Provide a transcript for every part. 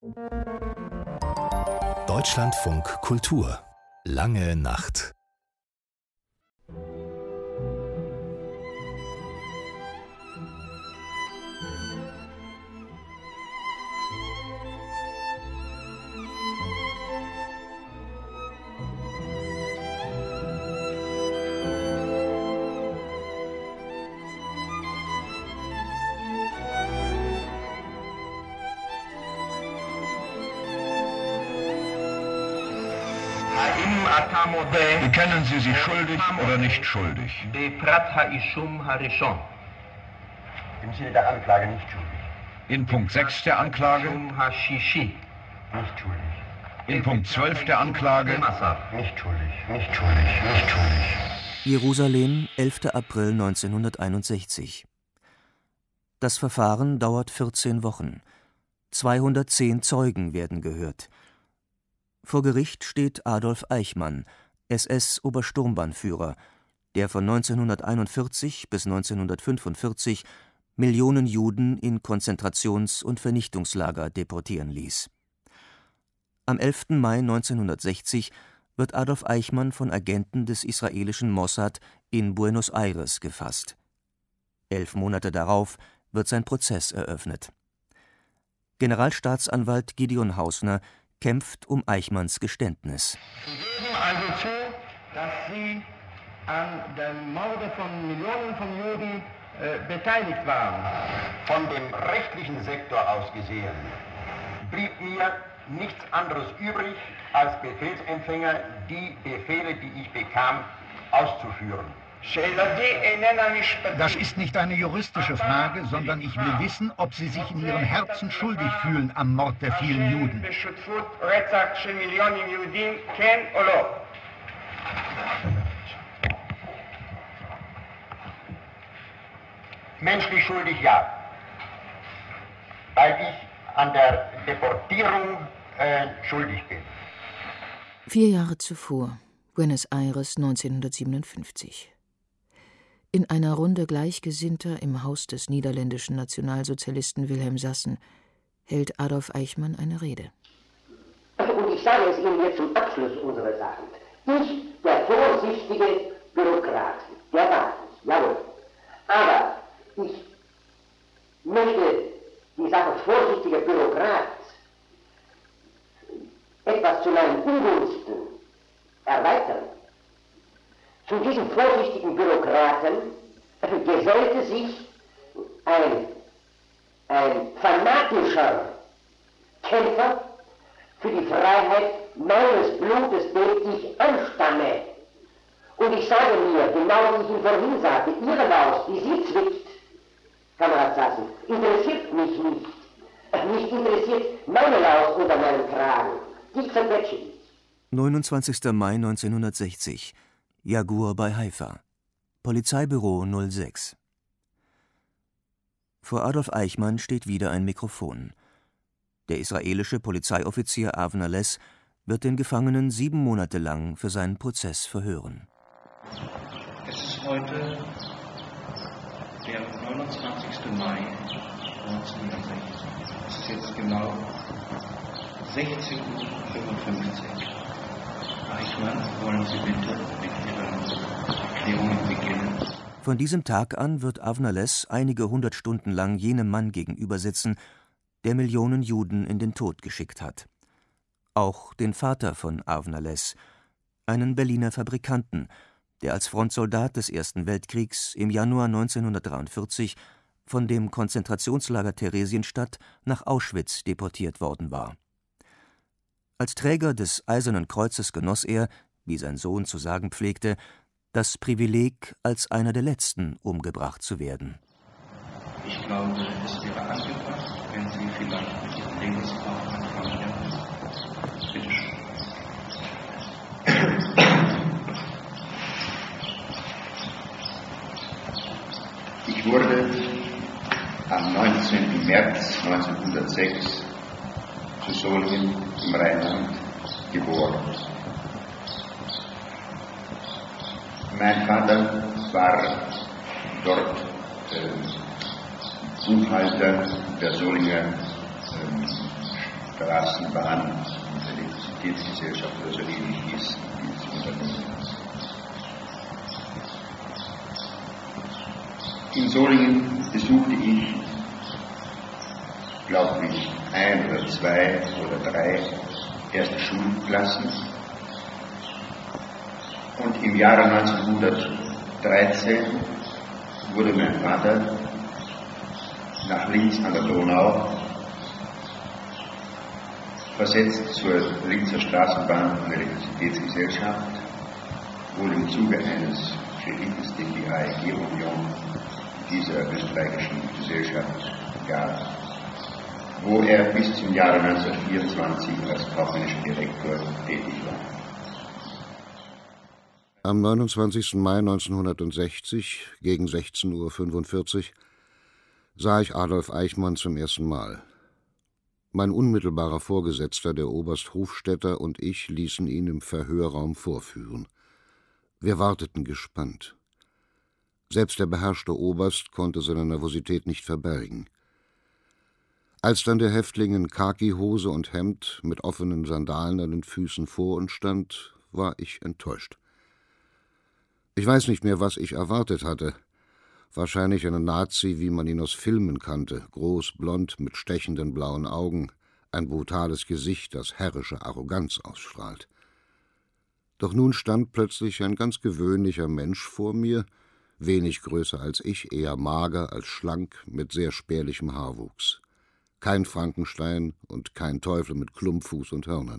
Deutschlandfunk Kultur. Lange Nacht. Bekennen Sie sich schuldig oder nicht schuldig? Im Sinne der Anklage nicht schuldig. In Punkt 6 der Anklage? Nicht schuldig. In Punkt 12 der Anklage? Nicht schuldig, nicht schuldig, nicht schuldig. Jerusalem, 11. April 1961. Das Verfahren dauert 14 Wochen. 210 Zeugen werden gehört. Vor Gericht steht Adolf Eichmann, SS-Obersturmbannführer, der von 1941 bis 1945 Millionen Juden in Konzentrations- und Vernichtungslager deportieren ließ. Am 11. Mai 1960 wird Adolf Eichmann von Agenten des israelischen Mossad in Buenos Aires gefasst. 11 Monate darauf wird sein Prozess eröffnet. Generalstaatsanwalt Gideon Hausner kämpft um Eichmanns Geständnis. Sie geben also zu, dass Sie an dem Morde von Millionen von Juden beteiligt waren. Von dem rechtlichen Sektor aus gesehen blieb mir nichts anderes übrig, als Befehlsempfänger die Befehle, die ich bekam, auszuführen. Das ist nicht eine juristische Frage, sondern ich will wissen, ob Sie sich in Ihrem Herzen schuldig fühlen am Mord der vielen Juden. Menschlich schuldig, ja. Weil ich an der Deportierung schuldig bin. 4 Jahre zuvor, Buenos Aires 1957. In einer Runde Gleichgesinnter im Haus des niederländischen Nationalsozialisten Wilhelm Sassen hält Adolf Eichmann eine Rede. Und ich sage es Ihnen jetzt zum Abschluss unserer Sachen. Ich, der vorsichtige Bürokrat, der war es, jawohl. Aber ich möchte die Sache vorsichtiger Bürokrat etwas zu meinen Ungunsten erweitern. Zu diesem vorsichtigen Bürokraten gesellte sich ein fanatischer Kämpfer für die Freiheit meines Blutes, dem ich anstamme. Und ich sage mir, genau wie ich Ihnen vorhin sagte, Ihre Maus, die Sie zwickt, Kamerad Sassen, interessiert mich nicht. Mich interessiert meine Maus unter meinem Kragen. Die zerquetsche ich. 29. Mai 1960. Jagur bei Haifa. Polizeibüro 06. Vor Adolf Eichmann steht wieder ein Mikrofon. Der israelische Polizeioffizier Avner Less wird den Gefangenen 7 Monate lang für seinen Prozess verhören. Es ist heute der 29. Mai 1960. Es ist jetzt genau 16:55 Uhr. Eichmann, wollen Sie bitte mit Ihren Erklärungen beginnen? Von diesem Tag an wird Avner Less einige 100 Stunden lang jenem Mann gegenüber sitzen, der Millionen Juden in den Tod geschickt hat. Auch den Vater von Avner Less, einen Berliner Fabrikanten, der als Frontsoldat des Ersten Weltkriegs im Januar 1943 von dem Konzentrationslager Theresienstadt nach Auschwitz deportiert worden war. Als Träger des Eisernen Kreuzes genoss er, wie sein Sohn zu sagen pflegte, das Privileg, als einer der Letzten umgebracht zu werden. Ich glaube, es wäre angebracht, wenn Sie vielleicht mit Ihrem Lebenslauf anfangen würden. Bitte schön. Ich wurde am 19. März 1906 zu Solingen im Rheinland geboren. Mein Vater war dort Buchhalter der Solinger Straßenbahn und Elektrizitätsgesellschaft, oder so ähnlich hieß, die sie unternommen hat. In Solingen besuchte ich, glaube ich, 1 oder 2 oder 3 erste Schulklassen. Und im Jahre 1913 wurde mein Vater nach Linz an der Donau versetzt zur Linzer Straßenbahn und Elektrizitätsgesellschaft, wohl im Zuge eines Kredites, den die AEG-Union dieser österreichischen Gesellschaft gab, wo er bis zum Jahre 1924 als kaufmännischer Direktor tätig war. Am 29. Mai 1960 gegen 16:45 Uhr sah ich Adolf Eichmann zum ersten Mal. Mein unmittelbarer Vorgesetzter, der Oberst Hofstetter, und ich ließen ihn im Verhörraum vorführen. Wir warteten gespannt. Selbst der beherrschte Oberst konnte seine Nervosität nicht verbergen. Als dann der Häftling in Khaki-Hose und Hemd mit offenen Sandalen an den Füßen vor uns stand, war ich enttäuscht. Ich weiß nicht mehr, was ich erwartet hatte. Wahrscheinlich einen Nazi, wie man ihn aus Filmen kannte, groß, blond, mit stechenden blauen Augen, ein brutales Gesicht, das herrische Arroganz ausstrahlt. Doch nun stand plötzlich ein ganz gewöhnlicher Mensch vor mir, wenig größer als ich, eher mager als schlank, mit sehr spärlichem Haarwuchs. Kein Frankenstein und kein Teufel mit Klumpfuß und Hörnern.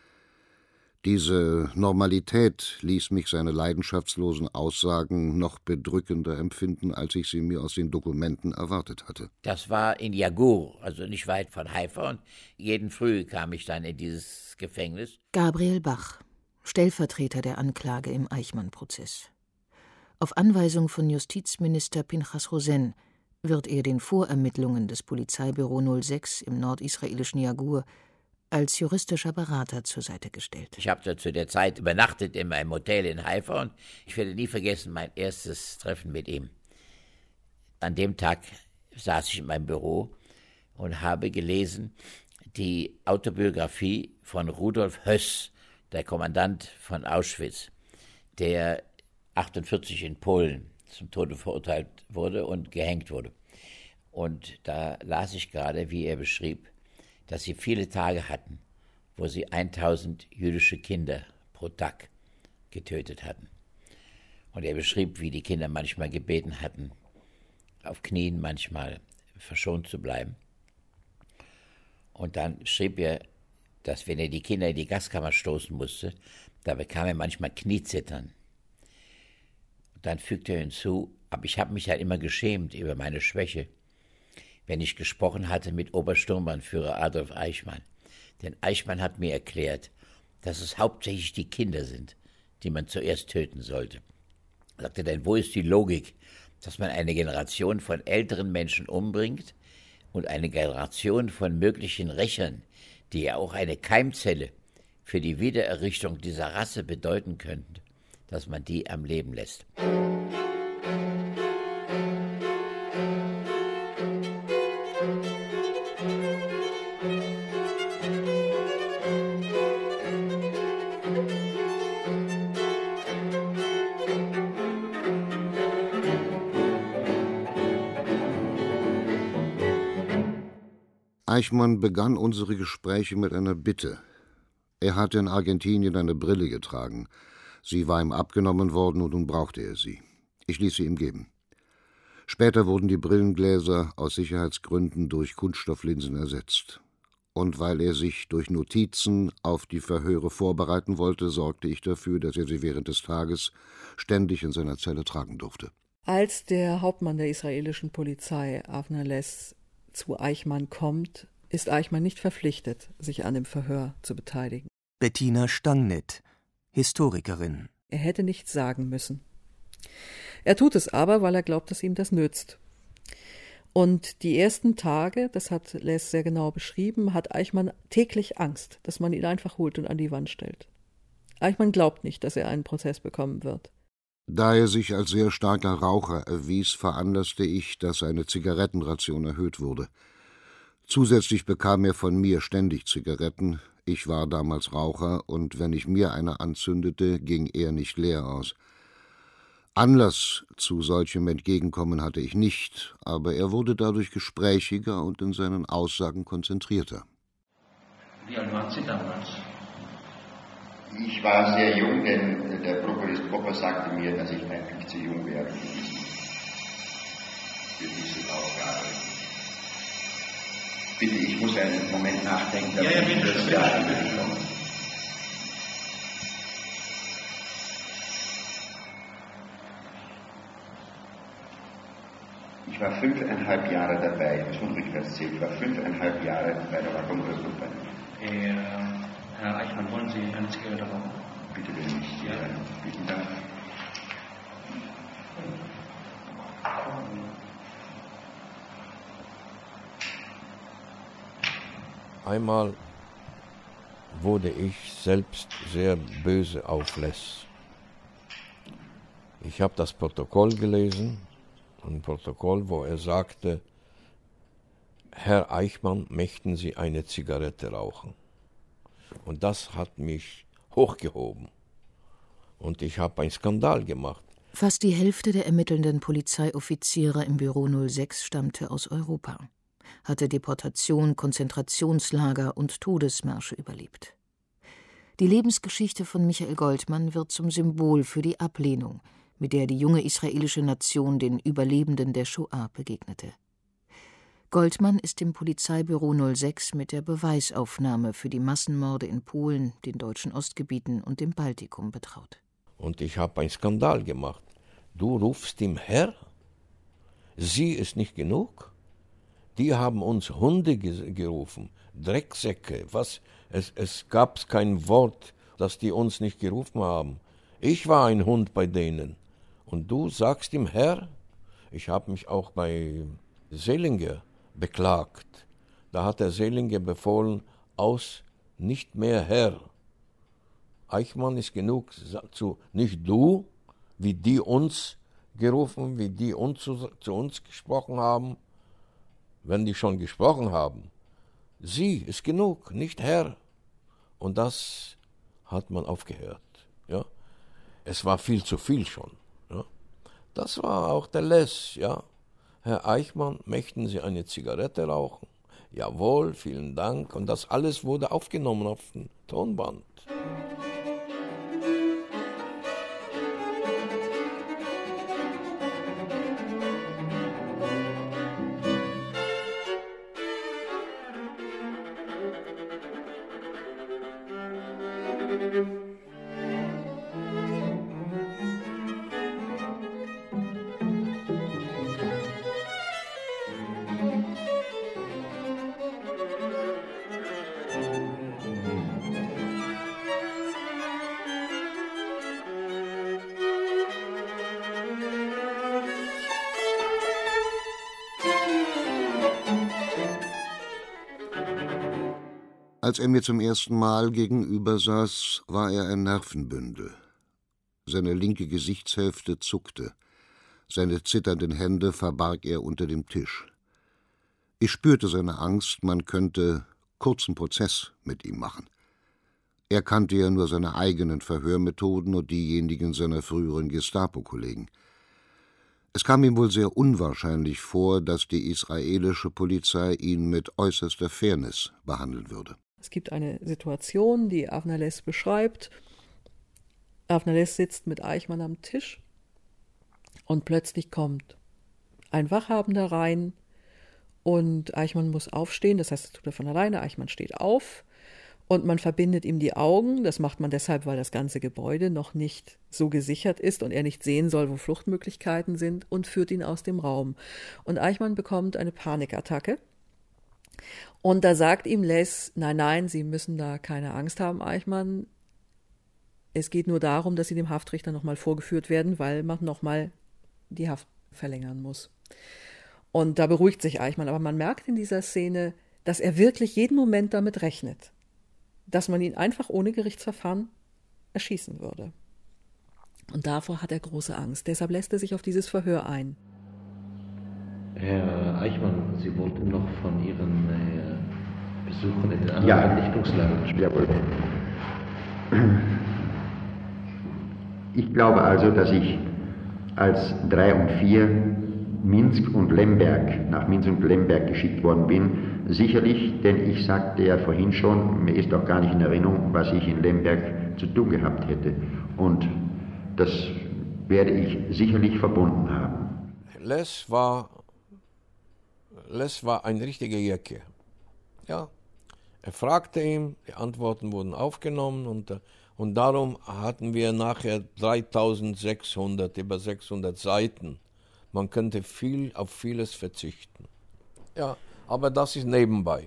Diese Normalität ließ mich seine leidenschaftslosen Aussagen noch bedrückender empfinden, als ich sie mir aus den Dokumenten erwartet hatte. Das war in Jagur, also nicht weit von Haifa, und jeden Früh kam ich dann in dieses Gefängnis. Gabriel Bach, Stellvertreter der Anklage im Eichmann-Prozess. Auf Anweisung von Justizminister Pinchas Rosen wird er den Vorermittlungen des Polizeibüro 06 im nordisraelischen Jagur als juristischer Berater zur Seite gestellt. Ich habe zu der Zeit übernachtet in meinem Hotel in Haifa und ich werde nie vergessen mein erstes Treffen mit ihm. An dem Tag saß ich in meinem Büro und habe gelesen die Autobiografie von Rudolf Höss, der Kommandant von Auschwitz, der 1948 in Polen zum Tode verurteilt wurde und gehängt wurde. Und da las ich gerade, wie er beschrieb, dass sie viele Tage hatten, wo sie 1000 jüdische Kinder pro Tag getötet hatten. Und er beschrieb, wie die Kinder manchmal gebeten hatten, auf Knien manchmal verschont zu bleiben. Und dann schrieb er, dass wenn er die Kinder in die Gaskammer stoßen musste, da bekam er manchmal Kniezittern. Und dann fügte er hinzu, aber ich habe mich halt immer geschämt über meine Schwäche, wenn ich gesprochen hatte mit Obersturmbannführer Adolf Eichmann. Denn Eichmann hat mir erklärt, dass es hauptsächlich die Kinder sind, die man zuerst töten sollte. Er sagte dann, wo ist die Logik, dass man eine Generation von älteren Menschen umbringt und eine Generation von möglichen Rächern, die ja auch eine Keimzelle für die Wiedererrichtung dieser Rasse bedeuten könnten, dass man die am Leben lässt. Eichmann begann unsere Gespräche mit einer Bitte. Er hatte in Argentinien eine Brille getragen. Sie war ihm abgenommen worden und nun brauchte er sie. Ich ließ sie ihm geben. Später wurden die Brillengläser aus Sicherheitsgründen durch Kunststofflinsen ersetzt. Und weil er sich durch Notizen auf die Verhöre vorbereiten wollte, sorgte ich dafür, dass er sie während des Tages ständig in seiner Zelle tragen durfte. Als der Hauptmann der israelischen Polizei, Avner Les, zu Eichmann kommt, ist Eichmann nicht verpflichtet, sich an dem Verhör zu beteiligen. Bettina Stangnett, Historikerin. Er hätte nichts sagen müssen. Er tut es aber, weil er glaubt, dass ihm das nützt. Und die ersten Tage, das hat Les sehr genau beschrieben, hat Eichmann täglich Angst, dass man ihn einfach holt und an die Wand stellt. Eichmann glaubt nicht, dass er einen Prozess bekommen wird. Da er sich als sehr starker Raucher erwies, veranlasste ich, dass seine Zigarettenration erhöht wurde. Zusätzlich bekam er von mir ständig Zigaretten. Ich war damals Raucher, und wenn ich mir eine anzündete, ging er nicht leer aus. Anlass zu solchem Entgegenkommen hatte ich nicht, aber er wurde dadurch gesprächiger und in seinen Aussagen konzentrierter. Wie alt waren Sie damals? Ich war sehr jung, denn der Prokurist Popper sagte mir, dass ich eigentlich zu jung wäre für diese Aufgabe. Bitte, ich muss einen Moment nachdenken, damit ich das Jahr bekomme. Ich war 5,5 Jahre dabei, ich muss man rückwärts zählen, ich war 5,5 Jahre bei der Waggonkompanie. Herr Eichmann, wollen Sie eine Zigarette rauchen? Bitte, wenn ich hier bitten darf. Einmal wurde ich selbst sehr böse auf Less. Ich habe das Protokoll gelesen, ein Protokoll, wo er sagte, Herr Eichmann, möchten Sie eine Zigarette rauchen? Und das hat mich hochgehoben. Und ich habe einen Skandal gemacht. Fast die Hälfte der ermittelnden Polizeioffiziere im Büro 06 stammte aus Europa, hatte Deportation, Konzentrationslager und Todesmärsche überlebt. Die Lebensgeschichte von Michael Goldmann wird zum Symbol für die Ablehnung, mit der die junge israelische Nation den Überlebenden der Shoah begegnete. Goldmann ist im Polizeibüro 06 mit der Beweisaufnahme für die Massenmorde in Polen, den deutschen Ostgebieten und dem Baltikum betraut. Und ich habe einen Skandal gemacht. Du rufst ihm Herr? Sie ist nicht genug? Die haben uns Hunde gerufen, Drecksäcke. Es gab kein Wort, das die uns nicht gerufen haben. Ich war ein Hund bei denen. Und du sagst ihm Herr? Ich habe mich auch bei Selinger beklagt. Da hat der Selinger befohlen, nicht mehr Herr. Eichmann ist genug nicht du, wie die uns gerufen, wie die zu uns gesprochen haben. Wenn die schon gesprochen haben, sie ist genug, nicht Herr. Und das hat man aufgehört. Ja? Es war viel zu viel schon. Ja? Das war auch der Less. Ja? Herr Eichmann, möchten Sie eine Zigarette rauchen? Jawohl, vielen Dank. Und das alles wurde aufgenommen auf dem Tonband. Als er mir zum ersten Mal gegenüber saß, war er ein Nervenbündel. Seine linke Gesichtshälfte zuckte. Seine zitternden Hände verbarg er unter dem Tisch. Ich spürte seine Angst, man könnte kurzen Prozess mit ihm machen. Er kannte ja nur seine eigenen Verhörmethoden und diejenigen seiner früheren Gestapo-Kollegen. Es kam ihm wohl sehr unwahrscheinlich vor, dass die israelische Polizei ihn mit äußerster Fairness behandeln würde. Es gibt eine Situation, die Avner Less beschreibt. Avner Less sitzt mit Eichmann am Tisch und plötzlich kommt ein Wachhabender rein und Eichmann muss aufstehen, das heißt, das tut er von alleine. Eichmann steht auf und man verbindet ihm die Augen. Das macht man deshalb, weil das ganze Gebäude noch nicht so gesichert ist und er nicht sehen soll, wo Fluchtmöglichkeiten sind, und führt ihn aus dem Raum. Und Eichmann bekommt eine Panikattacke. Und da sagt ihm Less, nein, Sie müssen da keine Angst haben, Eichmann. Es geht nur darum, dass Sie dem Haftrichter nochmal vorgeführt werden, weil man nochmal die Haft verlängern muss. Und da beruhigt sich Eichmann. Aber man merkt in dieser Szene, dass er wirklich jeden Moment damit rechnet, dass man ihn einfach ohne Gerichtsverfahren erschießen würde. Und davor hat er große Angst. Deshalb lässt er sich auf dieses Verhör ein. Herr Eichmann, Sie wollten noch von Ihren Besuchen in den anderen Vernichtungslagern sprechen. Jawohl. Ich glaube also, dass ich als 3 und 4 nach Minsk und Lemberg geschickt worden bin. Sicherlich, denn ich sagte ja vorhin schon, mir ist auch gar nicht in Erinnerung, was ich in Lemberg zu tun gehabt hätte. Und das werde ich sicherlich verbunden haben. Les war ein richtiger Jecke. Ja. Er fragte ihn, die Antworten wurden aufgenommen und darum hatten wir nachher 3600, über 600 Seiten. Man könnte auf vieles verzichten. Ja, aber das ist nebenbei.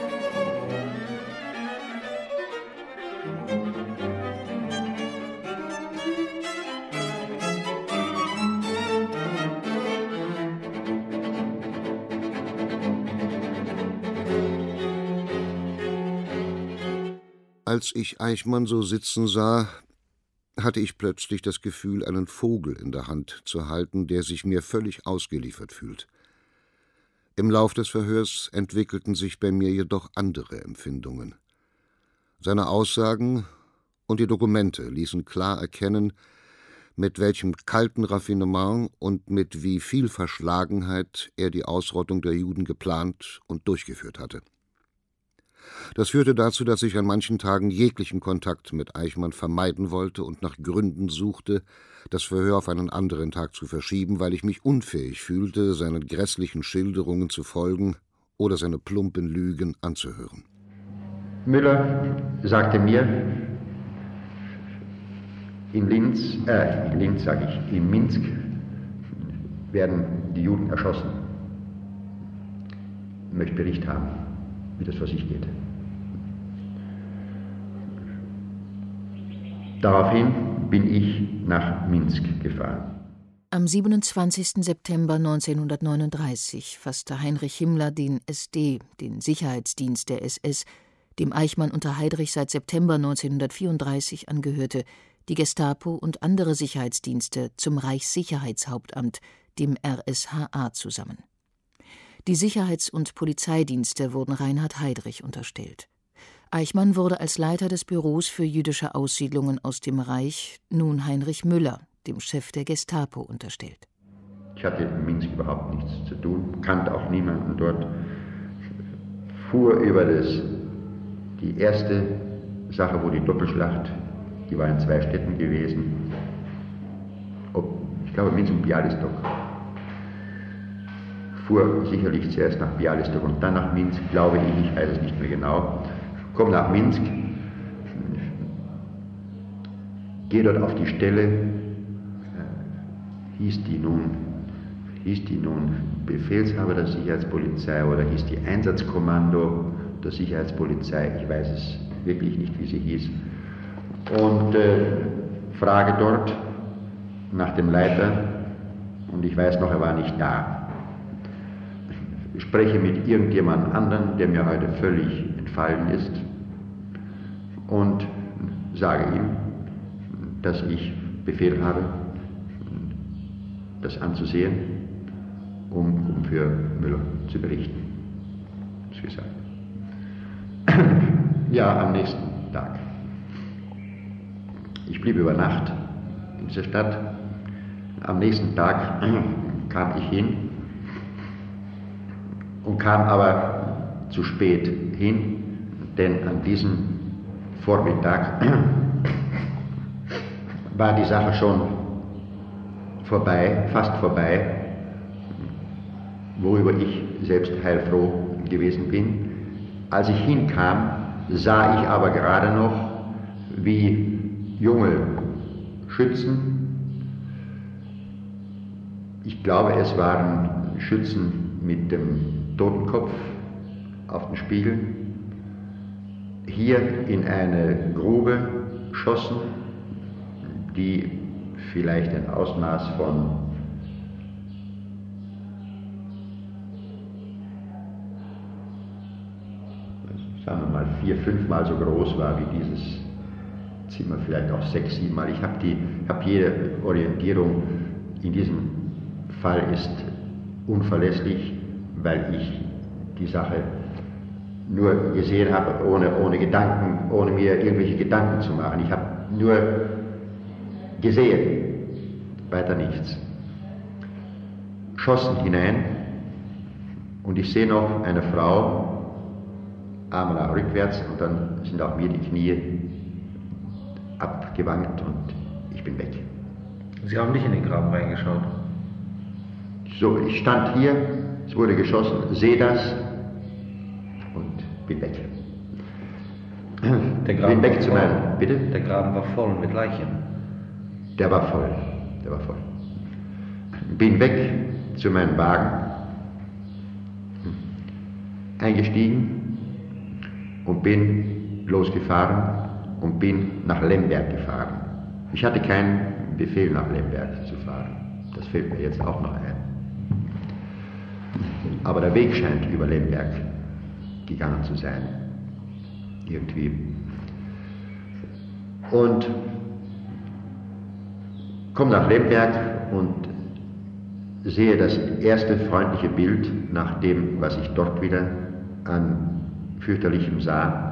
Als ich Eichmann so sitzen sah, hatte ich plötzlich das Gefühl, einen Vogel in der Hand zu halten, der sich mir völlig ausgeliefert fühlt. Im Lauf des Verhörs entwickelten sich bei mir jedoch andere Empfindungen. Seine Aussagen und die Dokumente ließen klar erkennen, mit welchem kalten Raffinement und mit wie viel Verschlagenheit er die Ausrottung der Juden geplant und durchgeführt hatte. Das führte dazu, dass ich an manchen Tagen jeglichen Kontakt mit Eichmann vermeiden wollte und nach Gründen suchte, das Verhör auf einen anderen Tag zu verschieben, weil ich mich unfähig fühlte, seinen grässlichen Schilderungen zu folgen oder seine plumpen Lügen anzuhören. Müller sagte mir, in Minsk werden die Juden erschossen. Ich möchte Bericht haben, wie das vor sich geht. Daraufhin bin ich nach Minsk gefahren. Am 27. September 1939 fasste Heinrich Himmler den SD, den Sicherheitsdienst der SS, dem Eichmann unter Heydrich seit September 1934 angehörte, die Gestapo und andere Sicherheitsdienste zum Reichssicherheitshauptamt, dem RSHA, zusammen. Die Sicherheits- und Polizeidienste wurden Reinhard Heydrich unterstellt. Eichmann wurde als Leiter des Büros für jüdische Aussiedlungen aus dem Reich nun Heinrich Müller, dem Chef der Gestapo, unterstellt. Ich hatte in Minsk überhaupt nichts zu tun, kannte auch niemanden dort, fuhr über die erste Sache, wo die Doppelschlacht, die war in 2 Städten gewesen, ich glaube Minsk und Bialystok. Fuhr sicherlich zuerst nach Bialystok und dann nach Minsk, glaube ich weiß es nicht mehr genau. Komme nach Minsk, gehe dort auf die Stelle, hieß die nun Befehlshaber der Sicherheitspolizei oder hieß die Einsatzkommando der Sicherheitspolizei, ich weiß es wirklich nicht, wie sie hieß, und frage dort nach dem Leiter und ich weiß noch, er war nicht da. Ich spreche mit irgendjemand anderen, der mir heute völlig entfallen ist und sage ihm, dass ich Befehl habe, das anzusehen, um für Müller zu berichten. Das ist gesagt. Ja, am nächsten Tag. Ich blieb über Nacht in dieser Stadt. Am nächsten Tag kam ich hin und kam aber zu spät hin, denn an diesem Vormittag war die Sache schon vorbei, fast vorbei, worüber ich selbst heilfroh gewesen bin. Als ich hinkam, sah ich aber gerade noch, wie junge Schützen, ich glaube, es waren Schützen mit dem Totenkopf auf den Spiegeln, hier in eine Grube schossen, die vielleicht ein Ausmaß von sagen wir mal 4-5 Mal so groß war wie dieses Zimmer, vielleicht auch 6-7 Mal. Ich habe jede Orientierung in diesem Fall ist unverlässlich, weil ich die Sache nur gesehen habe, ohne Gedanken, ohne mir irgendwelche Gedanken zu machen. Ich habe nur gesehen, weiter nichts. Schossen hinein und ich sehe noch eine Frau, Arme nach rückwärts, und dann sind auch mir die Knie abgewankt und ich bin weg. Sie haben nicht in den Graben reingeschaut? So, ich stand hier, es wurde geschossen, sehe das und bin weg. Bin weg zu meinem, bitte? Der Graben war voll mit Leichen. Der war voll. Bin weg zu meinem Wagen, eingestiegen und bin losgefahren und bin nach Lemberg gefahren. Ich hatte keinen Befehl, nach Lemberg zu fahren. Das fällt mir jetzt auch noch ein. Aber der Weg scheint über Lemberg gegangen zu sein. Irgendwie. Und komme nach Lemberg und sehe das erste freundliche Bild nach dem, was ich dort wieder an fürchterlichem sah.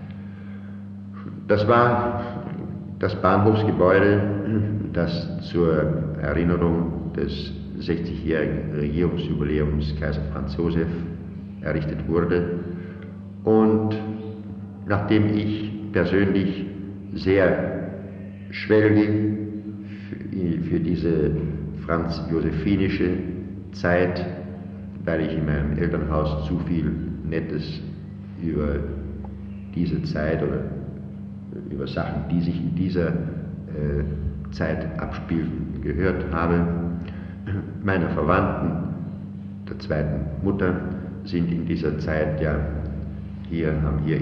Das war das Bahnhofsgebäude, das zur Erinnerung des 60-jährigen Regierungsjubiläums Kaiser Franz Josef errichtet wurde. Und nachdem ich persönlich sehr schwelge für diese franz-josephinische Zeit, weil ich in meinem Elternhaus zu viel Nettes über diese Zeit oder über Sachen, die sich in dieser Zeit abspielten, gehört habe. Meine Verwandten der zweiten Mutter sind in dieser Zeit ja haben hier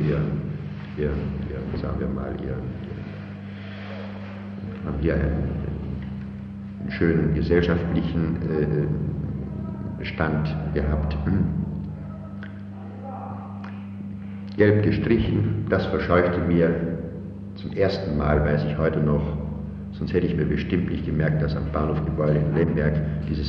einen schönen gesellschaftlichen Stand gehabt. Gelb gestrichen, das verscheuchte mir zum ersten Mal, weiß ich heute noch, sonst hätte ich mir bestimmt nicht gemerkt, dass am Bahnhofgebäude in Lemberg diese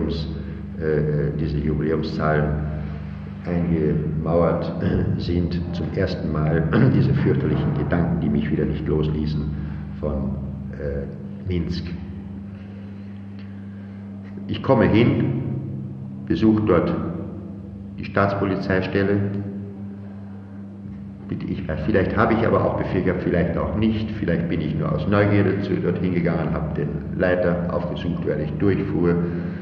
Jubiläumszahlen eingemauert sind. Zum ersten Mal diese fürchterlichen Gedanken, die mich wieder nicht losließen von Minsk. Ich komme hin, besuche dort die Staatspolizeistelle. Vielleicht habe ich aber auch Befehl gehabt, vielleicht auch nicht. Vielleicht bin ich nur aus Neugierde dorthin gegangen, habe den Leiter aufgesucht, weil ich durchfuhr.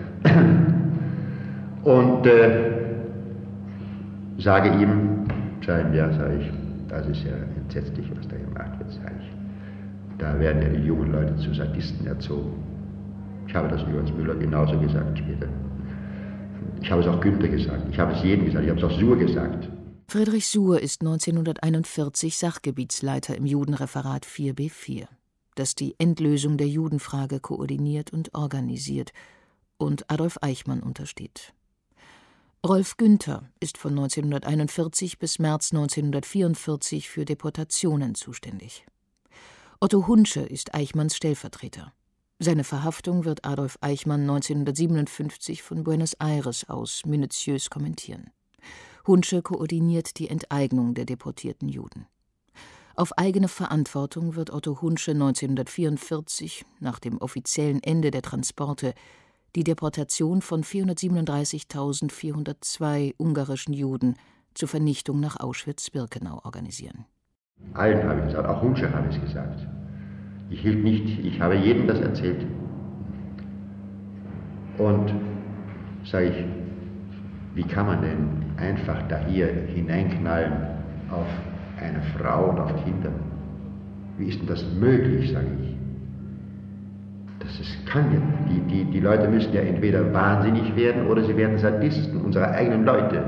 Und sage ihm, das ist ja entsetzlich, was da gemacht wird, sage ich. Da werden ja die jungen Leute zu Sadisten erzogen. Ich habe das übrigens Müller genauso gesagt später. Ich habe es auch Günther gesagt, ich habe es jedem gesagt, ich habe es auch Suhr gesagt. Friedrich Suhr ist 1941 Sachgebietsleiter im Judenreferat 4b4, das die Endlösung der Judenfrage koordiniert und organisiert und Adolf Eichmann untersteht. Rolf Günther ist von 1941 bis März 1944 für Deportationen zuständig. Otto Hunsche ist Eichmanns Stellvertreter. Seine Verhaftung wird Adolf Eichmann 1957 von Buenos Aires aus minutiös kommentieren. Hunsche koordiniert die Enteignung der deportierten Juden. Auf eigene Verantwortung wird Otto Hunsche 1944, nach dem offiziellen Ende der Transporte, die Deportation von 437.402 ungarischen Juden zur Vernichtung nach Auschwitz-Birkenau organisieren. Allen habe ich gesagt, auch Hunsche habe ich gesagt. Ich habe jedem das erzählt. Und sage ich, wie kann man denn einfach da hier hineinknallen auf eine Frau und auf Kinder? Wie ist denn das möglich, sage ich. Kann ja. Die Leute müssen ja entweder wahnsinnig werden oder sie werden Sadisten unserer eigenen Leute.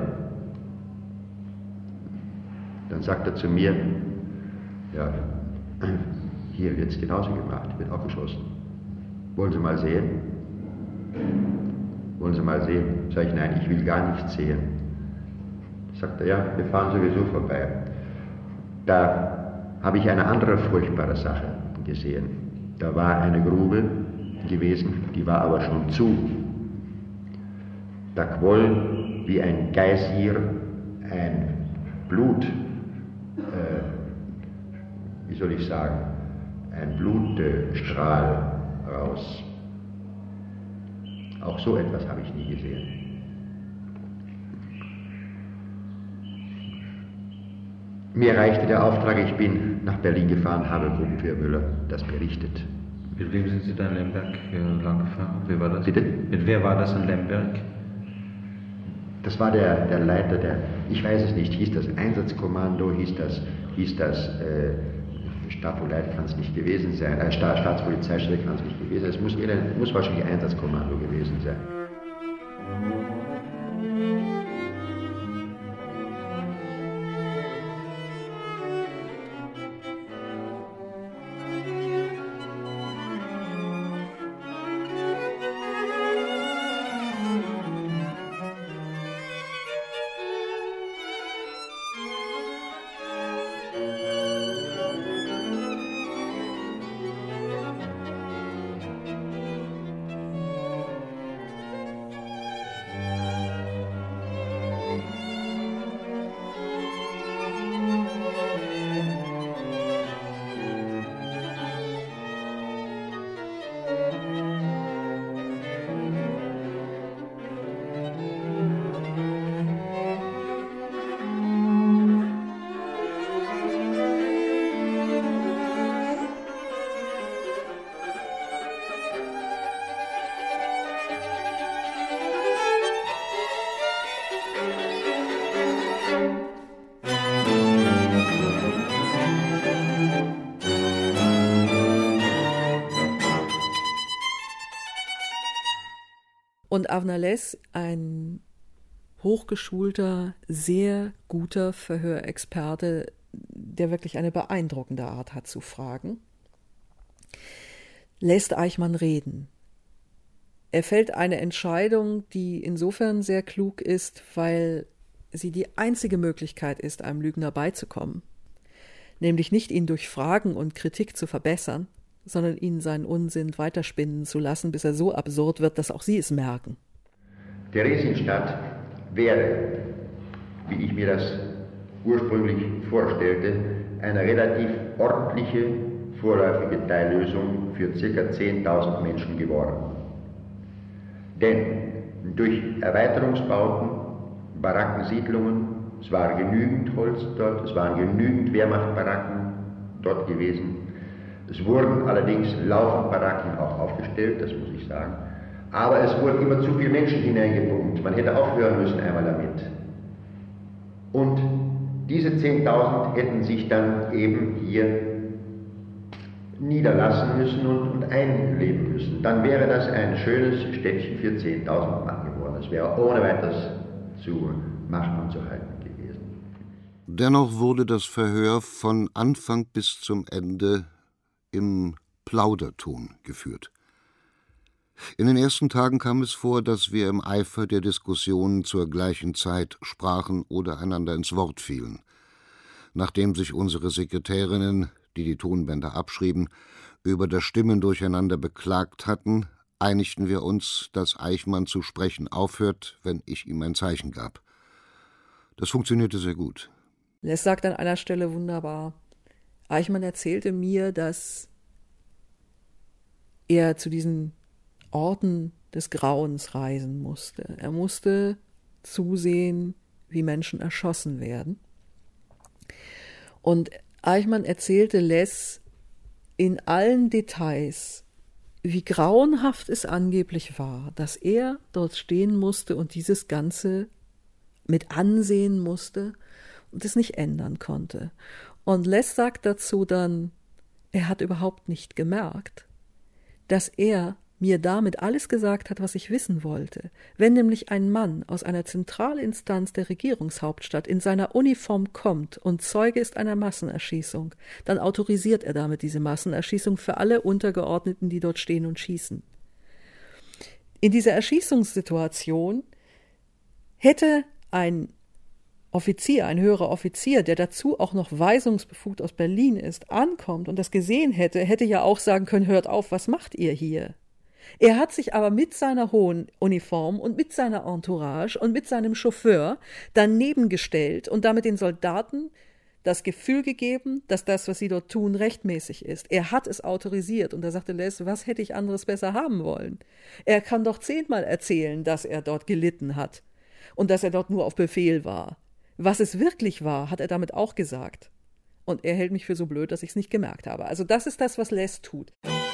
Dann sagt er zu mir, ja, hier wird es genauso gemacht, wird auch geschossen. Wollen Sie mal sehen? Wollen Sie mal sehen? Sag ich, nein, ich will gar nichts sehen. Sagt er, ja, wir fahren sowieso vorbei. Da habe ich eine andere furchtbare Sache gesehen. Da war eine Grube gewesen, die war aber schon zu. Da quoll wie ein Geysir ein Blut, wie soll ich sagen, ein Blutstrahl raus. Auch so etwas habe ich nie gesehen. Mir reichte der Auftrag, ich bin nach Berlin gefahren, habe Gruppenführer Müller das berichtet. Mit wem sind Sie da in Lemberg lang gefahren? Wer war das? Bitte? Mit wer war das in Lemberg? Das war der Leiter ich weiß es nicht, hieß das Einsatzkommando, hieß das Stadtpolizei kann es nicht gewesen sein, Staatspolizeistelle kann es nicht gewesen sein, es muss wahrscheinlich Einsatzkommando gewesen sein. Und Avner Less, ein hochgeschulter, sehr guter Verhörexperte, der wirklich eine beeindruckende Art hat zu fragen, lässt Eichmann reden. Er fällt eine Entscheidung, die insofern sehr klug ist, weil sie die einzige Möglichkeit ist, einem Lügner beizukommen. Nämlich nicht ihn durch Fragen und Kritik zu verbessern, sondern ihn seinen Unsinn weiterspinnen zu lassen, bis er so absurd wird, dass auch Sie es merken. Theresienstadt wäre, wie ich mir das ursprünglich vorstellte, eine relativ ordentliche, vorläufige Teillösung für ca. 10.000 Menschen geworden. Denn durch Erweiterungsbauten, Barackensiedlungen, es war genügend Holz dort, es waren genügend Wehrmachtbaracken dort gewesen. Es wurden allerdings laufend Baracken auch aufgestellt, das muss ich sagen. Aber es wurden immer zu viele Menschen hineingepumpt. Man hätte aufhören müssen einmal damit. Und diese 10.000 hätten sich dann eben hier niederlassen müssen und einleben müssen. Dann wäre das ein schönes Städtchen für 10.000 Mann geworden. Das wäre ohne weiteres zu machen und zu halten gewesen. Dennoch wurde das Verhör von Anfang bis zum Ende im Plauderton geführt. In den ersten Tagen kam es vor, dass wir im Eifer der Diskussion zur gleichen Zeit sprachen oder einander ins Wort fielen. Nachdem sich unsere Sekretärinnen, die die Tonbänder abschrieben, über das Stimmendurcheinander beklagt hatten, einigten wir uns, dass Eichmann zu sprechen aufhört, wenn ich ihm ein Zeichen gab. Das funktionierte sehr gut. Less sagt an einer Stelle wunderbar: Eichmann erzählte mir, dass er zu diesen Orten des Grauens reisen musste. Er musste zusehen, wie Menschen erschossen werden. Und Eichmann erzählte Less in allen Details, wie grauenhaft es angeblich war, dass er dort stehen musste und dieses Ganze mit ansehen musste und es nicht ändern konnte. Und Less sagt dazu dann, er hat überhaupt nicht gemerkt, dass er mir damit alles gesagt hat, was ich wissen wollte. Wenn nämlich ein Mann aus einer Zentralinstanz der Regierungshauptstadt in seiner Uniform kommt und Zeuge ist einer Massenerschießung, dann autorisiert er damit diese Massenerschießung für alle Untergeordneten, die dort stehen und schießen. In dieser Erschießungssituation hätte ein Offizier, ein höherer Offizier, der dazu auch noch weisungsbefugt aus Berlin ist, ankommt und das gesehen hätte, hätte ja auch sagen können, hört auf, was macht ihr hier? Er hat sich aber mit seiner hohen Uniform und mit seiner Entourage und mit seinem Chauffeur daneben gestellt und damit den Soldaten das Gefühl gegeben, dass das, was sie dort tun, rechtmäßig ist. Er hat es autorisiert und da sagte Les, was hätte ich anderes besser haben wollen? Er kann doch 10-mal erzählen, dass er dort gelitten hat und dass er dort nur auf Befehl war. Was es wirklich war, hat er damit auch gesagt. Und er hält mich für so blöd, dass ich es nicht gemerkt habe. Also das ist das, was Les tut.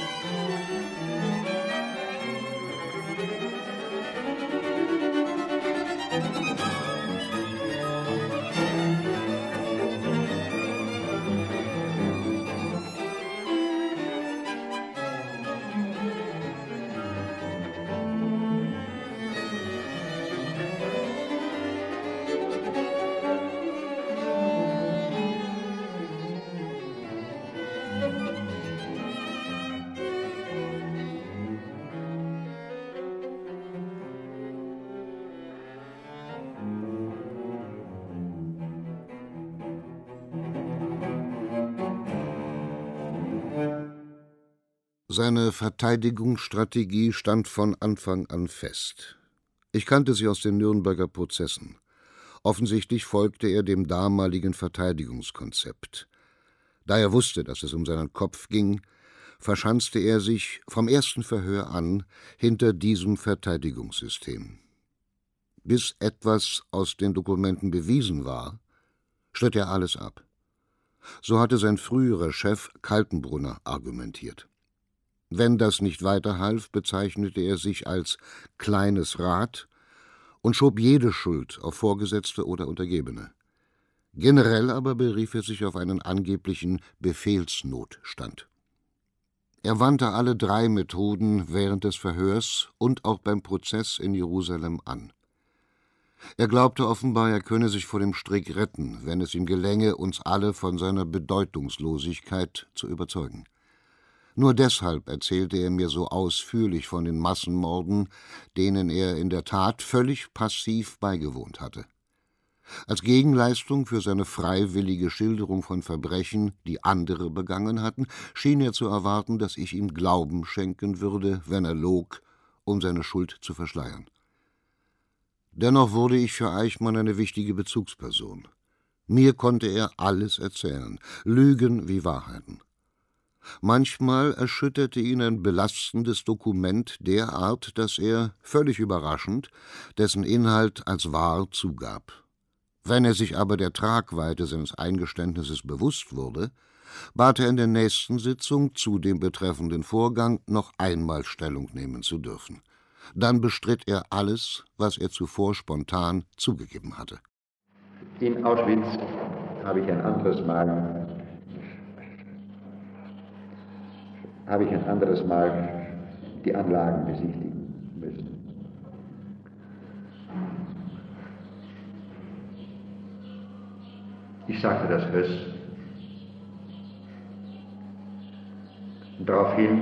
Seine Verteidigungsstrategie stand von Anfang an fest. Ich kannte sie aus den Nürnberger Prozessen. Offensichtlich folgte er dem damaligen Verteidigungskonzept. Da er wusste, dass es um seinen Kopf ging, verschanzte er sich vom ersten Verhör an hinter diesem Verteidigungssystem. Bis etwas aus den Dokumenten bewiesen war, stritt er alles ab. So hatte sein früherer Chef Kaltenbrunner argumentiert. Wenn das nicht weiterhalf, bezeichnete er sich als kleines Rad und schob jede Schuld auf Vorgesetzte oder Untergebene. Generell aber berief er sich auf einen angeblichen Befehlsnotstand. Er wandte alle 3 Methoden während des Verhörs und auch beim Prozess in Jerusalem an. Er glaubte offenbar, er könne sich vor dem Strick retten, wenn es ihm gelänge, uns alle von seiner Bedeutungslosigkeit zu überzeugen. Nur deshalb erzählte er mir so ausführlich von den Massenmorden, denen er in der Tat völlig passiv beigewohnt hatte. Als Gegenleistung für seine freiwillige Schilderung von Verbrechen, die andere begangen hatten, schien er zu erwarten, dass ich ihm Glauben schenken würde, wenn er log, um seine Schuld zu verschleiern. Dennoch wurde ich für Eichmann eine wichtige Bezugsperson. Mir konnte er alles erzählen, Lügen wie Wahrheiten. Manchmal erschütterte ihn ein belastendes Dokument derart, dass er, völlig überraschend, dessen Inhalt als wahr zugab. Wenn er sich aber der Tragweite seines Eingeständnisses bewusst wurde, bat er in der nächsten Sitzung, zu dem betreffenden Vorgang noch einmal Stellung nehmen zu dürfen. Dann bestritt er alles, was er zuvor spontan zugegeben hatte. In Auschwitz habe ich ein anderes Mal die Anlagen besichtigen müssen. Ich sagte das Höss. Daraufhin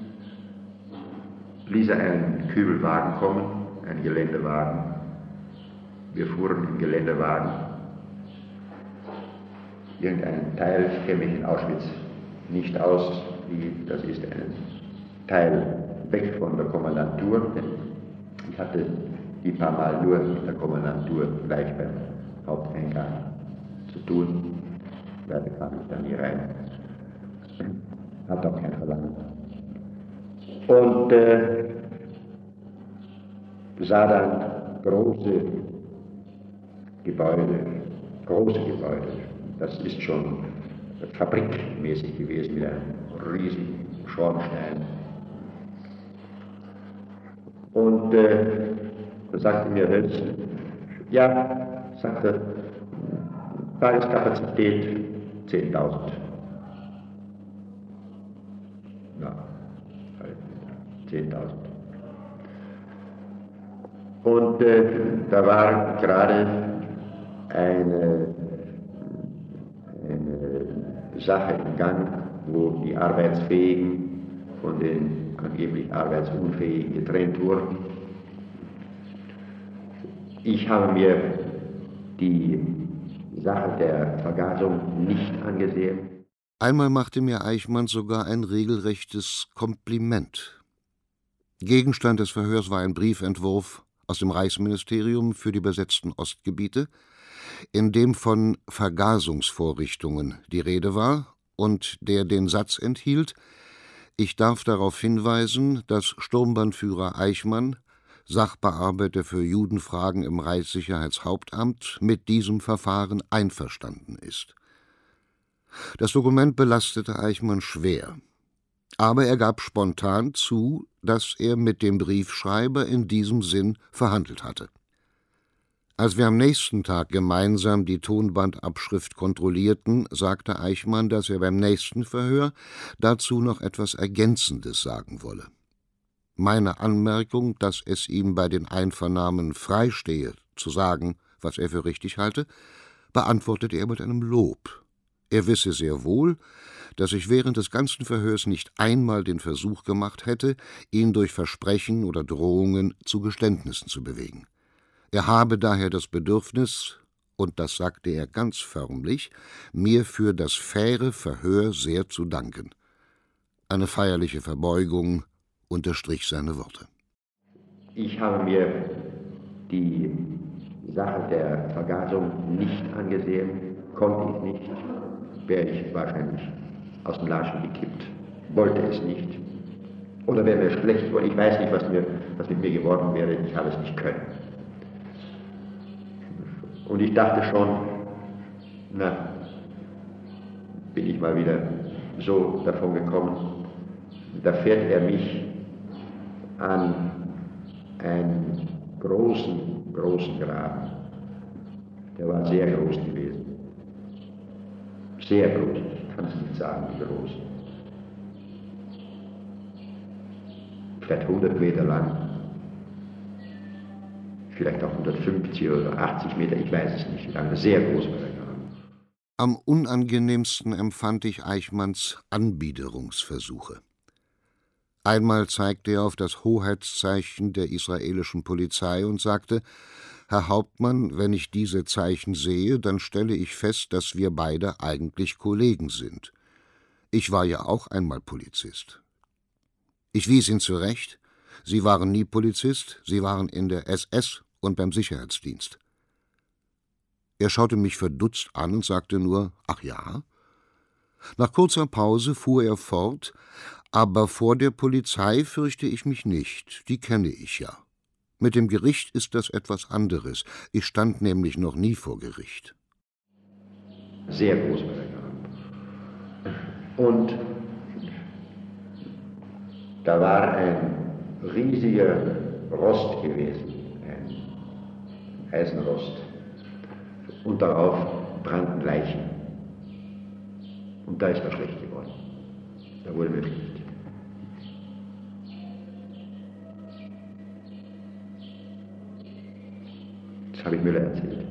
ließ er einen Kübelwagen kommen, einen Geländewagen. Wir fuhren im Geländewagen. Irgendeinen Teil kenne ich in Auschwitz nicht aus. Das ist ein Teil weg von der Kommandantur. Ich hatte die paar Mal nur mit der Kommandantur gleich beim Haupteingang zu tun. Weiter kam ich da nie rein. Hat auch kein Verlangen. Und sah dann große Gebäude. Das ist schon fabrikmäßig gewesen, mit einem riesigen Schornstein. Und da sagte mir Hölz, ja, sagte, Tageskapazität 10.000. Ja, 10.000. Und da war gerade eine Sache im Gang, wo die Arbeitsfähigen von den angeblich Arbeitsunfähigen getrennt wurden. Ich habe mir die Sache der Vergasung nicht angesehen. Einmal machte mir Eichmann sogar ein regelrechtes Kompliment. Gegenstand des Verhörs war ein Briefentwurf aus dem Reichsministerium für die besetzten Ostgebiete, in dem von Vergasungsvorrichtungen die Rede war und der den Satz enthielt: Ich darf darauf hinweisen, dass Sturmbannführer Eichmann, Sachbearbeiter für Judenfragen im Reichssicherheitshauptamt, mit diesem Verfahren einverstanden ist. Das Dokument belastete Eichmann schwer, aber er gab spontan zu, dass er mit dem Briefschreiber in diesem Sinn verhandelt hatte. Als wir am nächsten Tag gemeinsam die Tonbandabschrift kontrollierten, sagte Eichmann, dass er beim nächsten Verhör dazu noch etwas Ergänzendes sagen wolle. Meine Anmerkung, dass es ihm bei den Einvernahmen freistehe, zu sagen, was er für richtig halte, beantwortete er mit einem Lob. Er wisse sehr wohl, dass ich während des ganzen Verhörs nicht einmal den Versuch gemacht hätte, ihn durch Versprechen oder Drohungen zu Geständnissen zu bewegen. Er habe daher das Bedürfnis, und das sagte er ganz förmlich, mir für das faire Verhör sehr zu danken. Eine feierliche Verbeugung unterstrich seine Worte. Ich habe mir die Sache der Vergasung nicht angesehen, konnte ich nicht, wäre ich wahrscheinlich aus dem Latschen gekippt, wollte es nicht. Oder wäre mir schlecht geworden, ich weiß nicht, was mit mir geworden wäre, ich habe es nicht können. Und ich dachte schon, na, bin ich mal wieder so davon gekommen, da fährt er mich an einen großen Graben. Der war sehr groß gewesen. Sehr groß, ich kann es nicht sagen, wie groß. Vielleicht 100 Meter lang, vielleicht auch 150 oder 80 Meter, ich weiß es nicht, wie lange, sehr groß war der Graben. Am unangenehmsten empfand ich Eichmanns Anbiederungsversuche. Einmal zeigte er auf das Hoheitszeichen der israelischen Polizei und sagte: Herr Hauptmann, wenn ich diese Zeichen sehe, dann stelle ich fest, dass wir beide eigentlich Kollegen sind. Ich war ja auch einmal Polizist. Ich wies ihn zurecht: Sie waren nie Polizist, Sie waren in der SS und beim Sicherheitsdienst. Er schaute mich verdutzt an und sagte nur: Ach ja? Nach kurzer Pause fuhr er fort: Aber vor der Polizei fürchte ich mich nicht, die kenne ich ja. Mit dem Gericht ist das etwas anderes. Ich stand nämlich noch nie vor Gericht. Sehr groß war der Graben. Und da war ein riesiger Rost gewesen, ein Eisenrost. Und darauf brannten Leichen. Und da ist mir schlecht geworden. Da wurde mir schlecht. Das habe ich Müller erzählt.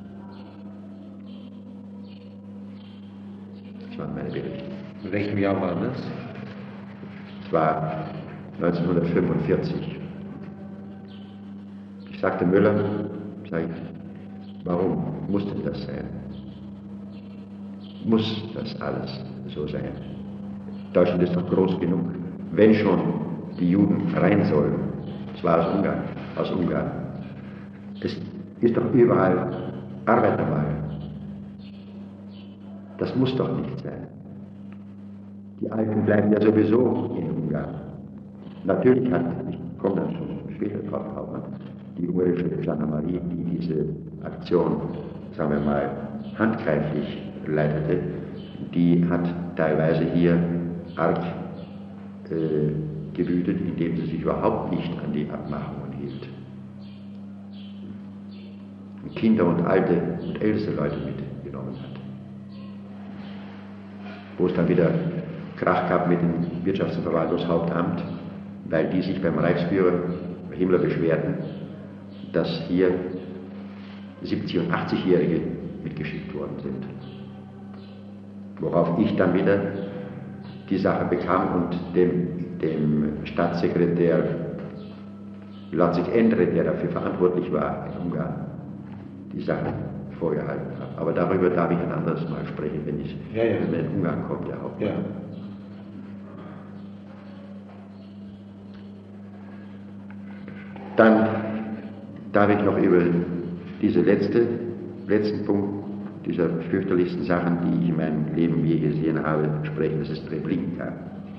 Das waren meine Berichte. In welchem Jahr war das? Es war 1945. Ich sagte Müller, warum muss denn das sein? Muss das alles so sein? Deutschland ist doch groß genug. Wenn schon die Juden rein sollen, das war aus Ungarn. Es ist doch überall Arbeiterwahl. Das muss doch nicht sein. Die Alten bleiben ja sowieso in Ungarn. Natürlich hat, ich komme dann schon später drauf, Hauptmann, die ungarische Gendarmerie, die diese Aktion, sagen wir mal, handgreiflich leitete, die hat teilweise hier arg gewütet, indem sie sich überhaupt nicht an die Abmachungen hielt. Und Kinder und alte und älteste Leute mitgenommen hat. Wo es dann wieder Krach gab mit dem Wirtschafts- und Verwaltungshauptamt, weil die sich beim Reichsführer Himmler beschwerten, dass hier 70- und 80-Jährige mitgeschickt worden sind. Worauf ich dann wieder die Sache bekam und dem Staatssekretär Latzig Endre, der dafür verantwortlich war in Ungarn, die Sache vorgehalten habe. Aber darüber darf ich ein anderes Mal sprechen, wenn in Ungarn kommt, der Hauptmann. Ja. Dann darf ich noch über diese letzten Punkt dieser fürchterlichsten Sachen, die ich in meinem Leben je gesehen habe, sprechen. Das ist Treblinka.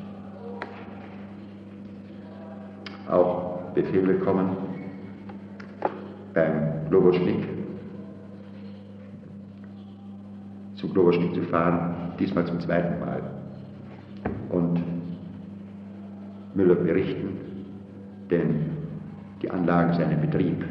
Auch Befehl bekommen, beim Globoschnik, zum Globoschnik zu fahren, diesmal zum zweiten Mal. Und Müller berichten, denn die Anlagen seien in Betrieb.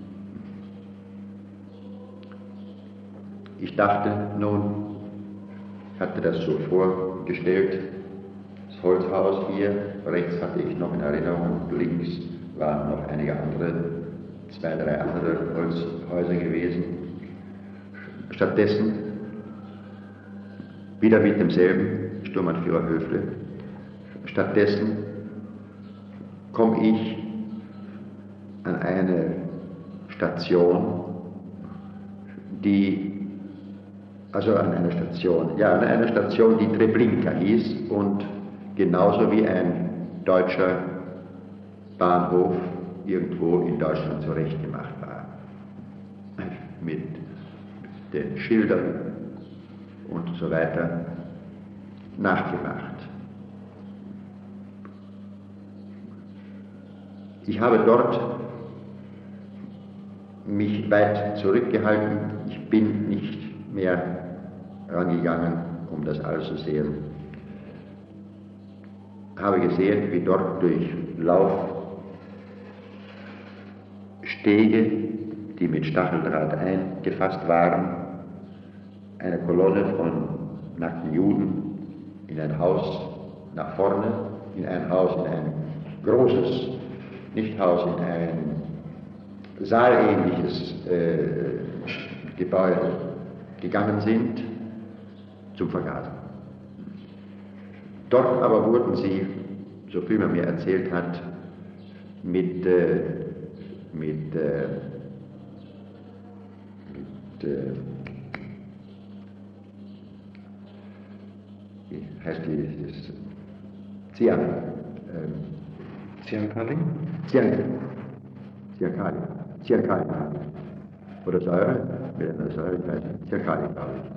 Ich dachte nun, ich hatte das so vorgestellt, das Holzhaus hier, rechts hatte ich noch in Erinnerung, links waren noch einige andere, 2, 3 andere Holzhäuser gewesen. Stattdessen, wieder mit demselben Sturmanführer Höfle, stattdessen komme ich an eine Station, die Treblinka hieß und genauso wie ein deutscher Bahnhof irgendwo in Deutschland zurechtgemacht war. Mit den Schildern und so weiter nachgemacht. Ich habe dort mich weit zurückgehalten. Ich bin nicht mehr rangegangen, um das alles zu sehen. Habe gesehen, wie dort durch Laufstege, die mit Stacheldraht eingefasst waren, eine Kolonne von nackten Juden in ein Haus nach vorne, in ein großes, nicht Haus, in ein saalähnliches Gebäude gegangen sind zum Vergasen. Dort aber wurden sie, so viel man mir erzählt hat, wie heißt das? Cyankali? Cyankali. Oder Säure? Mit einer Säure, ich weiß nicht. Cyankali, glaube ich.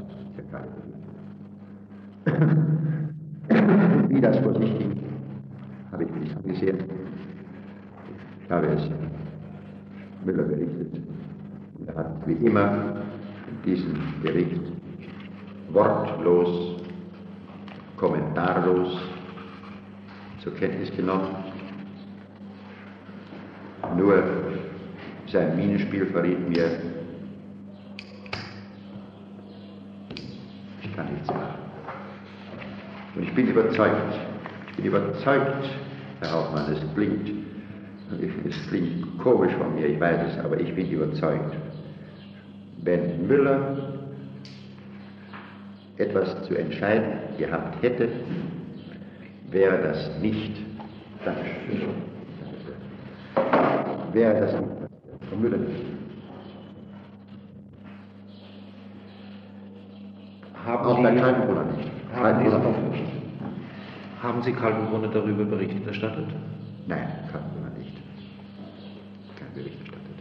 Wie das vor sich ging, habe ich mich angesehen. Ich habe es Müller berichtet. Und er hat wie immer diesen Bericht wortlos, kommentarlos zur Kenntnis genommen. Nur sein Mienenspiel verriet mir, ich kann nichts machen. Und ich bin überzeugt, Herr Hauptmann, es klingt komisch von mir, ich weiß es, aber ich bin überzeugt, wenn Müller etwas zu entscheiden gehabt hätte, wäre das nicht, wäre das nicht von Müller nicht. Auch bei Kaltenbrunner nicht. Haben Sie Kaltenbrunner darüber Bericht erstattet? Nein, Kaltenbrunner nicht. Kein Bericht erstattet.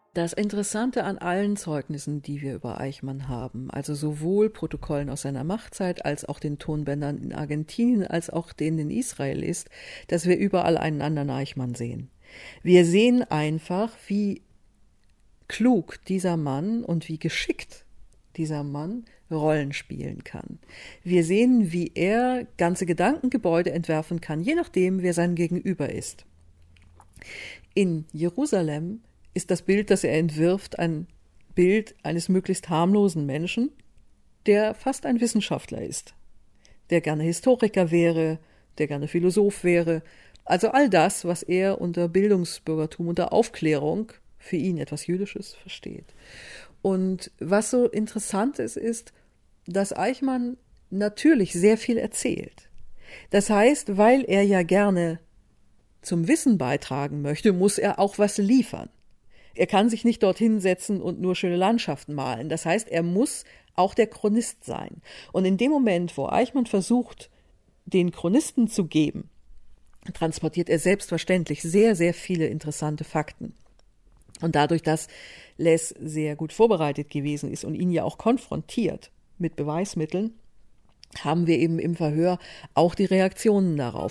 Das Interessante an allen Zeugnissen, die wir über Eichmann haben, also sowohl Protokollen aus seiner Machtzeit als auch den Tonbändern in Argentinien als auch denen in Israel, ist, dass wir überall einen anderen Eichmann sehen. Wir sehen einfach, wie klug dieser Mann und wie geschickt dieser Mann Rollen spielen kann. Wir sehen, wie er ganze Gedankengebäude entwerfen kann, je nachdem, wer sein Gegenüber ist. In Jerusalem ist das Bild, das er entwirft, ein Bild eines möglichst harmlosen Menschen, der fast ein Wissenschaftler ist, der gerne Historiker wäre, der gerne Philosoph wäre, also all das, was er unter Bildungsbürgertum, unter Aufklärung, für ihn etwas Jüdisches, versteht. Und was so interessant ist, dass Eichmann natürlich sehr viel erzählt. Das heißt, weil er ja gerne zum Wissen beitragen möchte, muss er auch was liefern. Er kann sich nicht dorthin setzen und nur schöne Landschaften malen. Das heißt, er muss auch der Chronist sein. Und in dem Moment, wo Eichmann versucht, den Chronisten zu geben, transportiert er selbstverständlich sehr, sehr viele interessante Fakten. Und dadurch, dass Les sehr gut vorbereitet gewesen ist und ihn ja auch konfrontiert mit Beweismitteln, haben wir eben im Verhör auch die Reaktionen darauf.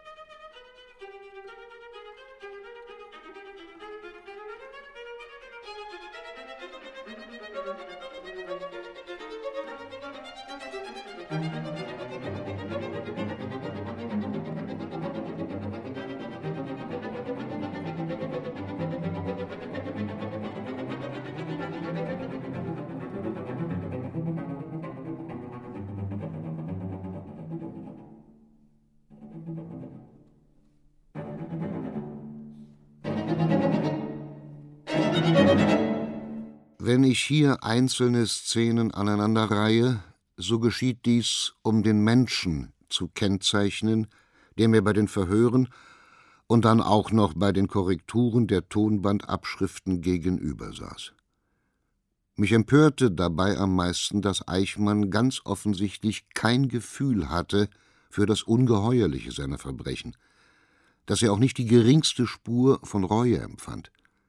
Wenn ich hier einzelne Szenen aneinanderreihe, so geschieht dies, um den Menschen zu kennzeichnen, der mir bei den Verhören und dann auch noch bei den Korrekturen der Tonbandabschriften gegenüber saß. Mich empörte dabei am meisten, dass Eichmann ganz offensichtlich kein Gefühl hatte für das Ungeheuerliche seiner Verbrechen, dass er auch nicht die geringste Spur von Reue empfand.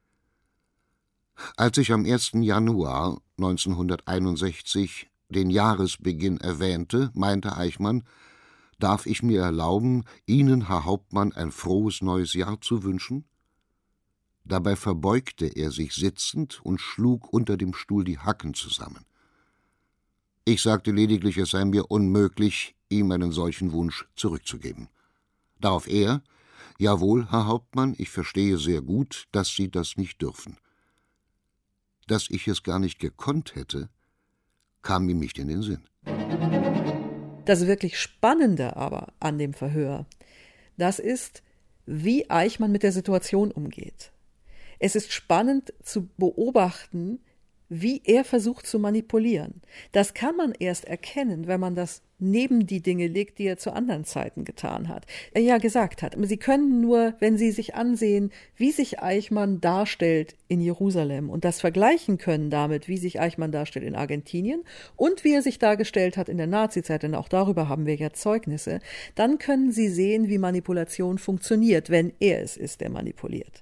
Als ich am 1. Januar 1961 den Jahresbeginn erwähnte, meinte Eichmann, darf ich mir erlauben, Ihnen, Herr Hauptmann, ein frohes neues Jahr zu wünschen? Dabei verbeugte er sich sitzend und schlug unter dem Stuhl die Hacken zusammen. Ich sagte lediglich, es sei mir unmöglich, ihm einen solchen Wunsch zurückzugeben. Darauf er, jawohl, Herr Hauptmann, ich verstehe sehr gut, dass Sie das nicht dürfen. Dass ich es gar nicht gekonnt hätte, kam ihm nicht in den Sinn. Das wirklich Spannende aber an dem Verhör, das ist, wie Eichmann mit der Situation umgeht. Es ist spannend zu beobachten, wie er versucht zu manipulieren. Das kann man erst erkennen, wenn man das neben die Dinge legt, die er zu anderen Zeiten getan hat. Er ja gesagt hat, Sie können nur, wenn Sie sich ansehen, wie sich Eichmann darstellt in Jerusalem und das vergleichen können damit, wie sich Eichmann darstellt in Argentinien und wie er sich dargestellt hat in der Nazizeit, denn auch darüber haben wir ja Zeugnisse, dann können Sie sehen, wie Manipulation funktioniert, wenn er es ist, der manipuliert.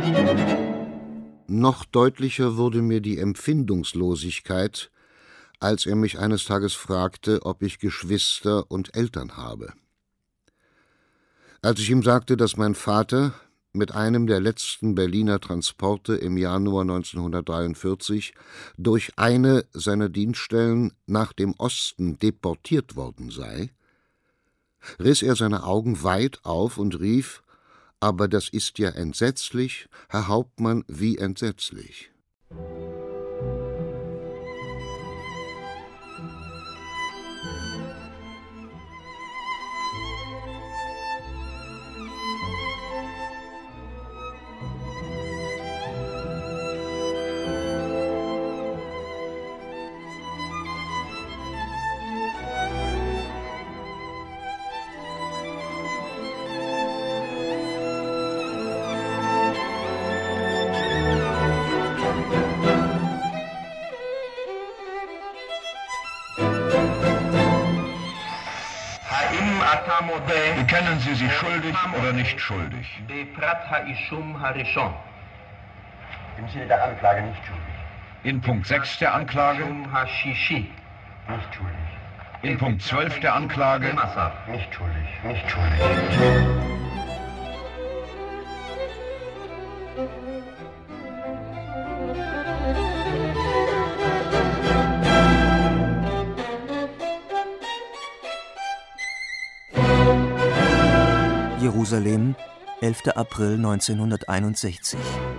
Noch deutlicher wurde mir die Empfindungslosigkeit, als er mich eines Tages fragte, ob ich Geschwister und Eltern habe. Als ich ihm sagte, dass mein Vater mit einem der letzten Berliner Transporte im Januar 1943 durch eine seiner Dienststellen nach dem Osten deportiert worden sei, riss er seine Augen weit auf und rief: »Aber das ist ja entsetzlich, Herr Hauptmann, wie entsetzlich!« Bekennen Sie sich schuldig oder nicht schuldig? Im Sinne der Anklage nicht schuldig. In Punkt 6 der Anklage. Hashishi. Nicht schuldig. In Punkt 12 der Anklage. Nicht schuldig. Nicht schuldig. Jerusalem, 11. April 1961.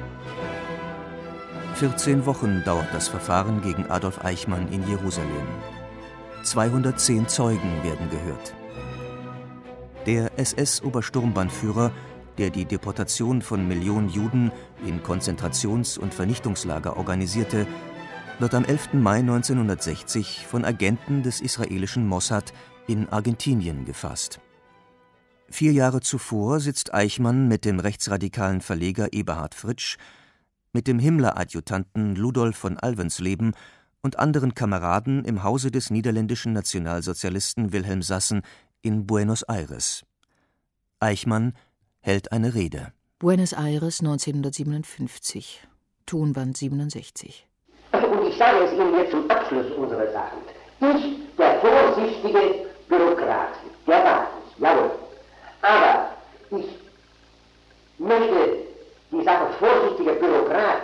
14 Wochen dauert das Verfahren gegen Adolf Eichmann in Jerusalem. 210 Zeugen werden gehört. Der SS-Obersturmbannführer, der die Deportation von Millionen Juden in Konzentrations- und Vernichtungslager organisierte, wird am 11. Mai 1960 von Agenten des israelischen Mossad in Argentinien gefasst. 4 Jahre zuvor sitzt Eichmann mit dem rechtsradikalen Verleger Eberhard Fritsch, mit dem Himmler-Adjutanten Ludolf von Alvensleben und anderen Kameraden im Hause des niederländischen Nationalsozialisten Wilhelm Sassen in Buenos Aires. Eichmann hält eine Rede. Buenos Aires 1957, Tonband 67. Und ich sage es Ihnen jetzt zum Abschluss unserer Sachen. Ich, der vorsichtige Bürokrat, der war es, jawohl. Aber ich möchte die Sache vorsichtiger Bürokrat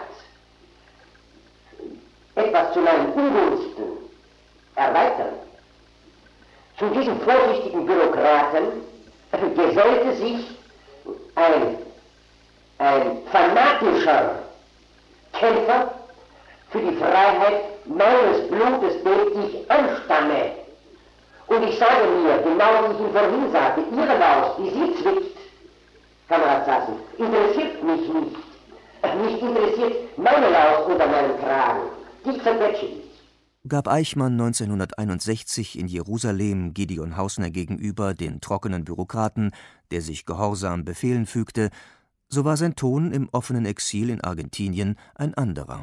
etwas zu meinen Ungunsten erweitern. Zu diesem vorsichtigen Bürokraten gesellte sich ein fanatischer Kämpfer für die Freiheit meines Blutes, dem ich anstamme. Und ich sage mir, genau wie ich Ihnen vorhin sagte, Ihre Maus, die Sie zwickt, Kamerad Sassen, interessiert mich nicht. Mich interessiert meine Maus unter meinem Kragen. Die zerquetsche ich. Gab Eichmann 1961 in Jerusalem Gideon Hausner gegenüber den trockenen Bürokraten, der sich gehorsam Befehlen fügte, so war sein Ton im offenen Exil in Argentinien ein anderer.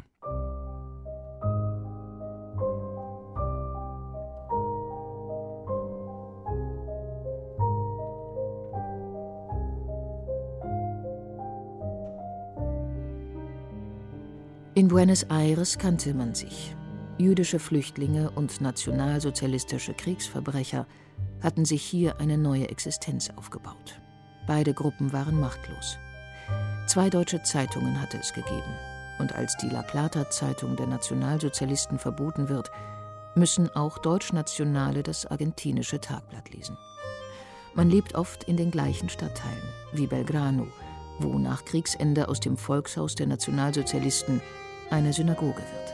In Buenos Aires kannte man sich. Jüdische Flüchtlinge und nationalsozialistische Kriegsverbrecher hatten sich hier eine neue Existenz aufgebaut. Beide Gruppen waren machtlos. 2 deutsche Zeitungen hatte es gegeben. Und als die La Plata-Zeitung der Nationalsozialisten verboten wird, müssen auch Deutschnationale das argentinische Tagblatt lesen. Man lebt oft in den gleichen Stadtteilen, wie Belgrano, wo nach Kriegsende aus dem Volkshaus der Nationalsozialisten eine Synagoge wird.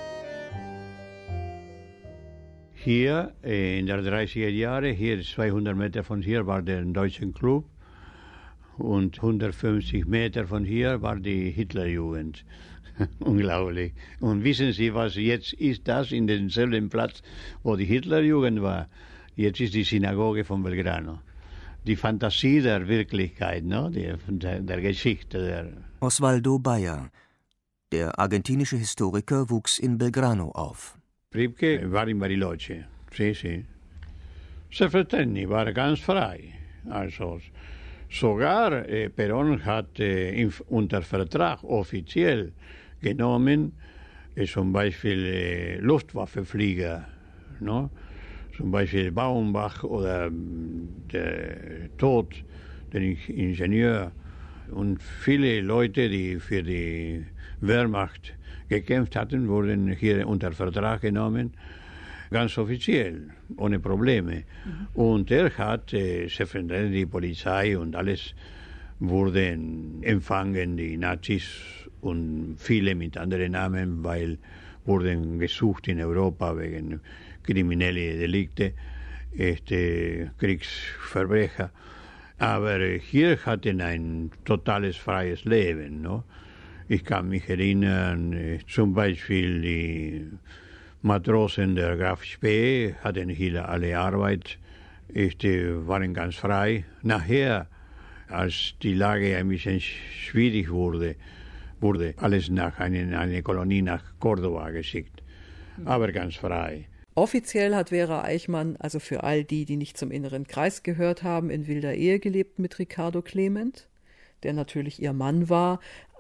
Hier in der 30er Jahre, hier 200 Meter von hier war der Deutsche Club und 150 Meter von hier war die Hitlerjugend. Unglaublich. Und wissen Sie, was jetzt ist das in demselben Platz, wo die Hitlerjugend war? Jetzt ist die Synagoge von Belgrano. Die Fantasie der Wirklichkeit, no? der Geschichte. Osvaldo Bayer, der argentinische Historiker, wuchs in Belgrano auf. Ribke war in Bariloche, sì. Sefretenni war ganz frei. Also sogar Perón hat unter Vertrag offiziell genommen, zum Beispiel Luftwaffenflieger, no? Zum Beispiel Baumbach oder der Tod, der Ingenieur und viele Leute, die für die Wehrmacht gekämpft hatten, wurden hier unter Vertrag genommen, ganz offiziell, ohne Probleme. Und hat, die Polizei und alles wurden empfangen, die Nazis und viele mit anderen Namen, weil wurden gesucht in Europa wegen kriminelle Delikte, Kriegsverbrecher. Aber hier hatten ein totales freies Leben. No? Ich kann mich erinnern, zum Beispiel die Matrosen der Graf Spee hatten hier alle Arbeit, waren ganz frei. Nachher, als die Lage ein bisschen schwierig wurde alles nach eine Kolonie nach Córdoba geschickt, aber ganz frei. Offiziell hat Vera Eichmann, also für all die, die nicht zum inneren Kreis gehört haben, in wilder Ehe gelebt mit Ricardo Clement, der natürlich ihr Mann war,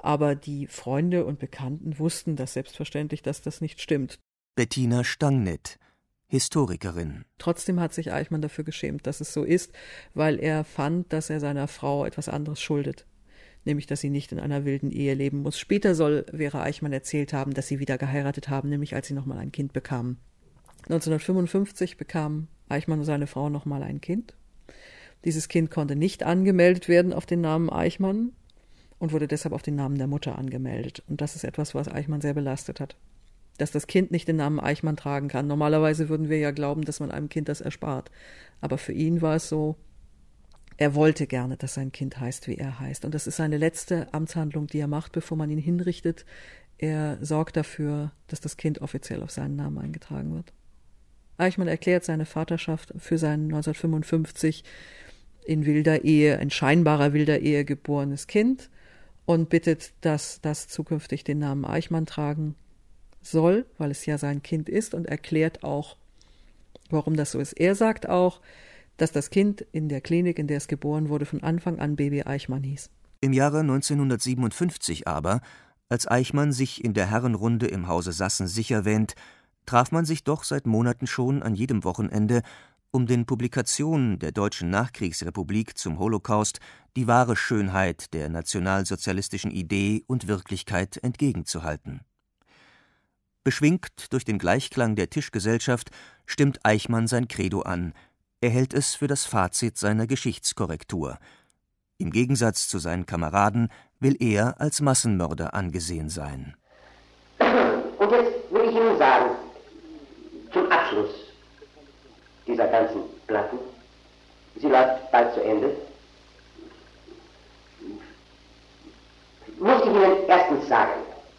Aber die Freunde und Bekannten wussten das selbstverständlich, dass das nicht stimmt. Bettina Stangneth, Historikerin. Trotzdem hat sich Eichmann dafür geschämt, dass es so ist, weil er fand, dass er seiner Frau etwas anderes schuldet. Nämlich, dass sie nicht in einer wilden Ehe leben muss. Später soll Vera Eichmann erzählt haben, dass sie wieder geheiratet haben, nämlich als sie nochmal ein Kind bekamen. 1955 bekamen Eichmann und seine Frau nochmal ein Kind. Dieses Kind konnte nicht angemeldet werden auf den Namen Eichmann und wurde deshalb auf den Namen der Mutter angemeldet. Und das ist etwas, was Eichmann sehr belastet hat. Dass das Kind nicht den Namen Eichmann tragen kann. Normalerweise würden wir ja glauben, dass man einem Kind das erspart. Aber für ihn war es so, er wollte gerne, dass sein Kind heißt, wie er heißt. Und das ist seine letzte Amtshandlung, die er macht, bevor man ihn hinrichtet. Er sorgt dafür, dass das Kind offiziell auf seinen Namen eingetragen wird. Eichmann erklärt seine Vaterschaft für sein 1955 in wilder Ehe, in scheinbarer wilder Ehe geborenes Kind und bittet, dass das zukünftig den Namen Eichmann tragen soll, weil es ja sein Kind ist, und erklärt auch, warum das so ist. Er sagt auch, dass das Kind in der Klinik, in der es geboren wurde, von Anfang an Baby Eichmann hieß. Im Jahre 1957 aber, als Eichmann sich in der Herrenrunde im Hause Sassen sicher wähnt, traf man sich doch seit Monaten schon an jedem Wochenende, um den Publikationen der Deutschen Nachkriegsrepublik zum Holocaust die wahre Schönheit der nationalsozialistischen Idee und Wirklichkeit entgegenzuhalten. Beschwingt durch den Gleichklang der Tischgesellschaft stimmt Eichmann sein Credo an. Er hält es für das Fazit seiner Geschichtskorrektur. Im Gegensatz zu seinen Kameraden will er als Massenmörder angesehen sein. Und jetzt will ich Ihnen sagen, zum Abschluss dieser ganzen Platten, sie läuft bald zu Ende, muss ich Ihnen erstens sagen,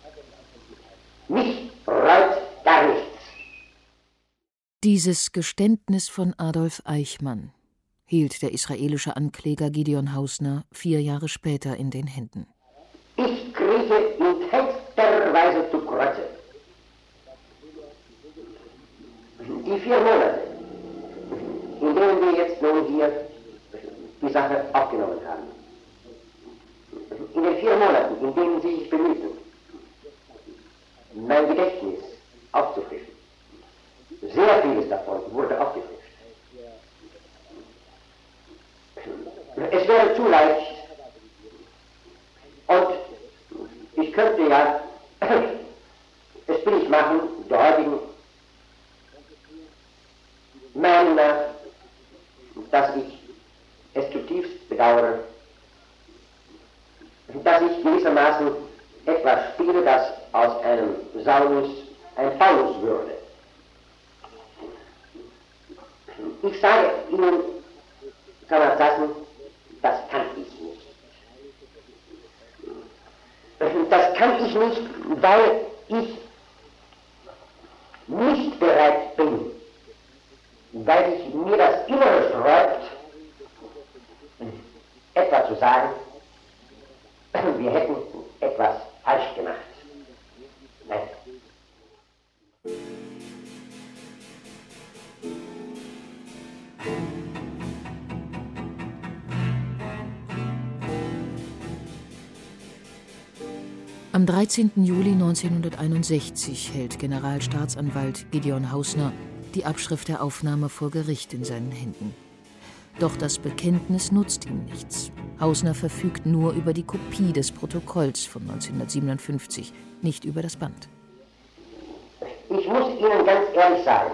mich reut gar nichts. Dieses Geständnis von Adolf Eichmann hielt der israelische Ankläger Gideon Hausner 4 Jahre später in den Händen. Ich krieche in keinster Weise zu Kreuze. Die 4 Monate, in denen wir jetzt nun hier die Sache aufgenommen haben, in den 4 Monaten, in denen Sie sich bemühten, mein Gedächtnis aufzufrischen, sehr vieles davon wurde aufgefrischt. Es wäre zu leicht, und ich könnte ja es billig machen, der heutigen Meinung nach, dass ich es zutiefst bedauere, dass ich gewissermaßen etwas spiele, das aus einem Saulus ein Paulus würde. Ich sage Ihnen, Kammer Sassen, das kann ich nicht. Das kann ich nicht, weil ich nicht bereit bin, weil ich mir das Innere sträubt, etwa zu sagen, wir hätten etwas falsch gemacht. Nein. Am 13. Juli 1961 hält Generalstaatsanwalt Gideon Hausner die Abschrift der Aufnahme vor Gericht in seinen Händen. Doch das Bekenntnis nutzt ihm nichts. Hausner verfügt nur über die Kopie des Protokolls von 1957, nicht über das Band. Ich muss Ihnen ganz ehrlich sagen,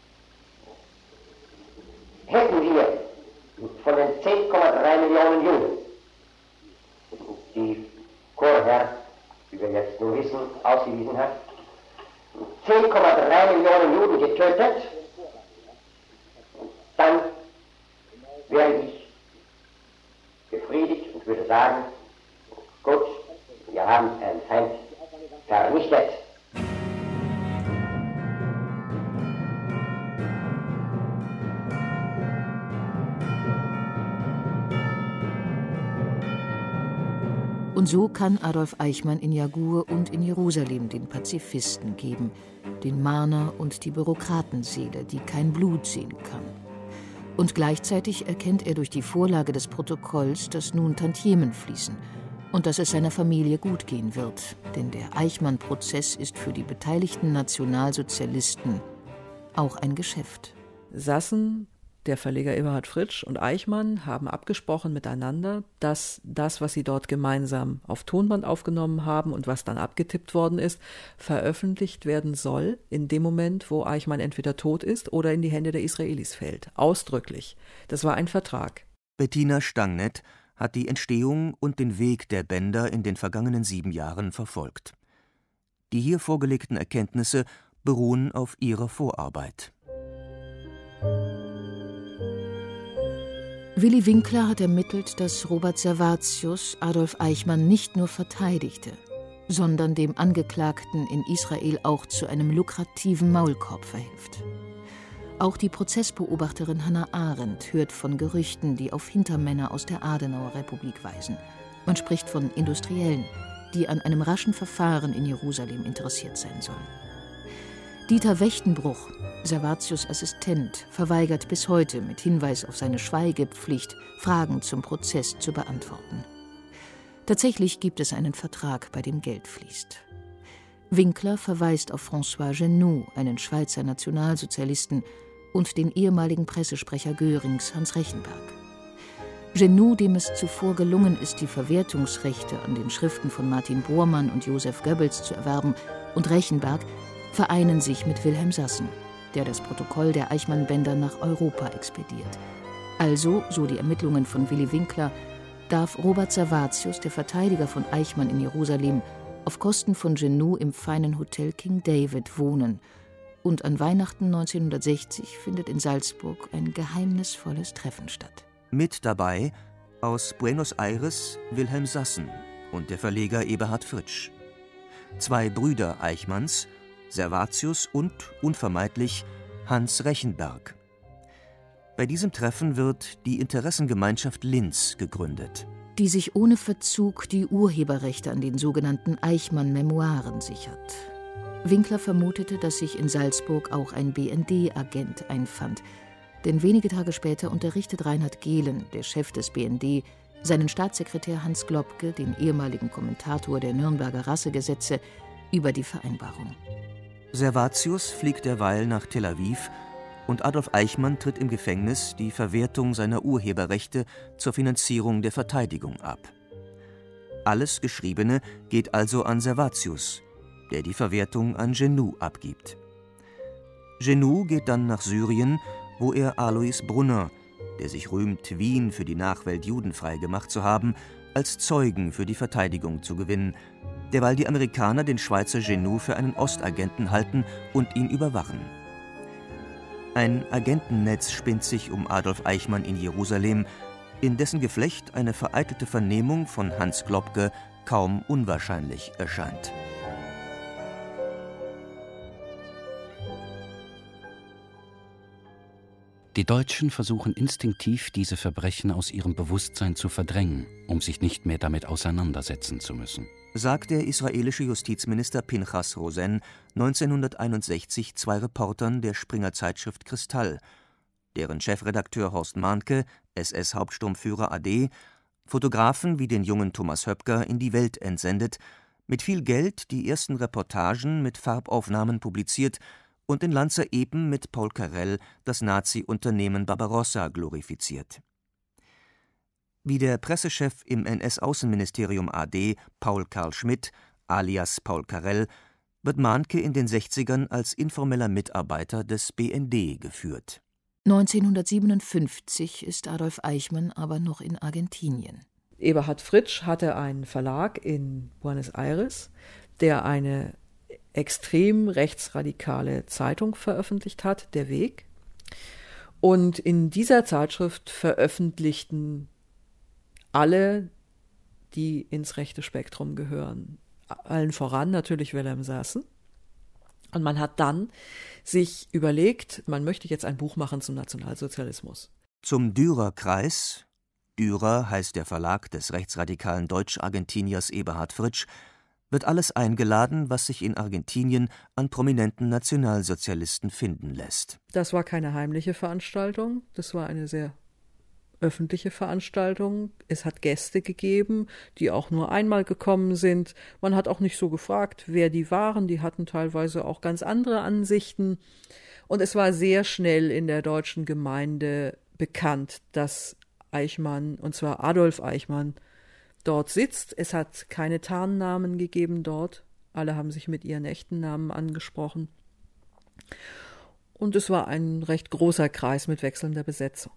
hätten wir von den 10,3 Millionen Juden, die Chorherr, wie wir jetzt nur wissen, ausgewiesen hat, 10,3 Millionen Juden getötet, dann wäre ich befriedigt und würde sagen, gut, wir haben einen Feind vernichtet. Und so kann Adolf Eichmann in Jagur und in Jerusalem den Pazifisten geben, den Mahner und die Bürokratenseele, die kein Blut sehen kann. Und gleichzeitig erkennt er durch die Vorlage des Protokolls, dass nun Tantiemen fließen. und dass es seiner Familie gut gehen wird, denn der Eichmann-Prozess ist für die beteiligten Nationalsozialisten auch ein Geschäft. Sassen, der Verleger Eberhard Fritsch und Eichmann haben abgesprochen miteinander, dass das, was sie dort gemeinsam auf Tonband aufgenommen haben und was dann abgetippt worden ist, veröffentlicht werden soll in dem Moment, wo Eichmann entweder tot ist oder in die Hände der Israelis fällt. Ausdrücklich. Das war ein Vertrag. Bettina Stangnett hat die Entstehung und den Weg der Bänder in den vergangenen 7 Jahren verfolgt. Die hier vorgelegten Erkenntnisse beruhen auf ihrer Vorarbeit. Willi Winkler hat ermittelt, dass Robert Servatius Adolf Eichmann nicht nur verteidigte, sondern dem Angeklagten in Israel auch zu einem lukrativen Maulkorb verhilft. Auch die Prozessbeobachterin Hannah Arendt hört von Gerüchten, die auf Hintermänner aus der Adenauer Republik weisen. Man spricht von Industriellen, die an einem raschen Verfahren in Jerusalem interessiert sein sollen. Dieter Wächtenbruch, Servatius' Assistent, verweigert bis heute mit Hinweis auf seine Schweigepflicht, Fragen zum Prozess zu beantworten. Tatsächlich gibt es einen Vertrag, bei dem Geld fließt. Winkler verweist auf François Genoux, einen Schweizer Nationalsozialisten, und den ehemaligen Pressesprecher Görings, Hans Rechenberg. Genoux, dem es zuvor gelungen ist, die Verwertungsrechte an den Schriften von Martin Bormann und Joseph Goebbels zu erwerben, und Rechenberg vereinen sich mit Wilhelm Sassen, der das Protokoll der Eichmann-Bänder nach Europa expediert. Also, so die Ermittlungen von Willi Winkler, darf Robert Servatius, der Verteidiger von Eichmann in Jerusalem, auf Kosten von Genoux im feinen Hotel King David wohnen. Und an Weihnachten 1960 findet in Salzburg ein geheimnisvolles Treffen statt. Mit dabei aus Buenos Aires Wilhelm Sassen und der Verleger Eberhard Fritsch. 2 Brüder Eichmanns, Servatius und, unvermeidlich, Hans Rechenberg. Bei diesem Treffen wird die Interessengemeinschaft Linz gegründet, die sich ohne Verzug die Urheberrechte an den sogenannten Eichmann-Memoiren sichert. Winkler vermutete, dass sich in Salzburg auch ein BND-Agent einfand, denn wenige Tage später unterrichtet Reinhard Gehlen, der Chef des BND, seinen Staatssekretär Hans Globke, den ehemaligen Kommentator der Nürnberger Rassegesetze, über die Vereinbarung. Servatius fliegt derweil nach Tel Aviv und Adolf Eichmann tritt im Gefängnis die Verwertung seiner Urheberrechte zur Finanzierung der Verteidigung ab. Alles Geschriebene geht also an Servatius, der die Verwertung an Genoux abgibt. Genoux geht dann nach Syrien, wo er Alois Brunner, der sich rühmt, Wien für die Nachwelt judenfrei gemacht zu haben, als Zeugen für die Verteidigung zu gewinnen, derweil die Amerikaner den Schweizer Genoux für einen Ostagenten halten und ihn überwachen. Ein Agentennetz spinnt sich um Adolf Eichmann in Jerusalem, in dessen Geflecht eine vereitelte Vernehmung von Hans Globke kaum unwahrscheinlich erscheint. Die Deutschen versuchen instinktiv, diese Verbrechen aus ihrem Bewusstsein zu verdrängen, um sich nicht mehr damit auseinandersetzen zu müssen, sagt der israelische Justizminister Pinchas Rosen 1961 2 Reportern der Springer-Zeitschrift Kristall, deren Chefredakteur Horst Mahnke, SS-Hauptsturmführer AD, Fotografen wie den jungen Thomas Höpker in die Welt entsendet, mit viel Geld die ersten Reportagen mit Farbaufnahmen publiziert und in Lanzer Epen mit Paul Carrel das Nazi-Unternehmen Barbarossa glorifiziert. Wie der Pressechef im NS-Außenministerium AD, Paul Karl Schmidt, alias Paul Carrel, wird Mahnke in den 60ern als informeller Mitarbeiter des BND geführt. 1957 ist Adolf Eichmann aber noch in Argentinien. Eberhard Fritsch hatte einen Verlag in Buenos Aires, der eine extrem rechtsradikale Zeitung veröffentlicht hat, Der Weg. Und in dieser Zeitschrift veröffentlichten alle, die ins rechte Spektrum gehören, allen voran natürlich Wilhelm Sassen. Und man hat dann sich überlegt, man möchte jetzt ein Buch machen zum Nationalsozialismus. Zum Dürer-Kreis, Dürer heißt der Verlag des rechtsradikalen Deutsch-Argentiniers Eberhard Fritsch, wird alles eingeladen, was sich in Argentinien an prominenten Nationalsozialisten finden lässt. Das war keine heimliche Veranstaltung, das war eine sehr öffentliche Veranstaltung. Es hat Gäste gegeben, die auch nur einmal gekommen sind. Man hat auch nicht so gefragt, wer die waren. Die hatten teilweise auch ganz andere Ansichten. Und es war sehr schnell in der deutschen Gemeinde bekannt, dass Eichmann, und zwar Adolf Eichmann, dort sitzt. Es hat keine Tarnnamen gegeben dort. Alle haben sich mit ihren echten Namen angesprochen. Und es war ein recht großer Kreis mit wechselnder Besetzung.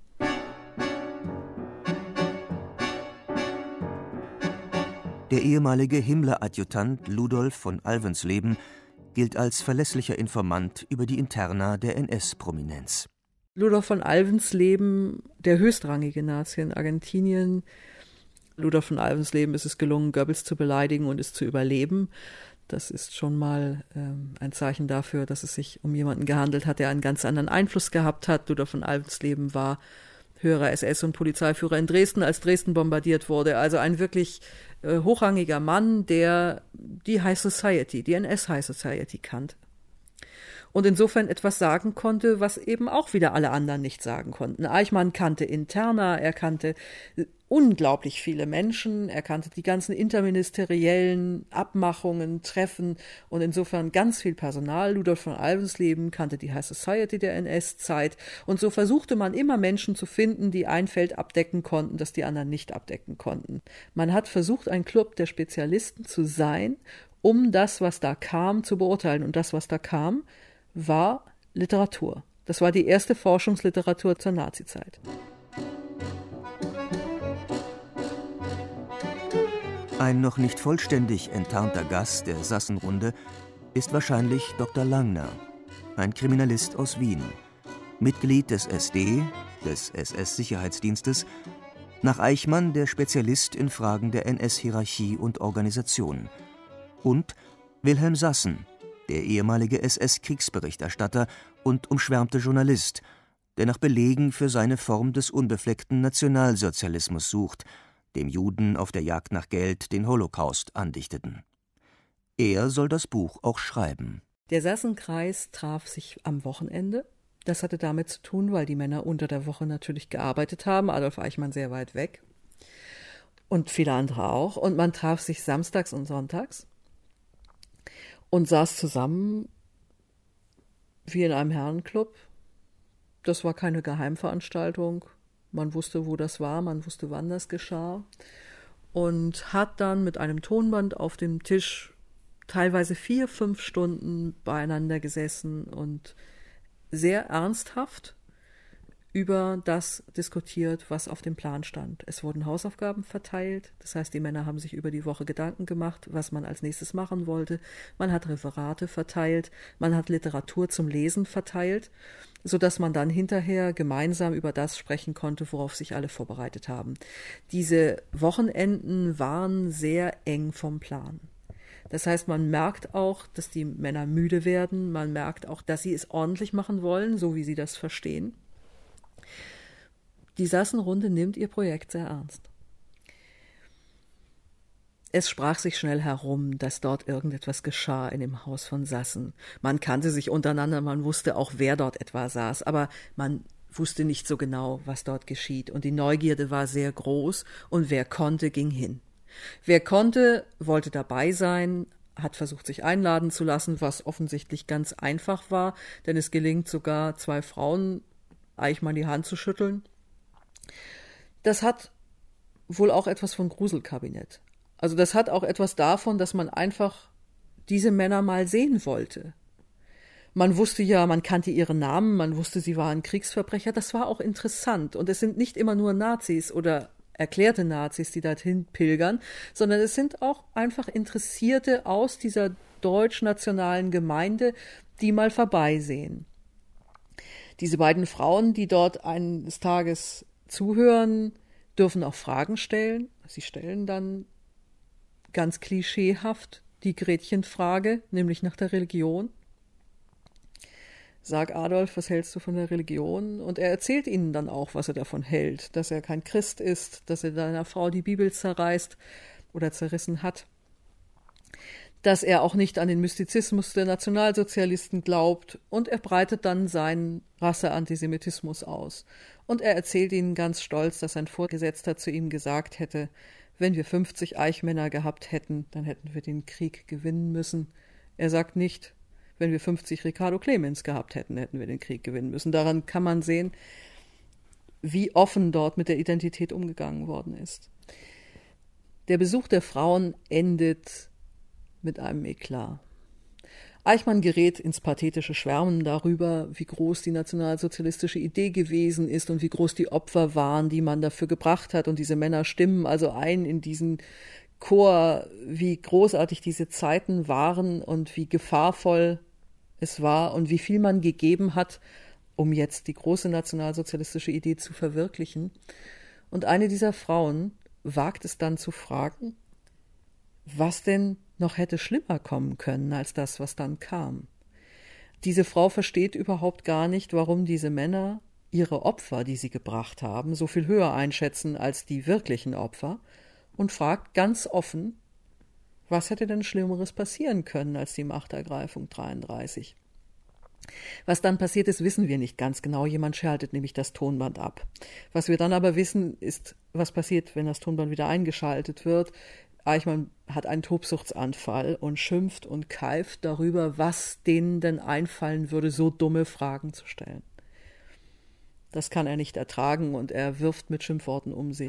Der ehemalige Himmler-Adjutant Ludolf von Alvensleben gilt als verlässlicher Informant über die Interna der NS-Prominenz. Ludolf von Alvensleben, der höchstrangige Nazi in Argentinien. Ludolf von Alvensleben ist es gelungen, Goebbels zu beleidigen und es zu überleben. Das ist schon mal ein Zeichen dafür, dass es sich um jemanden gehandelt hat, der einen ganz anderen Einfluss gehabt hat. Ludolf von Alvensleben war höherer SS- und Polizeiführer in Dresden, als Dresden bombardiert wurde. Also ein wirklich hochrangiger Mann, der die High Society, die NS-High Society kannte. Und insofern etwas sagen konnte, was eben auch wieder alle anderen nicht sagen konnten. Eichmann kannte Interna, er kannte unglaublich viele Menschen, er kannte die ganzen interministeriellen Abmachungen, Treffen und insofern ganz viel Personal. Ludolf von Alvensleben kannte die High Society der NS-Zeit und so versuchte man immer Menschen zu finden, die ein Feld abdecken konnten, das die anderen nicht abdecken konnten. Man hat versucht, ein Club der Spezialisten zu sein, um das, was da kam, zu beurteilen. Und das, was da kam, war Literatur. Das war die erste Forschungsliteratur zur Nazizeit. Ein noch nicht vollständig enttarnter Gast der Sassenrunde ist wahrscheinlich Dr. Langner, ein Kriminalist aus Wien, Mitglied des SD, des SS-Sicherheitsdienstes, nach Eichmann der Spezialist in Fragen der NS-Hierarchie und Organisation, und Wilhelm Sassen, der ehemalige SS-Kriegsberichterstatter und umschwärmte Journalist, der nach Belegen für seine Form des unbefleckten Nationalsozialismus sucht, dem Juden auf der Jagd nach Geld den Holocaust andichteten. Er soll das Buch auch schreiben. Der Sassenkreis traf sich am Wochenende. Das hatte damit zu tun, weil die Männer unter der Woche natürlich gearbeitet haben, Adolf Eichmann sehr weit weg und viele andere auch. Und man traf sich samstags und sonntags und saß zusammen wie in einem Herrenclub. Das war keine Geheimveranstaltung. Man wusste, wo das war, man wusste, wann das geschah. Und hat dann mit einem Tonband auf dem Tisch teilweise 4-5 Stunden beieinander gesessen und sehr ernsthaft über das diskutiert, was auf dem Plan stand. Es wurden Hausaufgaben verteilt, das heißt, die Männer haben sich über die Woche Gedanken gemacht, was man als nächstes machen wollte. Man hat Referate verteilt, man hat Literatur zum Lesen verteilt, sodass man dann hinterher gemeinsam über das sprechen konnte, worauf sich alle vorbereitet haben. Diese Wochenenden waren sehr eng vom Plan. Das heißt, man merkt auch, dass die Männer müde werden, man merkt auch, dass sie es ordentlich machen wollen, so wie sie das verstehen. Die Sassenrunde nimmt ihr Projekt sehr ernst. Es sprach sich schnell herum, dass dort irgendetwas geschah in dem Haus von Sassen. Man kannte sich untereinander, man wusste auch, wer dort etwa saß, aber man wusste nicht so genau, was dort geschieht. Und die Neugierde war sehr groß und wer konnte, ging hin. Wer konnte, wollte dabei sein, hat versucht, sich einladen zu lassen, was offensichtlich ganz einfach war, denn es gelingt sogar 2 Frauen, Eichmann die Hand zu schütteln. Das hat wohl auch etwas von Gruselkabinett. Also das hat auch etwas davon, dass man einfach diese Männer mal sehen wollte. Man wusste ja, man kannte ihre Namen, man wusste, sie waren Kriegsverbrecher. Das war auch interessant. Und es sind nicht immer nur Nazis oder erklärte Nazis, die dorthin pilgern, sondern es sind auch einfach Interessierte aus dieser deutsch-nationalen Gemeinde, die mal vorbeisehen. Diese beiden Frauen, die dort eines Tages zuhören, dürfen auch Fragen stellen. Sie stellen dann ganz klischeehaft die Gretchenfrage, nämlich nach der Religion. Sag Adolf, was hältst du von der Religion? Und er erzählt ihnen dann auch, was er davon hält, dass er kein Christ ist, dass er seiner Frau die Bibel zerreißt oder zerrissen hat. dass er auch nicht an den Mystizismus der Nationalsozialisten glaubt, und er breitet dann seinen Rasseantisemitismus aus. Und er erzählt ihnen ganz stolz, dass ein Vorgesetzter zu ihm gesagt hätte, wenn wir 50 Eichmänner gehabt hätten, dann hätten wir den Krieg gewinnen müssen. Er sagt nicht, wenn wir 50 Ricardo Clemens gehabt hätten, hätten wir den Krieg gewinnen müssen. Daran kann man sehen, wie offen dort mit der Identität umgegangen worden ist. Der Besuch der Frauen endet mit einem Eklat. Eichmann gerät ins pathetische Schwärmen darüber, wie groß die nationalsozialistische Idee gewesen ist und wie groß die Opfer waren, die man dafür gebracht hat. Und diese Männer stimmen also ein in diesen Chor, wie großartig diese Zeiten waren und wie gefahrvoll es war und wie viel man gegeben hat, um jetzt die große nationalsozialistische Idee zu verwirklichen. Und eine dieser Frauen wagt es dann zu fragen, was denn noch hätte schlimmer kommen können als das, was dann kam. Diese Frau versteht überhaupt gar nicht, warum diese Männer ihre Opfer, die sie gebracht haben, so viel höher einschätzen als die wirklichen Opfer, und fragt ganz offen, was hätte denn Schlimmeres passieren können als die Machtergreifung 1933? Was dann passiert ist, wissen wir nicht ganz genau. Jemand schaltet nämlich das Tonband ab. Was wir dann aber wissen, ist, was passiert, wenn das Tonband wieder eingeschaltet wird. Eichmann hat einen Tobsuchtsanfall und schimpft und keift darüber, was denen denn einfallen würde, so dumme Fragen zu stellen. Das kann er nicht ertragen und er wirft mit Schimpfworten um sich.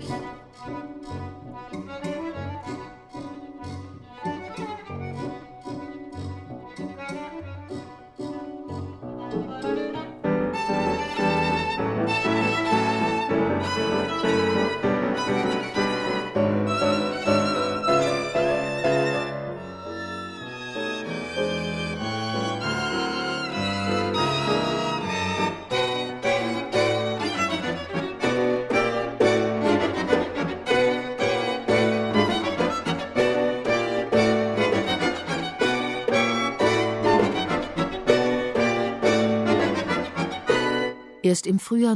Erst im Frühjahr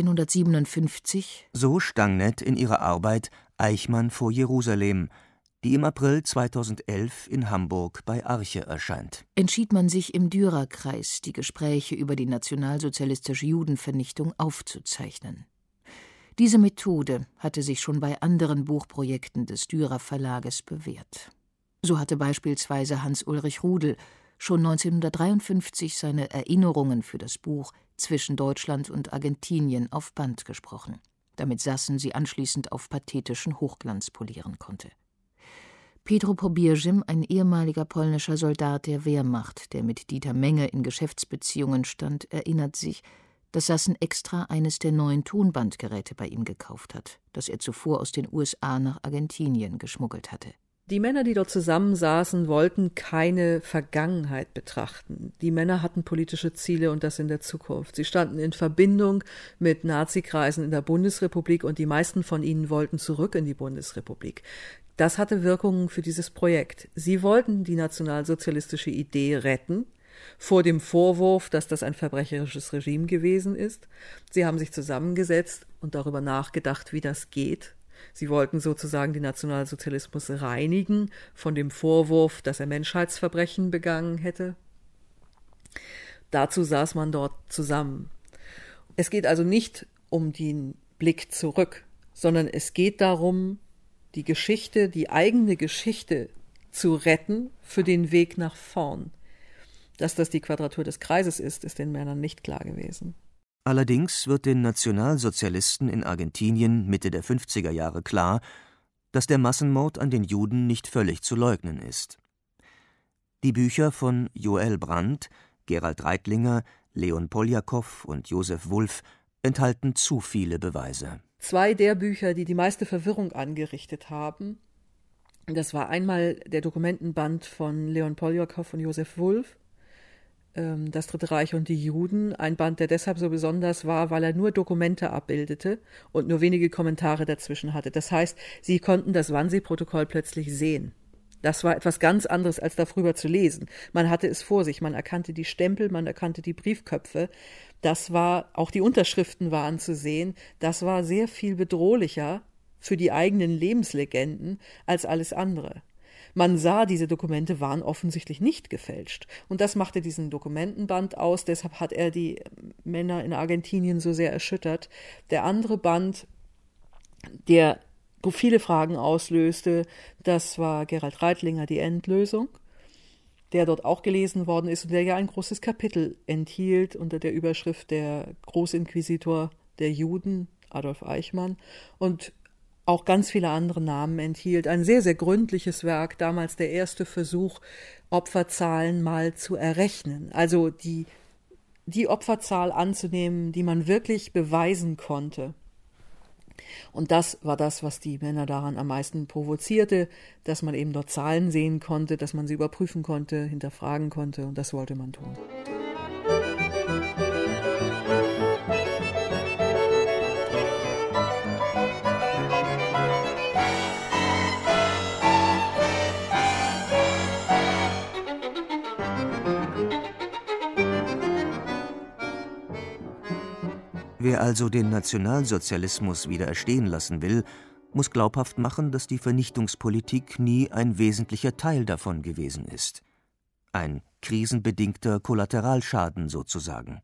1957, so Stangnet in ihrer Arbeit Eichmann vor Jerusalem, die im April 2011 in Hamburg bei Arche erscheint, entschied man sich im Dürer-Kreis, die Gespräche über die nationalsozialistische Judenvernichtung aufzuzeichnen. Diese Methode hatte sich schon bei anderen Buchprojekten des Dürer Verlages bewährt. So hatte beispielsweise Hans-Ulrich Rudel schon 1953 seine Erinnerungen für das Buch Zwischen Deutschland und Argentinien auf Band gesprochen, damit Sassen sie anschließend auf pathetischen Hochglanz polieren konnte. Pedro Pobierzym, ein ehemaliger polnischer Soldat der Wehrmacht, der mit Dieter Menge in Geschäftsbeziehungen stand, erinnert sich, dass Sassen extra eines der neuen Tonbandgeräte bei ihm gekauft hat, das er zuvor aus den USA nach Argentinien geschmuggelt hatte. Die Männer, die dort zusammensaßen, wollten keine Vergangenheit betrachten. Die Männer hatten politische Ziele und das in der Zukunft. Sie standen in Verbindung mit Nazikreisen in der Bundesrepublik und die meisten von ihnen wollten zurück in die Bundesrepublik. Das hatte Wirkungen für dieses Projekt. Sie wollten die nationalsozialistische Idee retten, vor dem Vorwurf, dass das ein verbrecherisches Regime gewesen ist. Sie haben sich zusammengesetzt und darüber nachgedacht, wie das geht. Sie wollten sozusagen den Nationalsozialismus reinigen von dem Vorwurf, dass er Menschheitsverbrechen begangen hätte. Dazu saß man dort zusammen. Es geht also nicht um den Blick zurück, sondern es geht darum, die Geschichte, die eigene Geschichte zu retten für den Weg nach vorn. Dass das die Quadratur des Kreises ist den Männern nicht klar gewesen. Allerdings wird den Nationalsozialisten in Argentinien Mitte der 50er Jahre klar, dass der Massenmord an den Juden nicht völlig zu leugnen ist. Die Bücher von Joel Brandt, Gerald Reitlinger, Leon Poljakow und Josef Wulff enthalten zu viele Beweise. Zwei der Bücher, die die meiste Verwirrung angerichtet haben, das war einmal der Dokumentenband von Leon Poljakow und Josef Wulff, Das Dritte Reich und die Juden, ein Band, der deshalb so besonders war, weil er nur Dokumente abbildete und nur wenige Kommentare dazwischen hatte. Das heißt, sie konnten das Wannsee-Protokoll plötzlich sehen. Das war etwas ganz anderes, als darüber zu lesen. Man hatte es vor sich, man erkannte die Stempel, man erkannte die Briefköpfe. Das war, auch die Unterschriften waren zu sehen. Das war sehr viel bedrohlicher für die eigenen Lebenslegenden als alles andere. Man sah, diese Dokumente waren offensichtlich nicht gefälscht. Und das machte diesen Dokumentenband aus, deshalb hat er die Männer in Argentinien so sehr erschüttert. Der andere Band, der viele Fragen auslöste, das war Gerald Reitlinger, die Endlösung, der dort auch gelesen worden ist und der ja ein großes Kapitel enthielt unter der Überschrift Der Großinquisitor der Juden, Adolf Eichmann, und auch ganz viele andere Namen enthielt. Ein sehr, sehr gründliches Werk, damals der erste Versuch, Opferzahlen mal zu errechnen. Also die Opferzahl anzunehmen, die man wirklich beweisen konnte. Und das war das, was die Männer daran am meisten provozierte, dass man eben dort Zahlen sehen konnte, dass man sie überprüfen konnte, hinterfragen konnte, und das wollte man tun. Wer also den Nationalsozialismus wieder erstehen lassen will, muss glaubhaft machen, dass die Vernichtungspolitik nie ein wesentlicher Teil davon gewesen ist. Ein krisenbedingter Kollateralschaden sozusagen.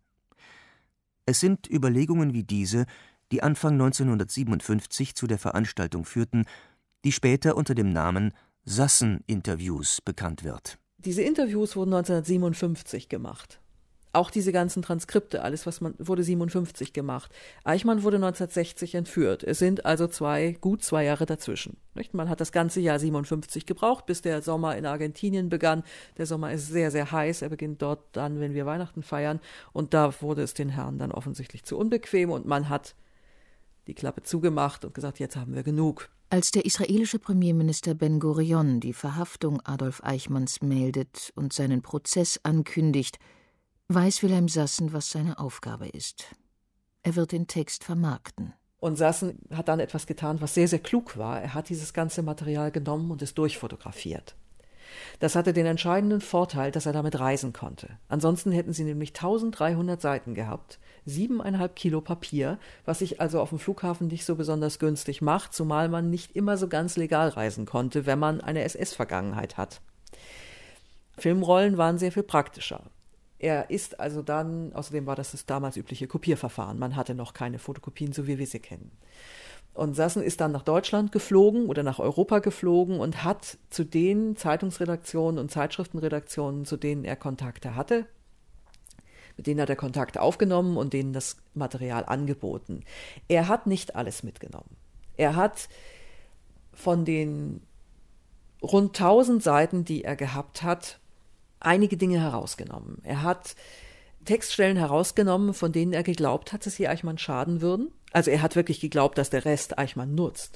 Es sind Überlegungen wie diese, die Anfang 1957 zu der Veranstaltung führten, die später unter dem Namen Sassen-Interviews bekannt wird. Diese Interviews wurden 1957 gemacht. Auch diese ganzen Transkripte, alles, wurde 57 gemacht. Eichmann wurde 1960 entführt. Es sind also gut zwei Jahre dazwischen. Nicht? Man hat das ganze Jahr 57 gebraucht, bis der Sommer in Argentinien begann. Der Sommer ist sehr, sehr heiß. Er beginnt dort dann, wenn wir Weihnachten feiern. Und da wurde es den Herren dann offensichtlich zu unbequem. Und man hat die Klappe zugemacht und gesagt, jetzt haben wir genug. Als der israelische Premierminister Ben Gurion die Verhaftung Adolf Eichmanns meldet und seinen Prozess ankündigt, weiß Wilhelm Sassen, was seine Aufgabe ist. Er wird den Text vermarkten. Und Sassen hat dann etwas getan, was sehr, sehr klug war. Er hat dieses ganze Material genommen und es durchfotografiert. Das hatte den entscheidenden Vorteil, dass er damit reisen konnte. Ansonsten hätten sie nämlich 1300 Seiten gehabt, 7,5 Kilo Papier, was sich also auf dem Flughafen nicht so besonders günstig macht, zumal man nicht immer so ganz legal reisen konnte, wenn man eine SS-Vergangenheit hat. Filmrollen waren sehr viel praktischer. Er ist also dann, außerdem war das damals übliche Kopierverfahren, man hatte noch keine Fotokopien, so wie wir sie kennen. Und Sassen ist dann nach Deutschland geflogen oder nach Europa geflogen und hat zu den Zeitungsredaktionen und Zeitschriftenredaktionen, zu denen er Kontakte hatte, mit denen hat er Kontakt aufgenommen und denen das Material angeboten. Er hat nicht alles mitgenommen. Er hat von den rund 1000 Seiten, die er gehabt hat, einige Dinge herausgenommen. Er hat Textstellen herausgenommen, von denen er geglaubt hat, dass sie Eichmann schaden würden. Also er hat wirklich geglaubt, dass der Rest Eichmann nutzt.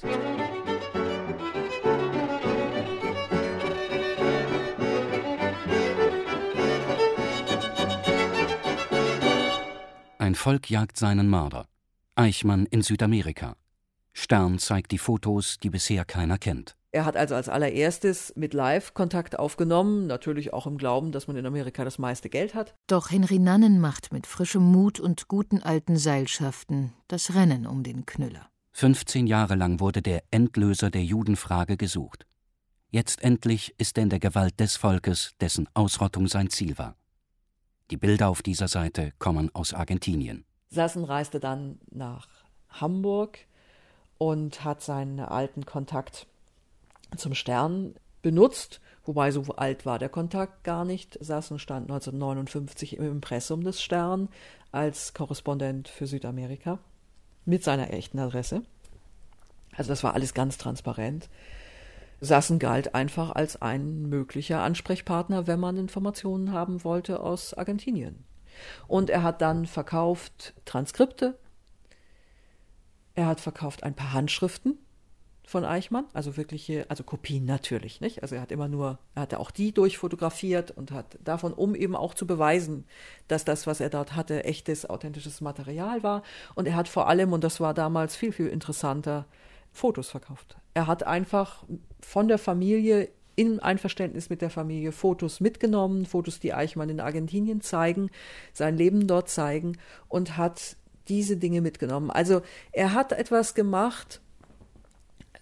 Ein Volk jagt seinen Mörder. Eichmann in Südamerika. Stern zeigt die Fotos, die bisher keiner kennt. Er hat also als allererstes mit Live Kontakt aufgenommen, natürlich auch im Glauben, dass man in Amerika das meiste Geld hat. Doch Henry Nannen macht mit frischem Mut und guten alten Seilschaften das Rennen um den Knüller. 15 Jahre lang wurde der Endlöser der Judenfrage gesucht. Jetzt endlich ist er in der Gewalt des Volkes, dessen Ausrottung sein Ziel war. Die Bilder auf dieser Seite kommen aus Argentinien. Sassen reiste dann nach Hamburg und hat seinen alten Kontakt zum Stern benutzt, wobei so alt war der Kontakt gar nicht. Sassen stand 1959 im Impressum des Stern als Korrespondent für Südamerika mit seiner echten Adresse. Also das war alles ganz transparent. Sassen galt einfach als ein möglicher Ansprechpartner, wenn man Informationen haben wollte aus Argentinien. Und er hat dann verkauft Transkripte, er hat verkauft ein paar Handschriften von Eichmann, also Kopien natürlich, nicht? Also er hatte auch die durchfotografiert und hat davon, um eben auch zu beweisen, dass das, was er dort hatte, echtes, authentisches Material war. Und er hat vor allem, und das war damals viel, viel interessanter, Fotos verkauft. Er hat einfach von der Familie, in Einverständnis mit der Familie, Fotos mitgenommen, Fotos, die Eichmann in Argentinien zeigen, sein Leben dort zeigen, und hat diese Dinge mitgenommen. Also er hat etwas gemacht,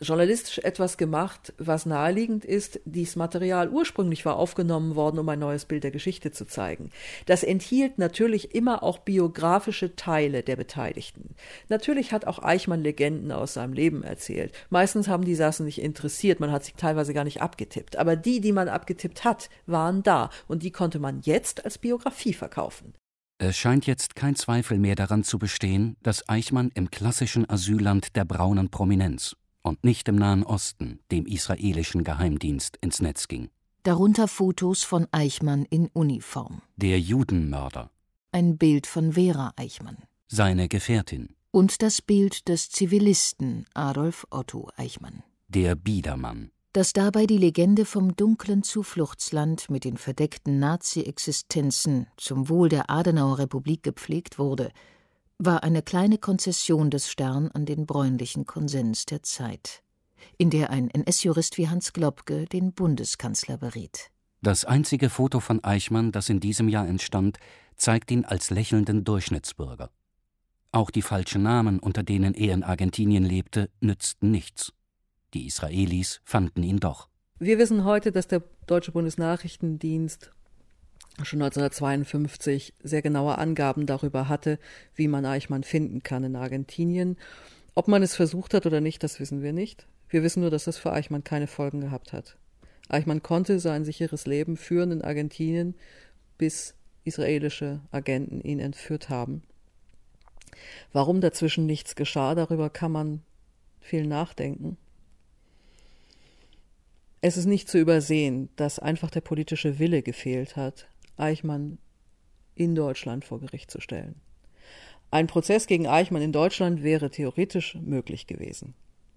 journalistisch etwas gemacht, was naheliegend ist. Dieses Material ursprünglich war aufgenommen worden, um ein neues Bild der Geschichte zu zeigen. Das enthielt natürlich immer auch biografische Teile der Beteiligten. Natürlich hat auch Eichmann Legenden aus seinem Leben erzählt. Meistens haben die Sachen nicht interessiert, man hat sie teilweise gar nicht abgetippt. Aber die man abgetippt hat, waren da und die konnte man jetzt als Biografie verkaufen. Es scheint jetzt kein Zweifel mehr daran zu bestehen, dass Eichmann im klassischen Asylland der braunen Prominenz und nicht im Nahen Osten, dem israelischen Geheimdienst, ins Netz ging. Darunter Fotos von Eichmann in Uniform. Der Judenmörder. Ein Bild von Vera Eichmann. Seine Gefährtin. Und das Bild des Zivilisten Adolf Otto Eichmann. Der Biedermann. Dass dabei die Legende vom dunklen Zufluchtsland mit den verdeckten Nazi-Existenzen zum Wohl der Adenauer Republik gepflegt wurde, war eine kleine Konzession des Stern an den bräunlichen Konsens der Zeit, in der ein NS-Jurist wie Hans Globke den Bundeskanzler beriet. Das einzige Foto von Eichmann, das in diesem Jahr entstand, zeigt ihn als lächelnden Durchschnittsbürger. Auch die falschen Namen, unter denen er in Argentinien lebte, nützten nichts. Die Israelis fanden ihn doch. Wir wissen heute, dass der Deutsche Bundesnachrichtendienst schon 1952 sehr genaue Angaben darüber hatte, wie man Eichmann finden kann in Argentinien. Ob man es versucht hat oder nicht, das wissen wir nicht. Wir wissen nur, dass das für Eichmann keine Folgen gehabt hat. Eichmann konnte sein sicheres Leben führen in Argentinien, bis israelische Agenten ihn entführt haben. Warum dazwischen nichts geschah, darüber kann man viel nachdenken. Es ist nicht zu übersehen, dass einfach der politische Wille gefehlt hat, Eichmann in Deutschland vor Gericht zu stellen. Ein Prozess gegen Eichmann in Deutschland wäre theoretisch möglich gewesen.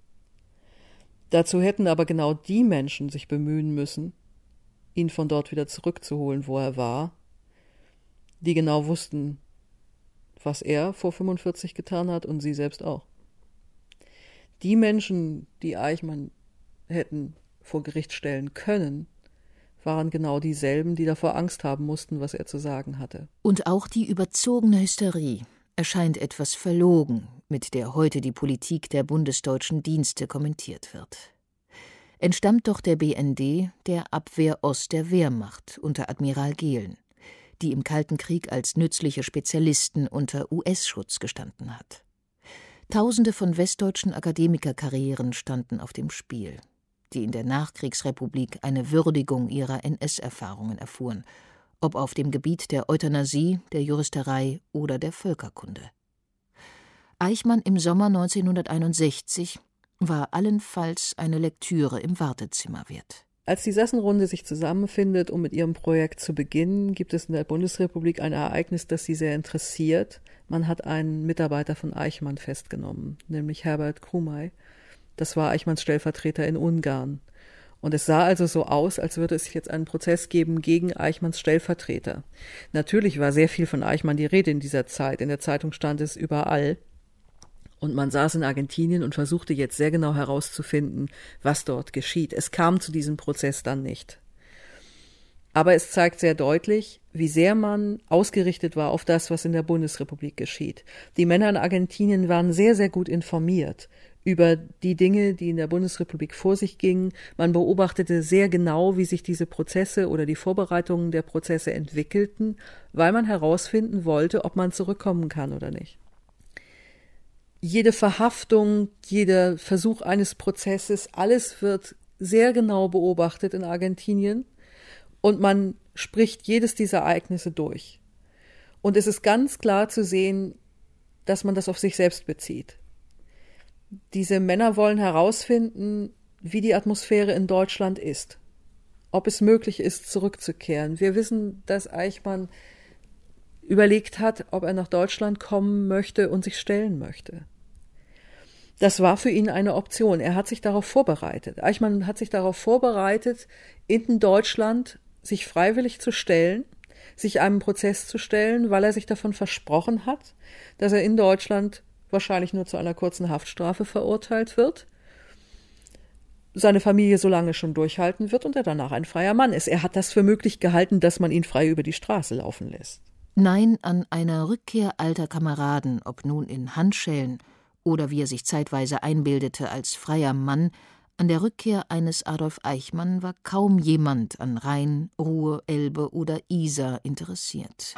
Dazu hätten aber genau die Menschen sich bemühen müssen, ihn von dort wieder zurückzuholen, wo er war, die genau wussten, was er vor 45 getan hat und sie selbst auch. Die Menschen, die Eichmann hätten vor Gericht stellen können, waren genau dieselben, die davor Angst haben mussten, was er zu sagen hatte. Und auch die überzogene Hysterie erscheint etwas verlogen, mit der heute die Politik der bundesdeutschen Dienste kommentiert wird. Entstammt doch der BND der Abwehr Ost der Wehrmacht unter Admiral Gehlen, die im Kalten Krieg als nützliche Spezialisten unter US-Schutz gestanden hat. Tausende von westdeutschen Akademikerkarrieren standen auf dem Spiel, die in der Nachkriegsrepublik eine Würdigung ihrer NS-Erfahrungen erfuhren, ob auf dem Gebiet der Euthanasie, der Juristerei oder der Völkerkunde. Eichmann im Sommer 1961 war allenfalls eine Lektüre im Wartezimmer wert. Als die Sassenrunde sich zusammenfindet, um mit ihrem Projekt zu beginnen, gibt es in der Bundesrepublik ein Ereignis, das sie sehr interessiert. Man hat einen Mitarbeiter von Eichmann festgenommen, nämlich Herbert Krumay. Das war Eichmanns Stellvertreter in Ungarn. Und es sah also so aus, als würde es jetzt einen Prozess geben gegen Eichmanns Stellvertreter. Natürlich war sehr viel von Eichmann die Rede in dieser Zeit. In der Zeitung stand es überall. Und man saß in Argentinien und versuchte jetzt sehr genau herauszufinden, was dort geschieht. Es kam zu diesem Prozess dann nicht. Aber es zeigt sehr deutlich, wie sehr man ausgerichtet war auf das, was in der Bundesrepublik geschieht. Die Männer in Argentinien waren sehr, sehr gut informiert über die Dinge, die in der Bundesrepublik vor sich gingen. Man beobachtete sehr genau, wie sich diese Prozesse oder die Vorbereitungen der Prozesse entwickelten, weil man herausfinden wollte, ob man zurückkommen kann oder nicht. Jede Verhaftung, jeder Versuch eines Prozesses, alles wird sehr genau beobachtet in Argentinien und man spricht jedes dieser Ereignisse durch. Und es ist ganz klar zu sehen, dass man das auf sich selbst bezieht. Diese Männer wollen herausfinden, wie die Atmosphäre in Deutschland ist, ob es möglich ist, zurückzukehren. Wir wissen, dass Eichmann überlegt hat, ob er nach Deutschland kommen möchte und sich stellen möchte. Das war für ihn eine Option. Er hat sich darauf vorbereitet. Eichmann hat sich darauf vorbereitet, in Deutschland sich freiwillig zu stellen, sich einem Prozess zu stellen, weil er sich davon versprochen hat, dass er in Deutschland wahrscheinlich nur zu einer kurzen Haftstrafe verurteilt wird, seine Familie so lange schon durchhalten wird und er danach ein freier Mann ist. Er hat das für möglich gehalten, dass man ihn frei über die Straße laufen lässt. Nein an einer Rückkehr alter Kameraden, ob nun in Handschellen oder wie er sich zeitweise einbildete als freier Mann, an der Rückkehr eines Adolf Eichmann war kaum jemand an Rhein, Ruhr, Elbe oder Isar interessiert.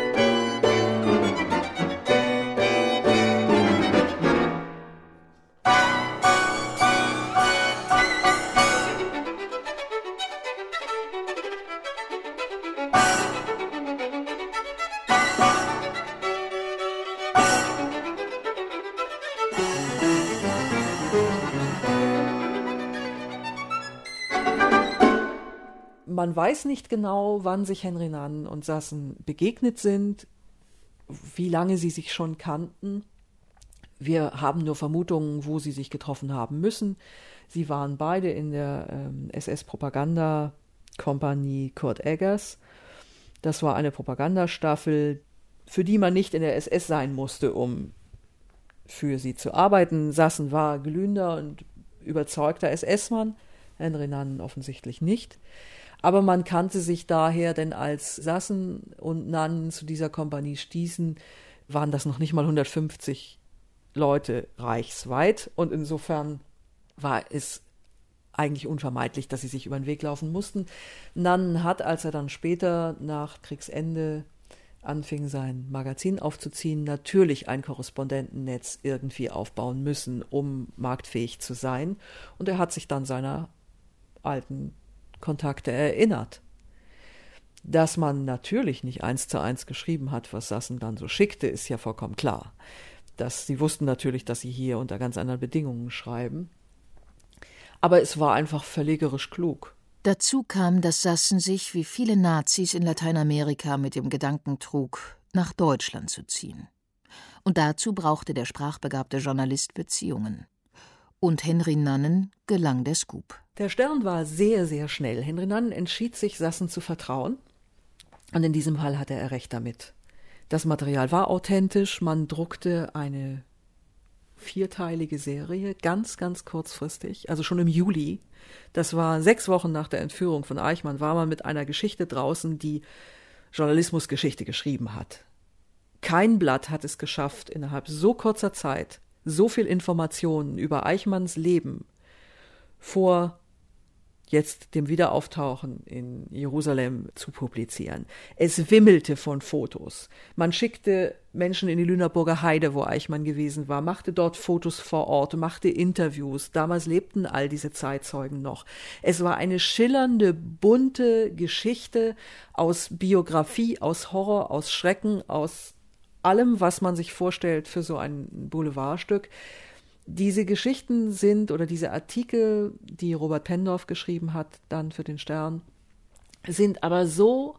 Man weiß nicht genau, wann sich Henry Nannen und Sassen begegnet sind, wie lange sie sich schon kannten. Wir haben nur Vermutungen, wo sie sich getroffen haben müssen. Sie waren beide in der SS-Propaganda-Kompanie Kurt Eggers. Das war eine Propagandastaffel, für die man nicht in der SS sein musste, um für sie zu arbeiten. Sassen war glühender und überzeugter SS-Mann, Henry Nannen offensichtlich nicht. Aber man kannte sich daher, denn als Sassen und Nannen zu dieser Kompanie stießen, waren das noch nicht mal 150 Leute reichsweit. Und insofern war es eigentlich unvermeidlich, dass sie sich über den Weg laufen mussten. Nannen hat, als er dann später nach Kriegsende anfing, sein Magazin aufzuziehen, natürlich ein Korrespondentennetz irgendwie aufbauen müssen, um marktfähig zu sein. Und er hat sich dann seiner alten Kontakte erinnert. Dass man natürlich nicht 1:1 geschrieben hat, was Sassen dann so schickte, ist ja vollkommen klar. Sie wussten natürlich, dass sie hier unter ganz anderen Bedingungen schreiben. Aber es war einfach verlegerisch klug. Dazu kam, dass Sassen sich, wie viele Nazis in Lateinamerika, mit dem Gedanken trug, nach Deutschland zu ziehen. Und dazu brauchte der sprachbegabte Journalist Beziehungen. Und Henry Nannen gelang der Scoop. Der Stern war sehr, sehr schnell. Henry Nannen entschied sich, Sassen zu vertrauen. Und in diesem Fall hatte er recht damit. Das Material war authentisch. Man druckte eine 4-teilige Serie, ganz, ganz kurzfristig, also schon im Juli. Das war 6 Wochen nach der Entführung von Eichmann, war man mit einer Geschichte draußen, die Journalismusgeschichte geschrieben hat. Kein Blatt hat es geschafft, innerhalb so kurzer Zeit so viel Informationen über Eichmanns Leben vor jetzt dem Wiederauftauchen in Jerusalem zu publizieren. Es wimmelte von Fotos. Man schickte Menschen in die Lüneburger Heide, wo Eichmann gewesen war, machte dort Fotos vor Ort, machte Interviews. Damals lebten all diese Zeitzeugen noch. Es war eine schillernde, bunte Geschichte aus Biografie, aus Horror, aus Schrecken, aus allem, was man sich vorstellt für so ein Boulevardstück. Diese Geschichten sind, oder diese Artikel, die Robert Pendorf geschrieben hat, dann für den Stern, sind aber so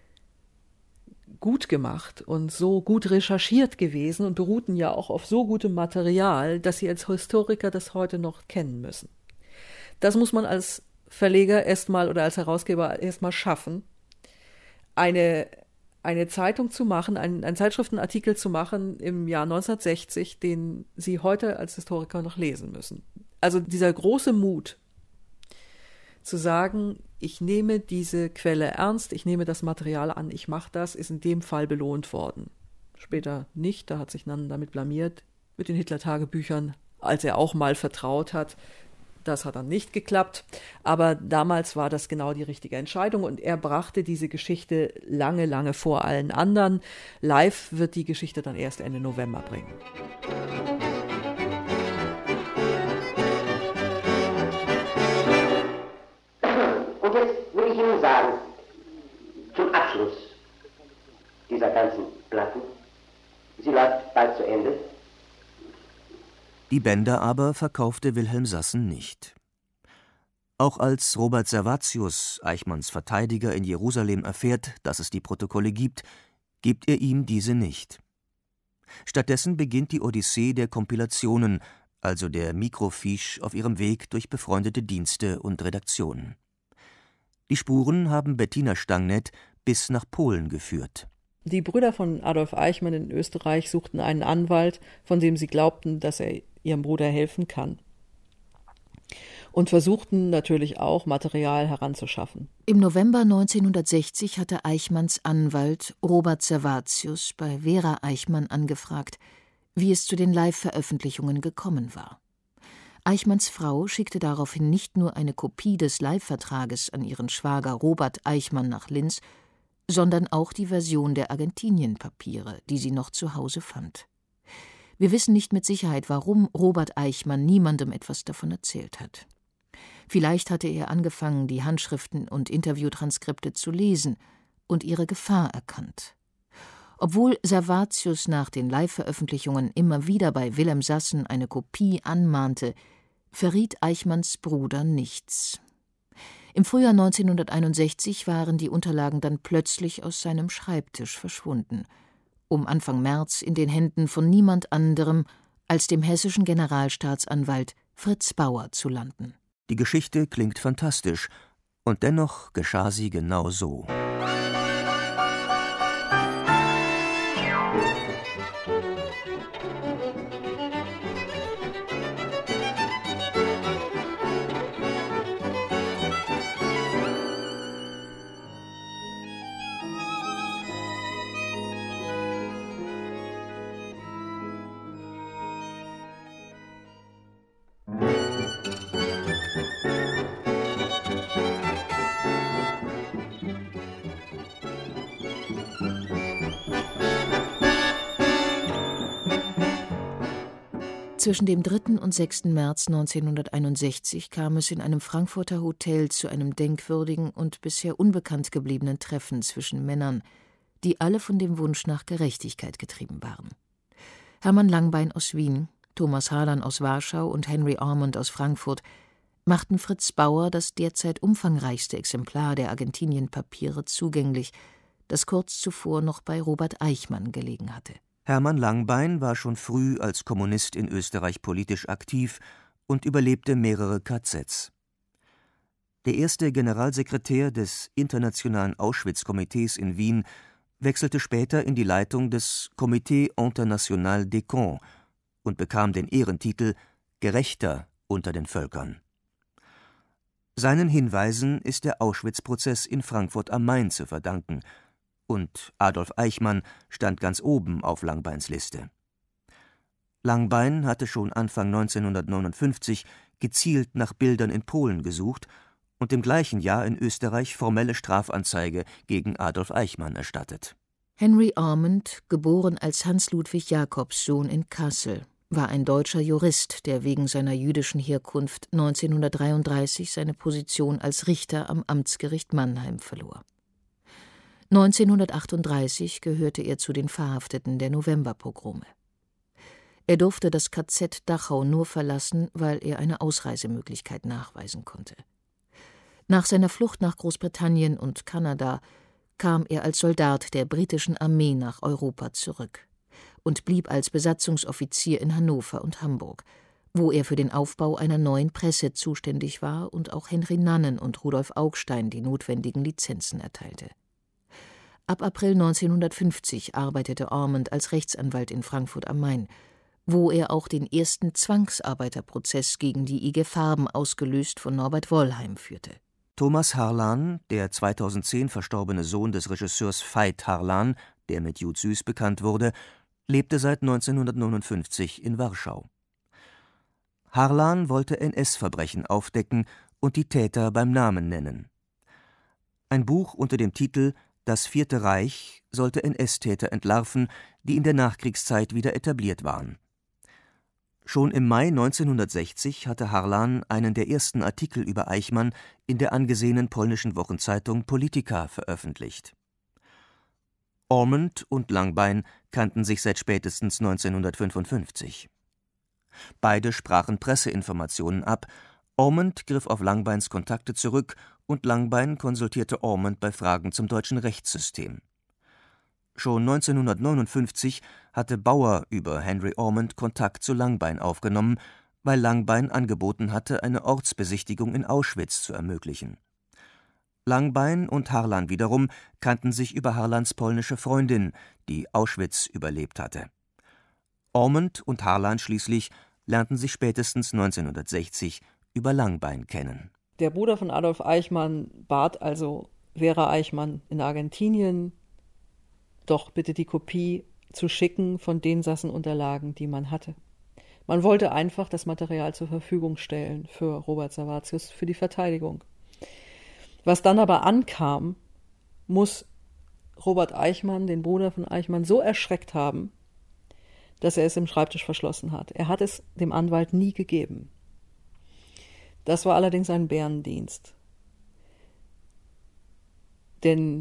gut gemacht und so gut recherchiert gewesen und beruhten ja auch auf so gutem Material, dass Sie als Historiker das heute noch kennen müssen. Das muss man als Verleger erstmal oder als Herausgeber erstmal schaffen, eine Zeitung zu machen, einen Zeitschriftenartikel zu machen im Jahr 1960, den Sie heute als Historiker noch lesen müssen. Also dieser große Mut, zu sagen, ich nehme diese Quelle ernst, ich nehme das Material an, ich mache das, ist in dem Fall belohnt worden. Später nicht, da hat sich Nannen damit blamiert, mit den Hitler-Tagebüchern, als er auch mal vertraut hat. Das hat dann nicht geklappt, aber damals war das genau die richtige Entscheidung und er brachte diese Geschichte lange, lange vor allen anderen. Live wird die Geschichte dann erst Ende November bringen. Und jetzt will ich Ihnen sagen, zum Abschluss dieser ganzen Platten, sie läuft bald zu Ende. Die Bänder aber verkaufte Wilhelm Sassen nicht. Auch als Robert Servatius, Eichmanns Verteidiger, in Jerusalem erfährt, dass es die Protokolle gibt er ihm diese nicht. Stattdessen beginnt die Odyssee der Kompilationen, also der Mikrofiche auf ihrem Weg durch befreundete Dienste und Redaktionen. Die Spuren haben Bettina Stangneth bis nach Polen geführt. Die Brüder von Adolf Eichmann in Österreich suchten einen Anwalt, von dem sie glaubten, dass er ihrem Bruder helfen kann. Und versuchten natürlich auch, Material heranzuschaffen. Im November 1960 hatte Eichmanns Anwalt Robert Servatius bei Vera Eichmann angefragt, wie es zu den Live-Veröffentlichungen gekommen war. Eichmanns Frau schickte daraufhin nicht nur eine Kopie des Live-Vertrages an ihren Schwager Robert Eichmann nach Linz, sondern auch die Version der Argentinien-Papiere, die sie noch zu Hause fand. Wir wissen nicht mit Sicherheit, warum Robert Eichmann niemandem etwas davon erzählt hat. Vielleicht hatte er angefangen, die Handschriften und Interviewtranskripte zu lesen und ihre Gefahr erkannt. Obwohl Servatius nach den Live-Veröffentlichungen immer wieder bei Wilhelm Sassen eine Kopie anmahnte, verriet Eichmanns Bruder nichts. Im Frühjahr 1961 waren die Unterlagen dann plötzlich aus seinem Schreibtisch verschwunden, um Anfang März in den Händen von niemand anderem als dem hessischen Generalstaatsanwalt Fritz Bauer zu landen. Die Geschichte klingt fantastisch, und dennoch geschah sie genau so. Zwischen dem 3. und 6. März 1961 kam es in einem Frankfurter Hotel zu einem denkwürdigen und bisher unbekannt gebliebenen Treffen zwischen Männern, die alle von dem Wunsch nach Gerechtigkeit getrieben waren. Hermann Langbein aus Wien, Thomas Harlan aus Warschau und Henry Ormond aus Frankfurt machten Fritz Bauer das derzeit umfangreichste Exemplar der Argentinien-Papiere zugänglich, das kurz zuvor noch bei Robert Eichmann gelegen hatte. Hermann Langbein war schon früh als Kommunist in Österreich politisch aktiv und überlebte mehrere KZs. Der erste Generalsekretär des Internationalen Auschwitz-Komitees in Wien wechselte später in die Leitung des Comité International des Camps und bekam den Ehrentitel Gerechter unter den Völkern. Seinen Hinweisen ist der Auschwitz-Prozess in Frankfurt am Main zu verdanken, und Adolf Eichmann stand ganz oben auf Langbeins Liste. Langbein hatte schon Anfang 1959 gezielt nach Bildern in Polen gesucht und im gleichen Jahr in Österreich formelle Strafanzeige gegen Adolf Eichmann erstattet. Henry Ormond, geboren als Hans-Ludwig Jakobs-Sohn in Kassel, war ein deutscher Jurist, der wegen seiner jüdischen Herkunft 1933 seine Position als Richter am Amtsgericht Mannheim verlor. 1938 gehörte er zu den Verhafteten der Novemberpogrome. Er durfte das KZ Dachau nur verlassen, weil er eine Ausreisemöglichkeit nachweisen konnte. Nach seiner Flucht nach Großbritannien und Kanada kam er als Soldat der britischen Armee nach Europa zurück und blieb als Besatzungsoffizier in Hannover und Hamburg, wo er für den Aufbau einer neuen Presse zuständig war und auch Henry Nannen und Rudolf Augstein die notwendigen Lizenzen erteilte. Ab April 1950 arbeitete Ormond als Rechtsanwalt in Frankfurt am Main, wo er auch den ersten Zwangsarbeiterprozess gegen die IG Farben ausgelöst von Norbert Wollheim führte. Thomas Harlan, der 2010 verstorbene Sohn des Regisseurs Veit Harlan, der mit Jud Süß bekannt wurde, lebte seit 1959 in Warschau. Harlan wollte NS-Verbrechen aufdecken und die Täter beim Namen nennen. Ein Buch unter dem Titel »Das Vierte Reich« sollte NS-Täter entlarven, die in der Nachkriegszeit wieder etabliert waren. Schon im Mai 1960 hatte Harlan einen der ersten Artikel über Eichmann in der angesehenen polnischen Wochenzeitung Polityka veröffentlicht. Ormond und Langbein kannten sich seit spätestens 1955. Beide sprachen Presseinformationen ab, Ormond griff auf Langbeins Kontakte zurück und Langbein konsultierte Ormond bei Fragen zum deutschen Rechtssystem. Schon 1959 hatte Bauer über Henry Ormond Kontakt zu Langbein aufgenommen, weil Langbein angeboten hatte, eine Ortsbesichtigung in Auschwitz zu ermöglichen. Langbein und Harlan wiederum kannten sich über Harlans polnische Freundin, die Auschwitz überlebt hatte. Ormond und Harlan schließlich lernten sich spätestens 1960 über Langbein kennen. Der Bruder von Adolf Eichmann bat also Vera Eichmann in Argentinien, doch bitte die Kopie zu schicken von den Sassenunterlagen, die man hatte. Man wollte einfach das Material zur Verfügung stellen für Robert Servatius, für die Verteidigung. Was dann aber ankam, muss Robert Eichmann, den Bruder von Eichmann, so erschreckt haben, dass er es im Schreibtisch verschlossen hat. Er hat es dem Anwalt nie gegeben. Das war allerdings ein Bärendienst. Denn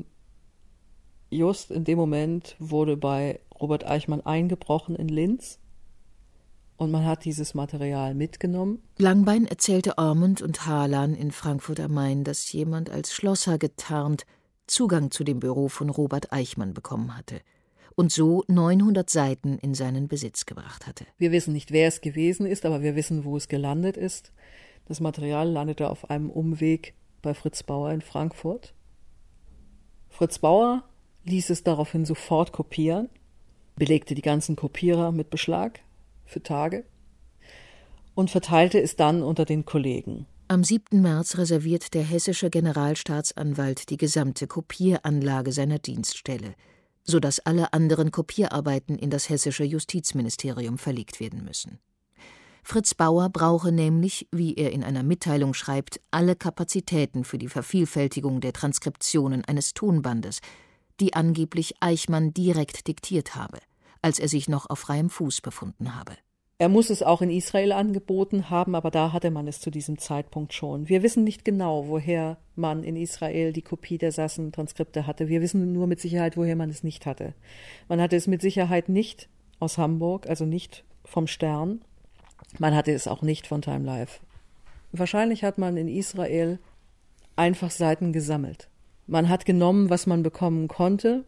just in dem Moment wurde bei Robert Eichmann eingebrochen in Linz und man hat dieses Material mitgenommen. Langbein erzählte Ormond und Harlan in Frankfurt am Main, dass jemand als Schlosser getarnt Zugang zu dem Büro von Robert Eichmann bekommen hatte und so 900 Seiten in seinen Besitz gebracht hatte. Wir wissen nicht, wer es gewesen ist, aber wir wissen, wo es gelandet ist. Das Material landete auf einem Umweg bei Fritz Bauer in Frankfurt. Fritz Bauer ließ es daraufhin sofort kopieren, belegte die ganzen Kopierer mit Beschlag für Tage und verteilte es dann unter den Kollegen. Am 7. März reserviert der hessische Generalstaatsanwalt die gesamte Kopieranlage seiner Dienststelle, sodass alle anderen Kopierarbeiten in das hessische Justizministerium verlegt werden müssen. Fritz Bauer brauche nämlich, wie er in einer Mitteilung schreibt, alle Kapazitäten für die Vervielfältigung der Transkriptionen eines Tonbandes, die angeblich Eichmann direkt diktiert habe, als er sich noch auf freiem Fuß befunden habe. Er muss es auch in Israel angeboten haben, aber da hatte man es zu diesem Zeitpunkt schon. Wir wissen nicht genau, woher man in Israel die Kopie der Sassen-Transkripte hatte. Wir wissen nur mit Sicherheit, woher man es nicht hatte. Man hatte es mit Sicherheit nicht aus Hamburg, also nicht vom Stern. Man hatte es auch nicht von Time Life. Wahrscheinlich hat man in Israel einfach Seiten gesammelt. Man hat genommen, was man bekommen konnte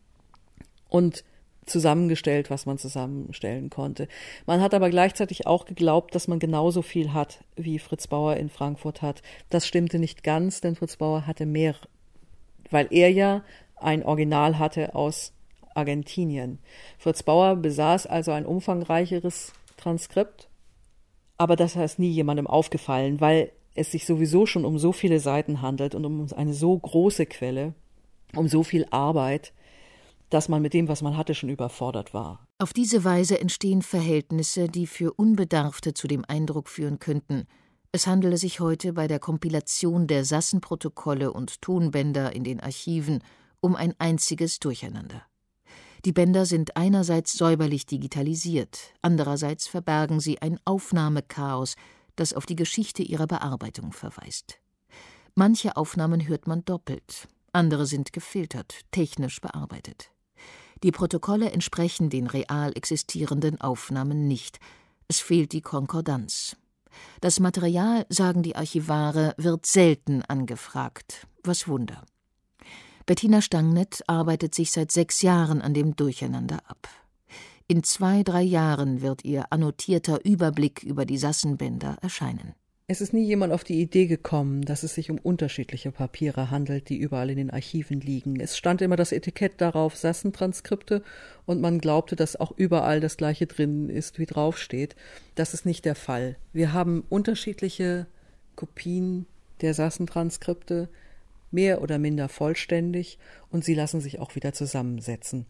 und zusammengestellt, was man zusammenstellen konnte. Man hat aber gleichzeitig auch geglaubt, dass man genauso viel hat, wie Fritz Bauer in Frankfurt hat. Das stimmte nicht ganz, denn Fritz Bauer hatte mehr, weil er ja ein Original hatte aus Argentinien. Fritz Bauer besaß also ein umfangreicheres Transkript, aber das ist nie jemandem aufgefallen, weil es sich sowieso schon um so viele Seiten handelt und um eine so große Quelle, um so viel Arbeit, dass man mit dem, was man hatte, schon überfordert war. Auf diese Weise entstehen Verhältnisse, die für Unbedarfte zu dem Eindruck führen könnten, es handele sich heute bei der Kompilation der Sassenprotokolle und Tonbänder in den Archiven um ein einziges Durcheinander. Die Bänder sind einerseits säuberlich digitalisiert, andererseits verbergen sie ein Aufnahmechaos, das auf die Geschichte ihrer Bearbeitung verweist. Manche Aufnahmen hört man doppelt, andere sind gefiltert, technisch bearbeitet. Die Protokolle entsprechen den real existierenden Aufnahmen nicht. Es fehlt die Konkordanz. Das Material, sagen die Archivare, wird selten angefragt. Was Wunder. Bettina Stangneth arbeitet sich seit 6 Jahren an dem Durcheinander ab. In 2-3 Jahren wird ihr annotierter Überblick über die Sassenbänder erscheinen. Es ist nie jemand auf die Idee gekommen, dass es sich um unterschiedliche Papiere handelt, die überall in den Archiven liegen. Es stand immer das Etikett darauf, Sassentranskripte, und man glaubte, dass auch überall das Gleiche drin ist, wie draufsteht. Das ist nicht der Fall. Wir haben unterschiedliche Kopien der Sassentranskripte, mehr oder minder vollständig, und sie lassen sich auch wieder zusammensetzen.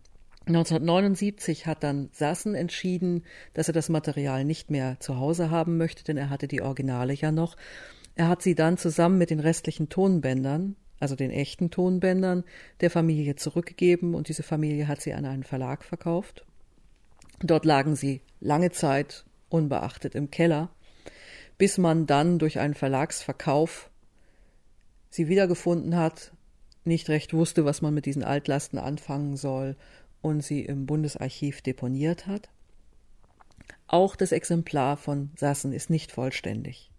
1979 hat dann Sassen entschieden, dass er das Material nicht mehr zu Hause haben möchte, denn er hatte die Originale ja noch. Er hat sie dann zusammen mit den restlichen Tonbändern, also den echten Tonbändern, der Familie zurückgegeben, und diese Familie hat sie an einen Verlag verkauft. Dort lagen sie lange Zeit unbeachtet im Keller, bis man dann durch einen Verlagsverkauf sie wiedergefunden hat, nicht recht wusste, was man mit diesen Altlasten anfangen soll, und sie im Bundesarchiv deponiert hat. Auch das Exemplar von Sassen ist nicht vollständig.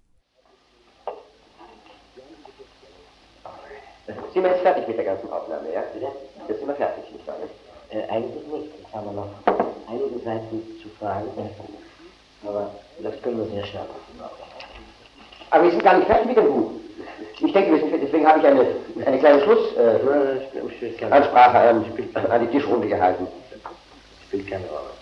Sind wir jetzt fertig mit der ganzen Aufnahme, ja? Jetzt sind wir fertig, nicht wahr? Eigentlich nicht. Jetzt haben wir noch einige Seiten zu fragen. Aber das können wir sehr schnell machen. Aber wir sind gar nicht fertig mit dem Buch. Ich denke, deswegen habe ich eine kleine Schlussansprache an die Tischrunde gehalten. Spielt keine Rolle.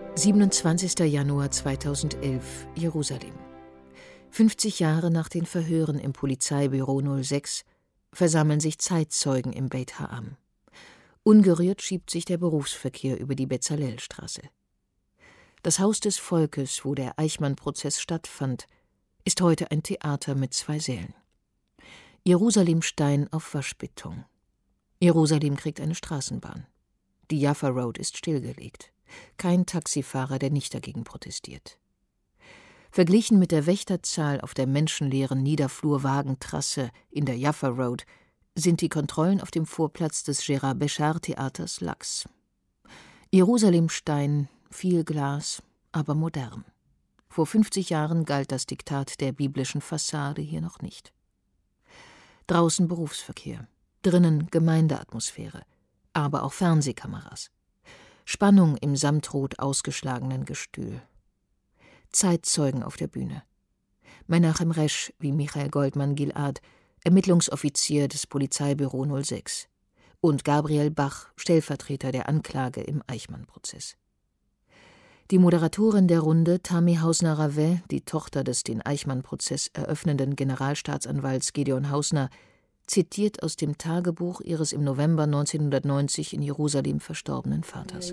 27. Januar 2011, Jerusalem. 50 Jahre nach den Verhören im Polizeibüro 06 versammeln sich Zeitzeugen im Beit Ha'am. Ungerührt schiebt sich der Berufsverkehr über die Bezalelstraße. Das Haus des Volkes, wo der Eichmann-Prozess stattfand, ist heute ein Theater mit 2 Sälen. Jerusalemstein auf Waschbeton. Jerusalem kriegt eine Straßenbahn. Die Jaffa Road ist stillgelegt. Kein Taxifahrer, der nicht dagegen protestiert. Verglichen mit der Wächterzahl auf der menschenleeren Niederflurwagentrasse in der Jaffa Road sind die Kontrollen auf dem Vorplatz des Gerard Bechar Theaters lax. Jerusalemstein, viel Glas, aber modern. Vor 50 Jahren galt das Diktat der biblischen Fassade hier noch nicht. Draußen Berufsverkehr, drinnen Gemeindeatmosphäre, aber auch Fernsehkameras. Spannung im samtrot ausgeschlagenen Gestühl. Zeitzeugen auf der Bühne. Menachem Resch wie Michael Goldmann-Gilad, Ermittlungsoffizier des Polizeibüro 06, und Gabriel Bach, Stellvertreter der Anklage im Eichmann-Prozess. Die Moderatorin der Runde, Tami Hausner-Raveh, die Tochter des den Eichmann-Prozess eröffnenden Generalstaatsanwalts Gideon Hausner, zitiert aus dem Tagebuch ihres im November 1990 in Jerusalem verstorbenen Vaters.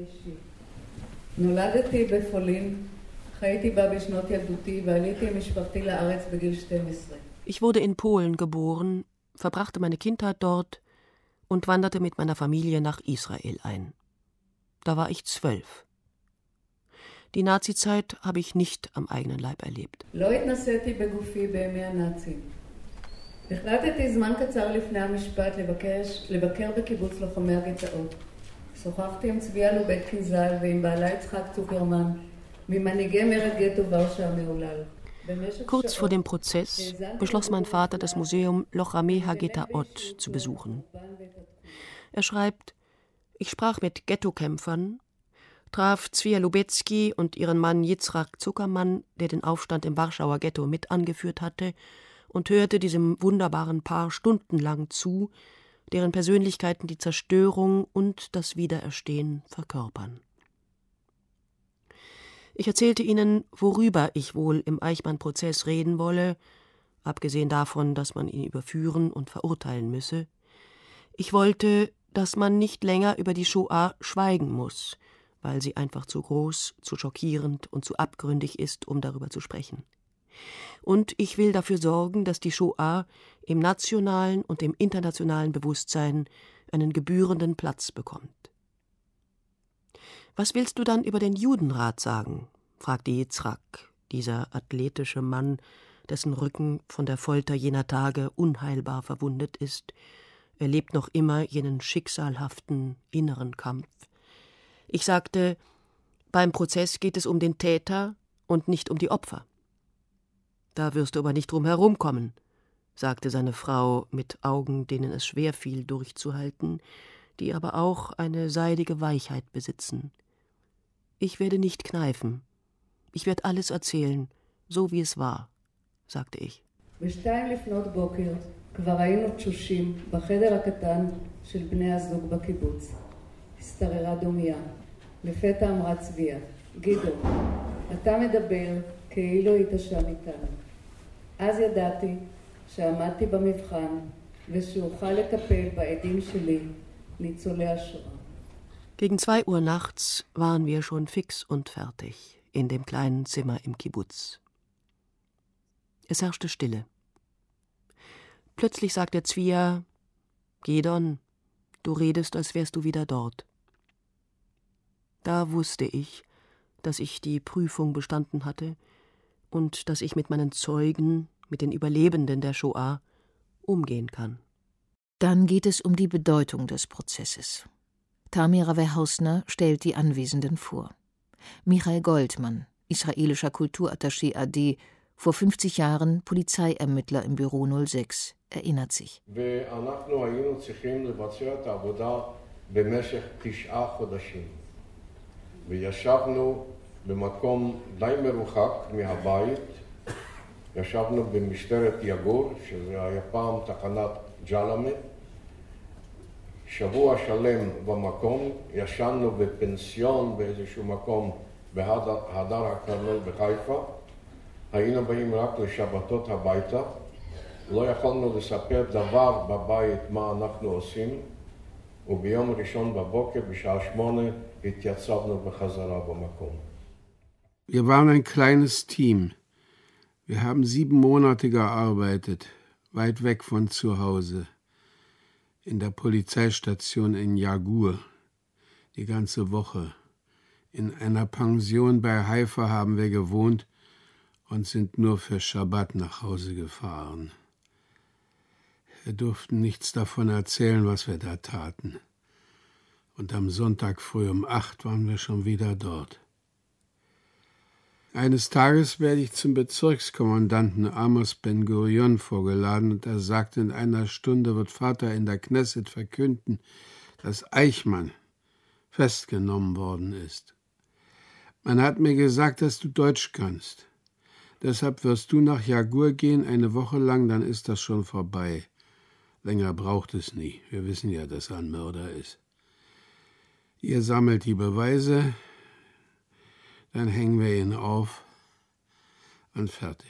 Ich wurde in Polen geboren, verbrachte meine Kindheit dort und wanderte mit meiner Familie nach Israel ein. Da war ich 12. Die Nazizeit habe ich nicht am eigenen Leib erlebt. החלטתי זמן קצר לפני המשפט לבקר בקיבוץ לוחמי הגטאות. שוחחתי עם צביה לובטקין ז"ל ועם בעלה יצחק צוקרמן, ממנהיגי מרד גטו ורשה המהולל. Kurz vor dem Prozess beschloss mein Vater, das Museum Lochameh HaGetaot zu besuchen. Er schreibt: Ich sprach mit Ghettokämpfern, traf Zwija Lubetzky und ihren Mann Yitzhak Zuckermann, der den Aufstand im Warschauer Ghetto mit angeführt hatte, und hörte diesem wunderbaren Paar stundenlang zu, deren Persönlichkeiten die Zerstörung und das Wiedererstehen verkörpern. Ich erzählte ihnen, worüber ich wohl im Eichmann-Prozess reden wolle, abgesehen davon, dass man ihn überführen und verurteilen müsse. Ich wollte, dass man nicht länger über die Shoah schweigen muss, weil sie einfach zu groß, zu schockierend und zu abgründig ist, um darüber zu sprechen. Und ich will dafür sorgen, dass die Shoah im nationalen und im internationalen Bewusstsein einen gebührenden Platz bekommt. »Was willst du dann über den Judenrat sagen?« fragte Yitzhak, dieser athletische Mann, dessen Rücken von der Folter jener Tage unheilbar verwundet ist. Er lebt noch immer jenen schicksalhaften inneren Kampf. Ich sagte, beim Prozess geht es um den Täter und nicht um die Opfer. »Da wirst du aber nicht drum herumkommen«, sagte seine Frau mit Augen, denen es schwer fiel, durchzuhalten, die aber auch eine seidige Weichheit besitzen. »Ich werde nicht kneifen. Ich werde alles erzählen, so wie es war«, sagte ich. ב-2 לפנות בוקר כבר היינו תשושים בחדר הקטן של בני הזוג בקיבוץ. הסתררה דומיה. לפתע אמרה צביה, גידו, אתה מדבר כאילו היית שם איתנו. אז ידעתי שעמדתי במבחן ושאוכל לטפל בעדים שלי, ניצולי השואה. Gegen 2 Uhr nachts waren wir schon fix und fertig in dem kleinen Zimmer im Kibbuz. Es herrschte Stille. Plötzlich sagte Zwija, »Gideon, du redest, als wärst du wieder dort.« Da wusste ich, dass ich die Prüfung bestanden hatte und dass ich mit meinen Zeugen, mit den Überlebenden der Shoah, umgehen kann. Dann geht es um die Bedeutung des Prozesses. Tami Raveh Hausner stellt die Anwesenden vor. Michael Goldmann, israelischer Kulturattaché AD, vor 50 Jahren Polizeiermittler im Büro 06, erinnert sich. ואנחנו היינו צריכים לבצע את העבודה במשך 9 חודשים. וישבנו במקום די מרוחק מהבית, ישבנו במשטרת יגור, שזה היה פעם תחנת ג'למה. שבוע שלם במקום, ישנו בפנסיון באיזשהו מקום בהדר הכרמל בחיפה. היינו באים רק לשבתות הביתה. לא יכולנו לספר דבר בבית מה אנחנו עושים. וביום ראשון בבוקר בשעה 8 התייצבנו בחזרה במקום. Wir waren ein kleines Team. Wir haben 7 Monate gearbeitet, weit weg von zu Hause, in der Polizeistation in Jagur, die ganze Woche. In einer Pension bei Haifa haben wir gewohnt und sind nur für Schabbat nach Hause gefahren. Wir durften nichts davon erzählen, was wir da taten. Und am Sonntag früh um 8 waren wir schon wieder dort. Eines Tages werde ich zum Bezirkskommandanten Amos Ben-Gurion vorgeladen und er sagte, in einer Stunde wird Vater in der Knesset verkünden, dass Eichmann festgenommen worden ist. Man hat mir gesagt, dass du Deutsch kannst. Deshalb wirst du nach Jagur gehen, eine Woche lang, dann ist das schon vorbei. Länger braucht es nie. Wir wissen ja, dass er ein Mörder ist. Ihr sammelt die Beweise, dann hängen wir ihn auf und fertig.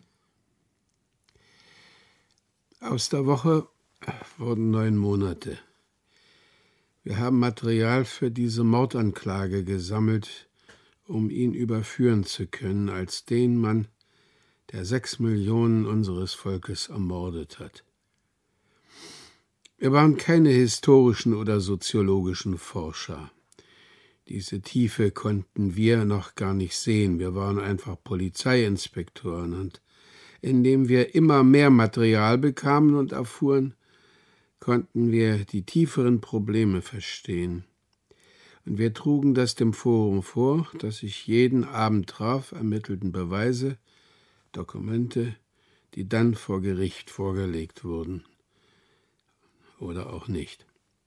Aus der Woche wurden 9 Monate. Wir haben Material für diese Mordanklage gesammelt, um ihn überführen zu können als den Mann, der 6 Millionen unseres Volkes ermordet hat. Wir waren keine historischen oder soziologischen Forscher. Diese Tiefe konnten wir noch gar nicht sehen. Wir waren einfach Polizeiinspektoren und indem wir immer mehr Material bekamen und erfuhren, konnten wir die tieferen Probleme verstehen. Und wir trugen das dem Forum vor, das sich jeden Abend traf, ermittelten Beweise, Dokumente, die dann vor Gericht vorgelegt wurden. Oder auch nicht.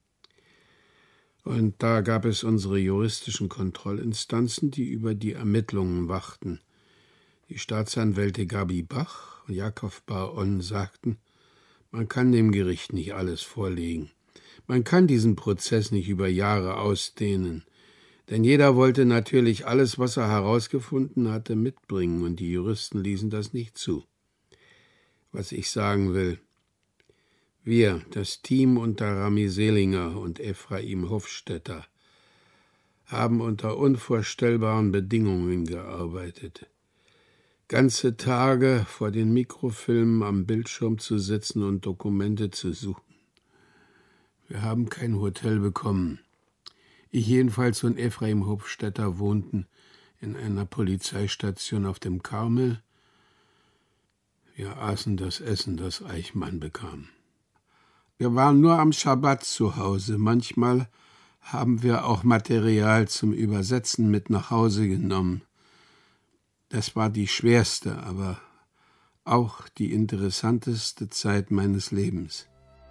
Und da gab es unsere juristischen Kontrollinstanzen, die über die Ermittlungen wachten. Die Staatsanwälte Gabi Bach und Jakob Bar-On sagten, man kann dem Gericht nicht alles vorlegen. Man kann diesen Prozess nicht über Jahre ausdehnen. Denn jeder wollte natürlich alles, was er herausgefunden hatte, mitbringen, und die Juristen ließen das nicht zu. Was ich sagen will, wir, das Team unter Rami Selinger und Ephraim Hofstetter, haben unter unvorstellbaren Bedingungen gearbeitet. Ganze Tage vor den Mikrofilmen am Bildschirm zu sitzen und Dokumente zu suchen. Wir haben kein Hotel bekommen. Ich jedenfalls und Ephraim Hofstetter wohnten in einer Polizeistation auf dem Karmel. Wir aßen das Essen, das Eichmann bekam. Wir waren nur am Schabbat zu Hause. Manchmal haben wir auch Material zum Übersetzen mit nach Hause genommen. Das war die schwerste, aber auch die interessanteste Zeit meines Lebens.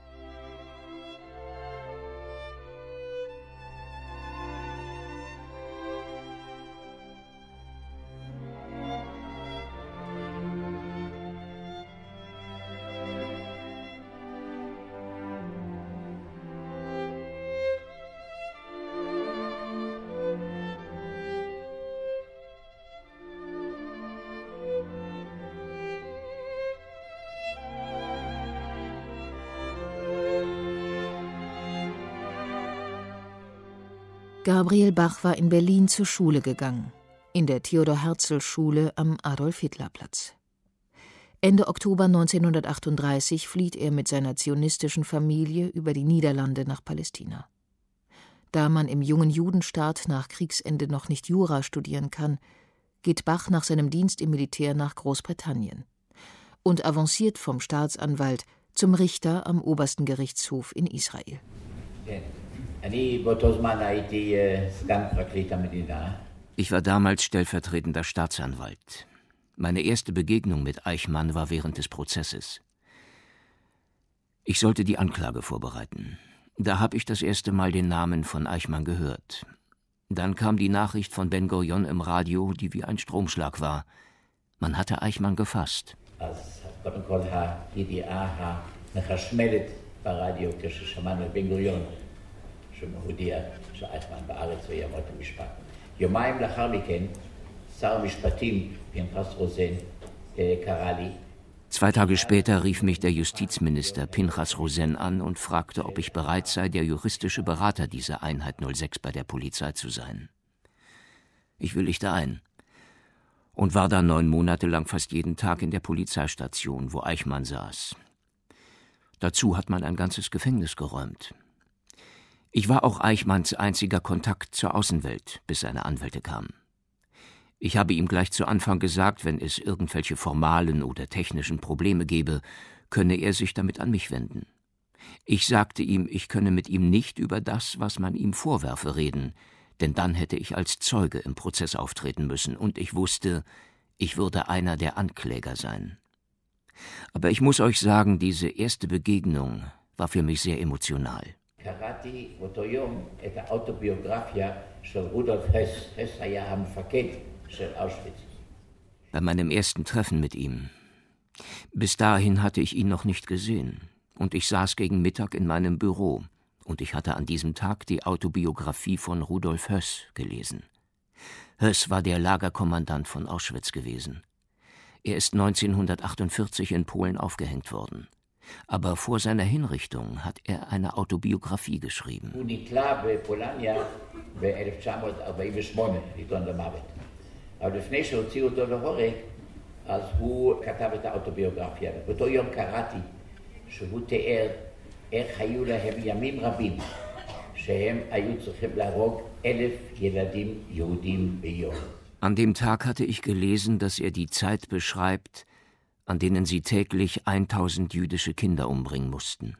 Gabriel Bach war in Berlin zur Schule gegangen, in der Theodor-Herzl-Schule am Adolf-Hitler-Platz. Ende Oktober 1938 flieht er mit seiner zionistischen Familie über die Niederlande nach Palästina. Da man im jungen Judenstaat nach Kriegsende noch nicht Jura studieren kann, geht Bach nach seinem Dienst im Militär nach Großbritannien und avanciert vom Staatsanwalt zum Richter am obersten Gerichtshof in Israel. Ich war damals stellvertretender Staatsanwalt. Meine erste Begegnung mit Eichmann war während des Prozesses. Ich sollte die Anklage vorbereiten. Da habe ich das erste Mal den Namen von Eichmann gehört. Dann kam die Nachricht von Ben-Gurion im Radio, die wie ein Stromschlag war. Man hatte Eichmann gefasst. יומיים לאחר מכן, שר המשפטים, פנחס רוזן, קרא לי. 2 Tage später rief mich der Justizminister Pinchas Rosen an und fragte, ob ich bereit sei, der juristische Berater dieser Einheit 06 bei der Polizei zu sein. Ich willigte ein und war dann 9 Monate lang fast jeden Tag in der Polizeistation, wo Eichmann saß. Dazu hat man ein ganzes Gefängnis geräumt. Ich war auch Eichmanns einziger Kontakt zur Außenwelt, bis seine Anwälte kamen. Ich habe ihm gleich zu Anfang gesagt, wenn es irgendwelche formalen oder technischen Probleme gebe, könne er sich damit an mich wenden. Ich sagte ihm, ich könne mit ihm nicht über das, was man ihm vorwerfe, reden, denn dann hätte ich als Zeuge im Prozess auftreten müssen, und ich wusste, ich würde einer der Ankläger sein. Aber ich muss euch sagen, diese erste Begegnung war für mich sehr emotional. קראתי באותו יום את האוטוביוגרפיה של רודולף הס. הס היה המפקד של אושוויץ. Bei meinem ersten Treffen mit ihm. Bis dahin hatte ich ihn noch nicht gesehen. Und ich saß gegen Mittag in meinem Büro. Und ich hatte an diesem Tag die Autobiografie von Rudolf Höss gelesen. Höss war der Lagerkommandant von Auschwitz gewesen. Er ist 1948 in Polen aufgehängt worden. Aber vor seiner Hinrichtung hat er eine Autobiografie geschrieben. הוא נתלה בפולניה ב-1948, עיתון למוות. אבל לפני שהוציאו אותו להורג, אז הוא כתב את האוטוביוגרפיה. באותו יום קראתי שהוא תיאר איך היו להם ימים רבים שהם היו צריכים להרוג 1,000 ילדים יהודים ביום. An dem Tag hatte ich gelesen, dass er die Zeit beschreibt, an denen sie täglich 1000 jüdische Kinder umbringen mussten.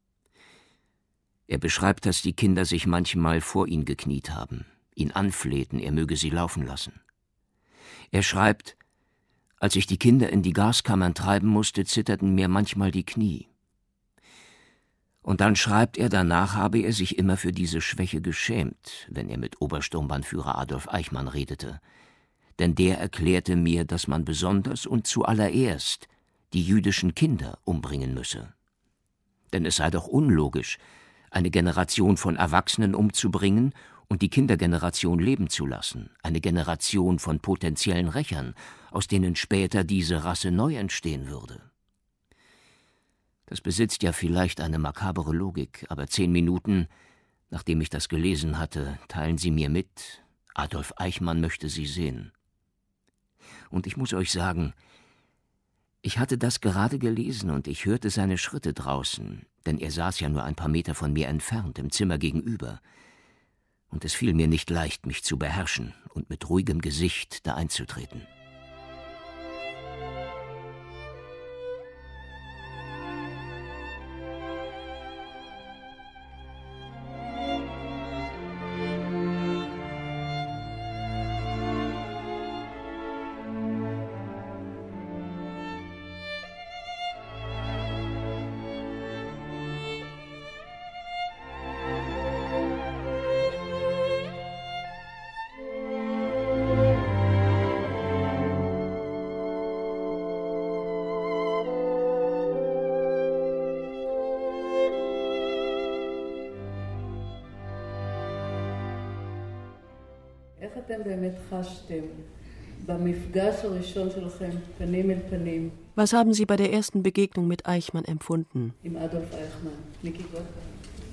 Er beschreibt, dass die Kinder sich manchmal vor ihn gekniet haben, ihn anflehten, er möge sie laufen lassen. Er schreibt, als ich die Kinder in die Gaskammern treiben musste, zitterten mir manchmal die Knie. Und dann schreibt er, danach habe er sich immer für diese Schwäche geschämt, wenn er mit Obersturmbannführer Adolf Eichmann redete. Denn der erklärte mir, dass man besonders und zuallererst die jüdischen Kinder umbringen müsse. Denn es sei doch unlogisch, eine Generation von Erwachsenen umzubringen und die Kindergeneration leben zu lassen, eine Generation von potenziellen Rächern, aus denen später diese Rasse neu entstehen würde. Das besitzt ja vielleicht eine makabere Logik, aber 10 Minuten, nachdem ich das gelesen hatte, teilen sie mir mit, Adolf Eichmann möchte sie sehen. Und ich muss euch sagen, ich hatte das gerade gelesen und ich hörte seine Schritte draußen, denn er saß ja nur ein paar Meter von mir entfernt, im Zimmer gegenüber. Und es fiel mir nicht leicht, mich zu beherrschen und mit ruhigem Gesicht da einzutreten. איך אתם באמת חשתם במפגש הראשון שלכם פנים אל פנים? Was haben Sie bei der ersten Begegnung mit Eichmann empfunden? עם אדולף אייכמן, ניקי גולדברג.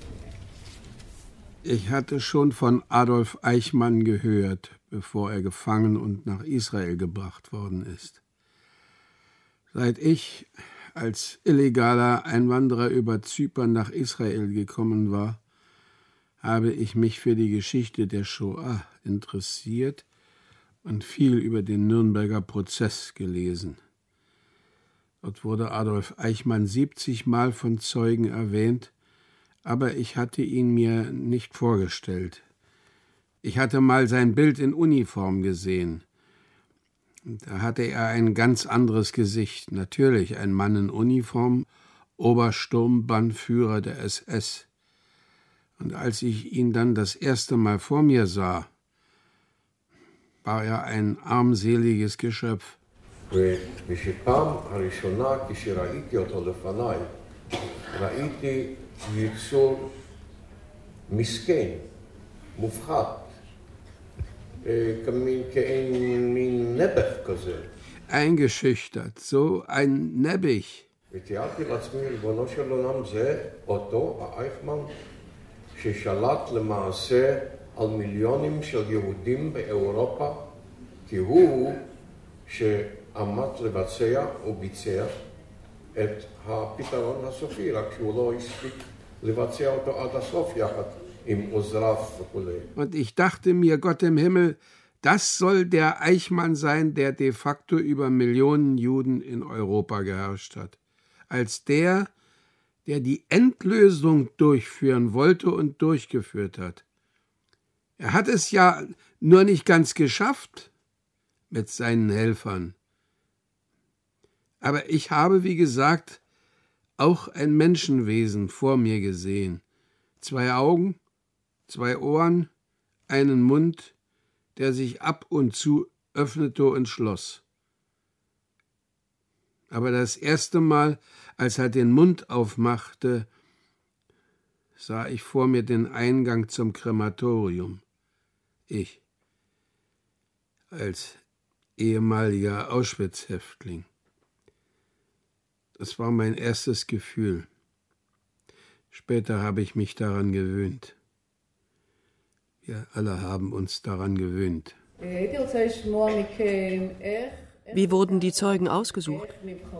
Ich hatte schon von Adolf Eichmann gehört, bevor er gefangen und nach Israel gebracht worden ist. Seit ich als illegaler Einwanderer über Zypern nach Israel gekommen war, habe ich mich für die Geschichte der Shoah interessiert und viel über den Nürnberger Prozess gelesen. Dort wurde Adolf Eichmann 70 Mal von Zeugen erwähnt, aber ich hatte ihn mir nicht vorgestellt. Ich hatte mal sein Bild in Uniform gesehen. Da hatte er ein ganz anderes Gesicht. Natürlich ein Mann in Uniform, Obersturmbannführer der SS. Und als ich ihn dann das erste Mal vor mir sah, war er ein armseliges Geschöpf. ושפעם הראשונה כשראיתי אותו לפניי, ראיתי יצור מסכן, מופחד, Eingeschüchtert, so ein Nebbich. ותיארתי לעצמי, ריבונו של עולם, זה אותו האייכמן ששלט למעשה על מיליונים של יהודים באירופה, כי הוא שעמד לבצע וביצע את הפתרון הסופי, רק שהוא לא הספיק לבצע אותו עד הסוף יחד עם עוזריו וכו'. Und ich dachte mir, Gott im Himmel, das soll der Eichmann sein, der de facto über Millionen Juden in Europa geherrscht hat. Als der die Endlösung durchführen wollte und durchgeführt hat. Er hat es ja nur nicht ganz geschafft mit seinen Helfern. Aber ich habe, wie gesagt, auch ein Menschenwesen vor mir gesehen. 2 Augen, 2 Ohren, einen Mund, der sich ab und zu öffnete und schloss. Aber das erste Mal, als er den Mund aufmachte, sah ich vor mir den Eingang zum Krematorium. Ich, als ehemaliger Auschwitz-Häftling. Das war mein erstes Gefühl. Später habe ich mich daran gewöhnt. Wir alle haben uns daran gewöhnt. Wie wurden die Zeugen ausgesucht?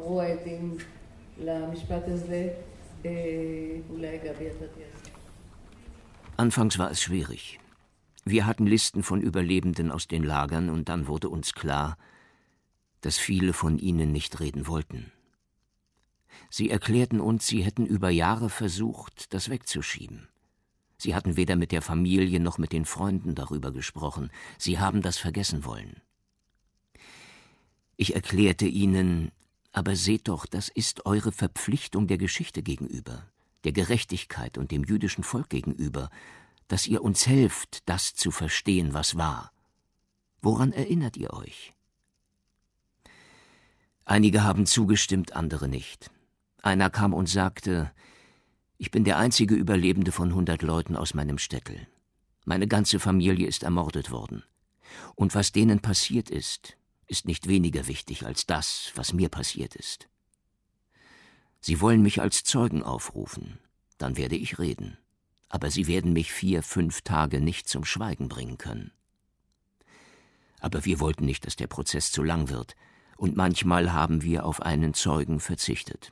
Anfangs war es schwierig. Wir hatten Listen von Überlebenden aus den Lagern und dann wurde uns klar, dass viele von ihnen nicht reden wollten. Sie erklärten uns, sie hätten über Jahre versucht, das wegzuschieben. Sie hatten weder mit der Familie noch mit den Freunden darüber gesprochen. Sie haben das vergessen wollen. Ich erklärte ihnen, aber seht doch, das ist eure Verpflichtung der Geschichte gegenüber, der Gerechtigkeit und dem jüdischen Volk gegenüber, dass ihr uns helft, das zu verstehen, was war. Woran erinnert ihr euch? Einige haben zugestimmt, andere nicht. Einer kam und sagte, ich bin der einzige Überlebende von 100 Leuten aus meinem Städtel. Meine ganze Familie ist ermordet worden. Und was denen passiert ist nicht weniger wichtig als das, was mir passiert ist. Sie wollen mich als Zeugen aufrufen, dann werde ich reden. Aber sie werden mich 4, 5 Tage nicht zum Schweigen bringen können. Aber wir wollten nicht, dass der Prozess zu lang wird, und manchmal haben wir auf einen Zeugen verzichtet.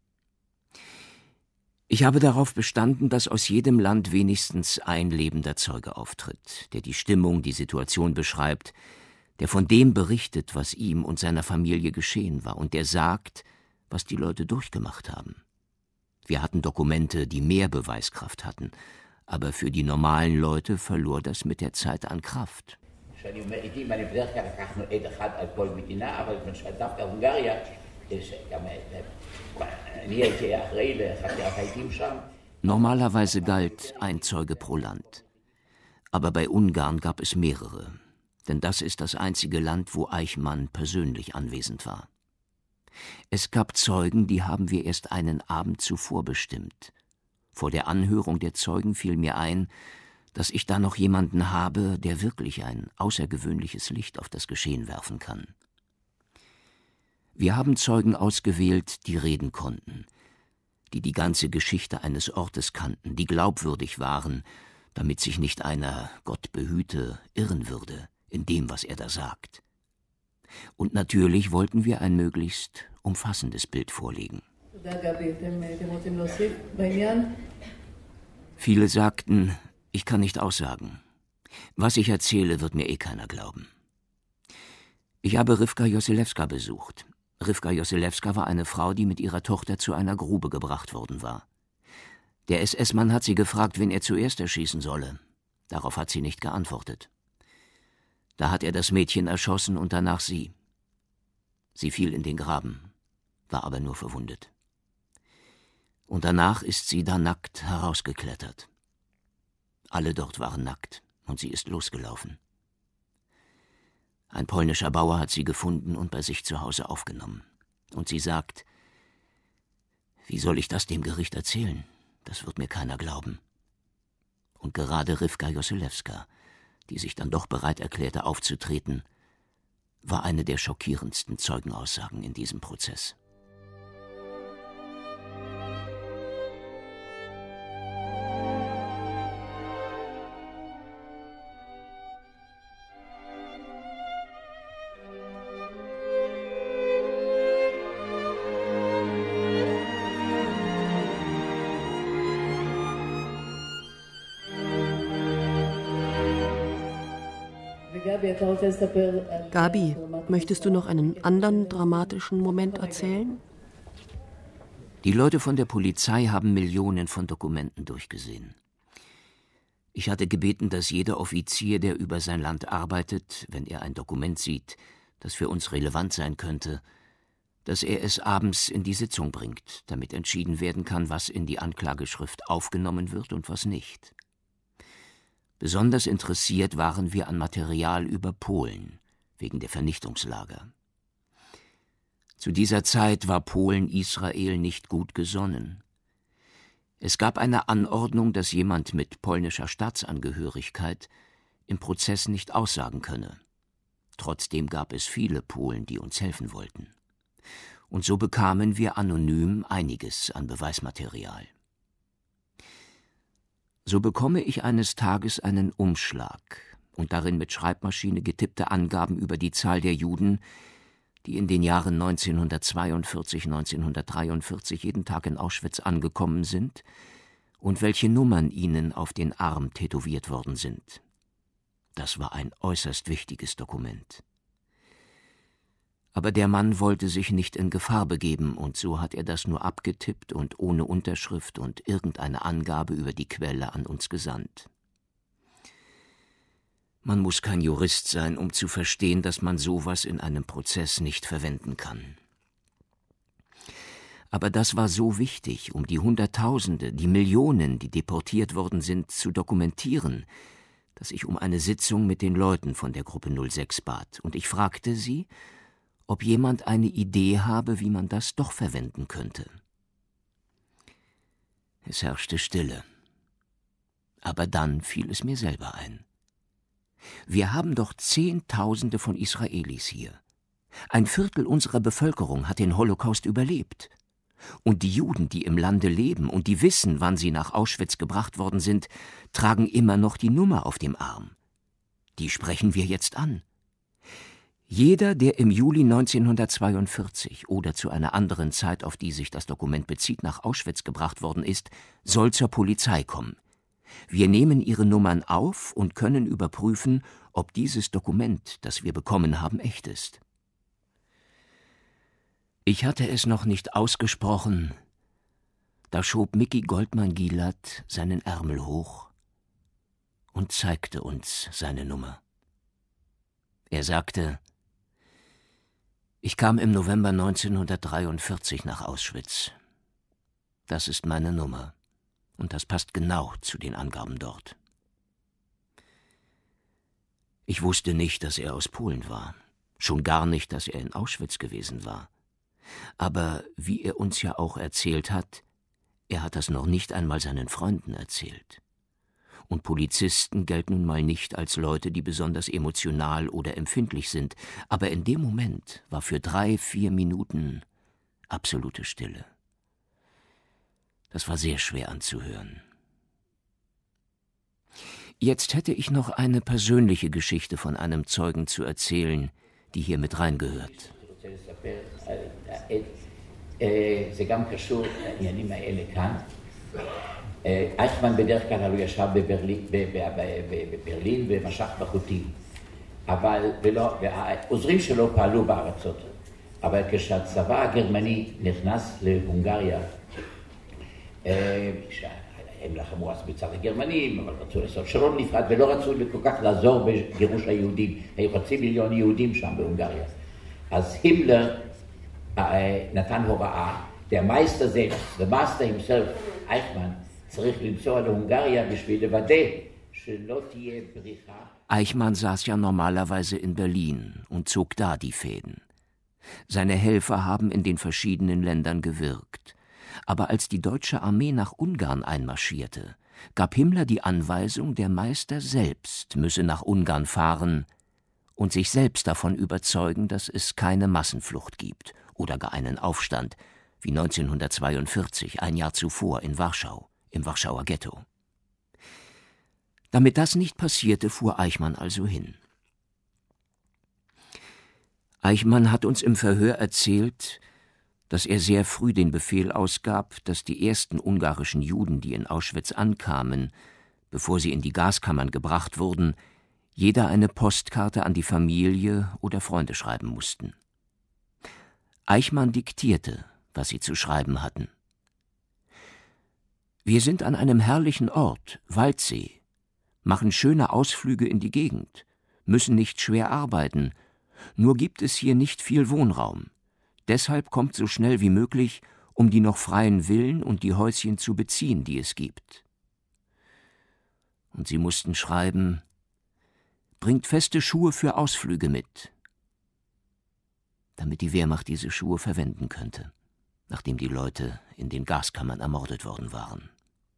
Ich habe darauf bestanden, dass aus jedem Land wenigstens ein lebender Zeuge auftritt, der die Stimmung, die Situation beschreibt, der von dem berichtet, was ihm und seiner Familie geschehen war, und der sagt, was die Leute durchgemacht haben. Wir hatten Dokumente, die mehr Beweiskraft hatten, aber für die normalen Leute verlor das mit der Zeit an Kraft. Normalerweise galt ein Zeuge pro Land. Aber bei Ungarn gab es mehrere, denn das ist das einzige Land, wo Eichmann persönlich anwesend war. Es gab Zeugen, die haben wir erst einen Abend zuvor bestimmt. Vor der Anhörung der Zeugen fiel mir ein, dass ich da noch jemanden habe, der wirklich ein außergewöhnliches Licht auf das Geschehen werfen kann. Wir haben Zeugen ausgewählt, die reden konnten, die die ganze Geschichte eines Ortes kannten, die glaubwürdig waren, damit sich nicht einer, Gott behüte, irren würde in dem, was er da sagt. Und natürlich wollten wir ein möglichst umfassendes Bild vorlegen. Viele sagten, ich kann nicht aussagen. Was ich erzähle, wird mir keiner glauben. Ich habe Rivka Joselewska besucht. Rivka Joselewska war eine Frau, die mit ihrer Tochter zu einer Grube gebracht worden war. Der SS-Mann hat sie gefragt, wen er zuerst erschießen solle. Darauf hat sie nicht geantwortet. Da hat er das Mädchen erschossen und danach sie. Sie fiel in den Graben, war aber nur verwundet. Und danach ist sie da nackt herausgeklettert. Alle dort waren nackt und sie ist losgelaufen. Ein polnischer Bauer hat sie gefunden und bei sich zu Hause aufgenommen. Und sie sagt, wie soll ich das dem Gericht erzählen? Das wird mir keiner glauben. Und gerade Rivka Joselewska, die sich dann doch bereit erklärte, aufzutreten, war eine der schockierendsten Zeugenaussagen in diesem Prozess. Gabi, möchtest du noch einen anderen dramatischen Moment erzählen? Die Leute von der Polizei haben Millionen von Dokumenten durchgesehen. Ich hatte gebeten, dass jeder Offizier, der über sein Land arbeitet, wenn er ein Dokument sieht, das für uns relevant sein könnte, dass er es abends in die Sitzung bringt, damit entschieden werden kann, was in die Anklageschrift aufgenommen wird und was nicht. Besonders interessiert waren wir an Material über Polen, wegen der Vernichtungslager. Zu dieser Zeit war Polen Israel nicht gut gesonnen. Es gab eine Anordnung, dass jemand mit polnischer Staatsangehörigkeit im Prozess nicht aussagen könne. Trotzdem gab es viele Polen, die uns helfen wollten. Und so bekamen wir anonym einiges an Beweismaterial. So bekomme ich eines Tages einen Umschlag und darin mit Schreibmaschine getippte Angaben über die Zahl der Juden, die in den Jahren 1942, 1943 jeden Tag in Auschwitz angekommen sind und welche Nummern ihnen auf den Arm tätowiert worden sind. Das war ein äußerst wichtiges Dokument. Aber der Mann wollte sich nicht in Gefahr begeben, und so hat er das nur abgetippt und ohne Unterschrift und irgendeine Angabe über die Quelle an uns gesandt. Man muss kein Jurist sein, um zu verstehen, dass man sowas in einem Prozess nicht verwenden kann. Aber das war so wichtig, um die Hunderttausende, die Millionen, die deportiert worden sind, zu dokumentieren, dass ich um eine Sitzung mit den Leuten von der Gruppe 06 bat, und ich fragte sie, ob jemand eine Idee habe, wie man das doch verwenden könnte. Es herrschte Stille. Aber dann fiel es mir selber ein. Wir haben doch Zehntausende von Israelis hier. 1/4 unserer Bevölkerung hat den Holocaust überlebt. Und die Juden, die im Lande leben und die wissen, wann sie nach Auschwitz gebracht worden sind, tragen immer noch die Nummer auf dem Arm. Die sprechen wir jetzt an. Jeder, der im Juli 1942 oder zu einer anderen Zeit, auf die sich das Dokument bezieht, nach Auschwitz gebracht worden ist, soll zur Polizei kommen. Wir nehmen ihre Nummern auf und können überprüfen, ob dieses Dokument, das wir bekommen haben, echt ist. Ich hatte es noch nicht ausgesprochen, da schob Micky Goldman-Gilad seinen Ärmel hoch und zeigte uns seine Nummer. Er sagte: Ich kam im November 1943 nach Auschwitz. Das ist meine Nummer, und das passt genau zu den Angaben dort. Ich wusste nicht, dass er aus Polen war, schon gar nicht, dass er in Auschwitz gewesen war. Aber wie er uns ja auch erzählt hat, er hat das noch nicht einmal seinen Freunden erzählt. Und Polizisten gelten nun mal nicht als Leute, die besonders emotional oder empfindlich sind, aber in dem Moment war für 3-4 Minuten absolute Stille. Das war sehr schwer anzuhören. Jetzt hätte ich noch eine persönliche Geschichte von einem Zeugen zu erzählen, die hier mit reingehört. זה גם קשור לעניינים האלה כאן. אייכמן בדרך כלל הוא ישב בברלין ומשך בחוטים. והעוזרים שלו פעלו בארצות. אבל כשהצבא הגרמני נכנס להונגריה, הם לחמו אז בצד הגרמנים, אבל רצו לעשות שלום נפרד, ולא רצו כל כך לעזור בגירוש היהודים. היו 500,000 יהודים שם בהונגריה. אז הימלר נתן הוראה, der Meister selbst, the Master himself, אייכמן, צריך לנסוע להונגריה בשביל לוודא שלא תהיה בריחה. Eichmann saß ja normalerweise in Berlin und zog da die Fäden. Seine Helfer haben in den verschiedenen Ländern gewirkt. Aber als die deutsche Armee nach Ungarn einmarschierte, gab Himmler die Anweisung, der Meister selbst müsse nach Ungarn fahren und sich selbst davon überzeugen, dass es keine Massenflucht gibt oder gar einen Aufstand, wie 1942, ein Jahr zuvor in Warschau, im Warschauer Ghetto. Damit das nicht passierte, fuhr Eichmann also hin. Eichmann hat uns im Verhör erzählt, dass er sehr früh den Befehl ausgab, dass die ersten ungarischen Juden, die in Auschwitz ankamen, bevor sie in die Gaskammern gebracht wurden, jeder eine Postkarte an die Familie oder Freunde schreiben mussten. Eichmann diktierte, was sie zu schreiben hatten. Wir sind an einem herrlichen Ort, Waldsee, machen schöne Ausflüge in die Gegend, müssen nicht schwer arbeiten, nur gibt es hier nicht viel Wohnraum. Deshalb kommt so schnell wie möglich, um die noch freien Villen und die Häuschen zu beziehen, die es gibt. Und sie mussten schreiben: Bringt feste Schuhe für Ausflüge mit, damit die Wehrmacht diese Schuhe verwenden könnte, nachdem die Leute in den Gaskammern ermordet worden waren.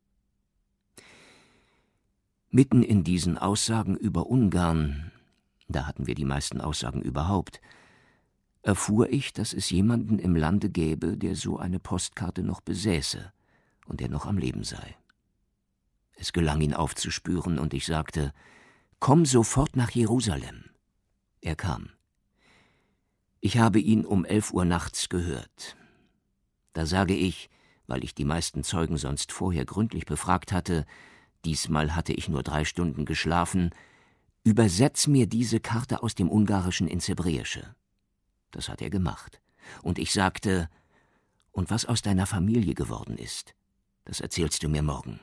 Mitten in diesen Aussagen über Ungarn, da hatten wir die meisten Aussagen überhaupt, erfuhr ich, dass es jemanden im Lande gäbe, der so eine Postkarte noch besäße und der noch am Leben sei. Es gelang, ihn aufzuspüren, und ich sagte: Komm sofort nach Jerusalem. Er kam. Ich habe ihn um 11 Uhr nachts gehört. Da sage ich, weil ich die meisten Zeugen sonst vorher gründlich befragt hatte, diesmal hatte ich nur 3 Stunden geschlafen: Übersetz mir diese Karte aus dem Ungarischen ins Hebräische. Das hat er gemacht. Und ich sagte: Und was aus deiner Familie geworden ist, das erzählst du mir morgen.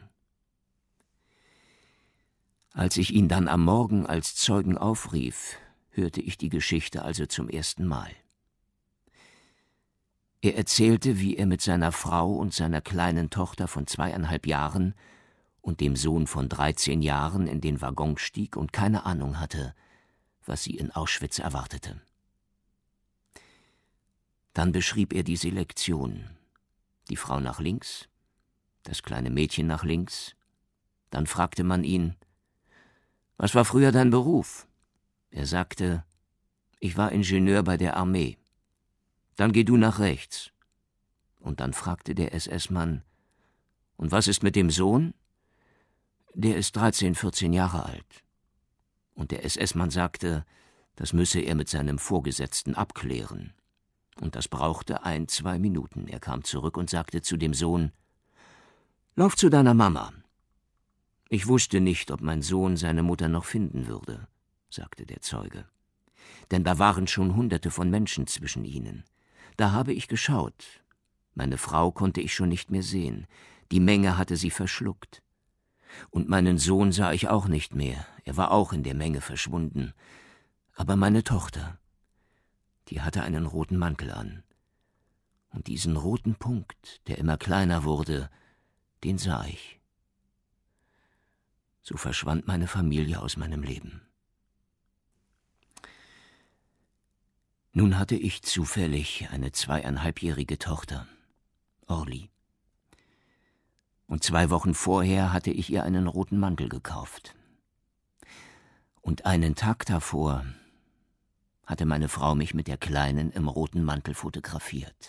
Als ich ihn dann am Morgen als Zeugen aufrief, hörte ich die Geschichte also zum ersten Mal. Er erzählte, wie er mit seiner Frau und seiner kleinen Tochter von 2,5 Jahren und dem Sohn von 13 Jahren in den Waggon stieg und keine Ahnung hatte, was sie in Auschwitz erwartete. Dann beschrieb er die Selektion: die Frau nach links, das kleine Mädchen nach links. Dann fragte man ihn: Was war früher dein Beruf? Er sagte: Ich war Ingenieur bei der Armee. Dann geh du nach rechts. Und dann fragte der SS-Mann: Und was ist mit dem Sohn? Der ist 13, 14 Jahre alt. Und der SS-Mann sagte, das müsse er mit seinem Vorgesetzten abklären. Und das brauchte 1-2 Minuten. Er kam zurück und sagte zu dem Sohn: Lauf zu deiner Mama. Ich wusste nicht, ob mein Sohn seine Mutter noch finden würde, sagte der Zeuge. Denn da waren schon Hunderte von Menschen zwischen ihnen. Da habe ich geschaut. Meine Frau konnte ich schon nicht mehr sehen. Die Menge hatte sie verschluckt. Und meinen Sohn sah ich auch nicht mehr. Er war auch in der Menge verschwunden. Aber meine Tochter, die hatte einen roten Mantel an. Und diesen roten Punkt, der immer kleiner wurde, den sah ich. So verschwand meine Familie aus meinem Leben. Nun hatte ich zufällig eine 2,5-jährige Tochter, Orly. Und 2 Wochen vorher hatte ich ihr einen roten Mantel gekauft. Und einen Tag davor hatte meine Frau mich mit der Kleinen im roten Mantel fotografiert.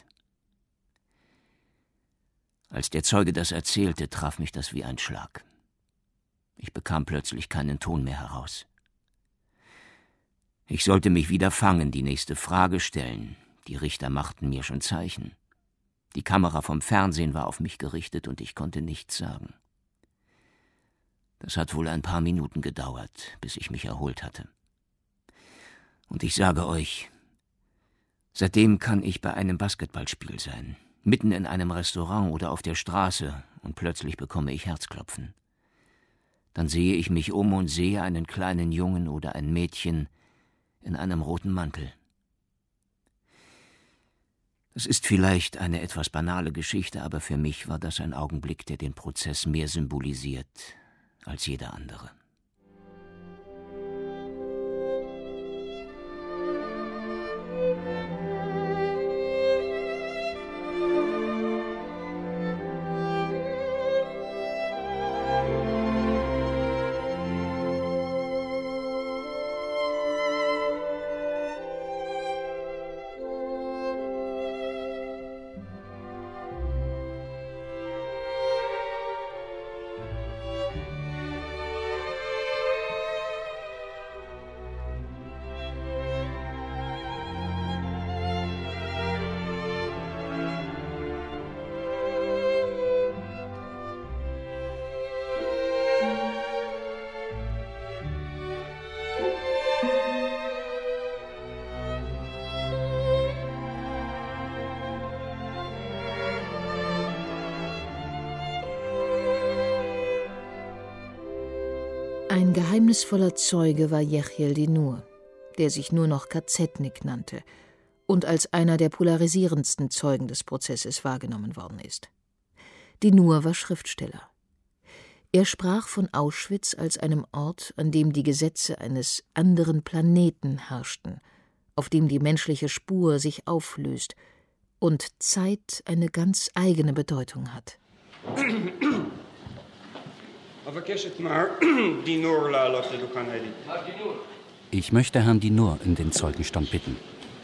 Als der Zeuge das erzählte, traf mich das wie ein Schlag. Ich bekam plötzlich keinen Ton mehr heraus. Ich sollte mich wieder fangen, die nächste Frage stellen. Die Richter machten mir schon Zeichen. Die Kamera vom Fernsehen war auf mich gerichtet und ich konnte nichts sagen. Das hat wohl ein paar Minuten gedauert, bis ich mich erholt hatte. Und ich sage euch, seitdem kann ich bei einem Basketballspiel sein, mitten in einem Restaurant oder auf der Straße, und plötzlich bekomme ich Herzklopfen. Dann sehe ich mich um und sehe einen kleinen Jungen oder ein Mädchen in einem roten Mantel. Es ist vielleicht eine etwas banale Geschichte, aber für mich war das ein Augenblick, der den Prozess mehr symbolisiert als jeder andere. geheimnisvoller Zeuge war Yechiel Dinur, der sich nur noch Kazetnik nannte und als einer der polarisierendsten Zeugen des Prozesses wahrgenommen worden ist. Dinur war Schriftsteller. Er sprach von Auschwitz als einem Ort, an dem die Gesetze eines anderen Planeten herrschten, auf dem die menschliche Spur sich auflöst und Zeit eine ganz eigene Bedeutung hat. Ich möchte Herrn Dinur in den Zeugenstand bitten.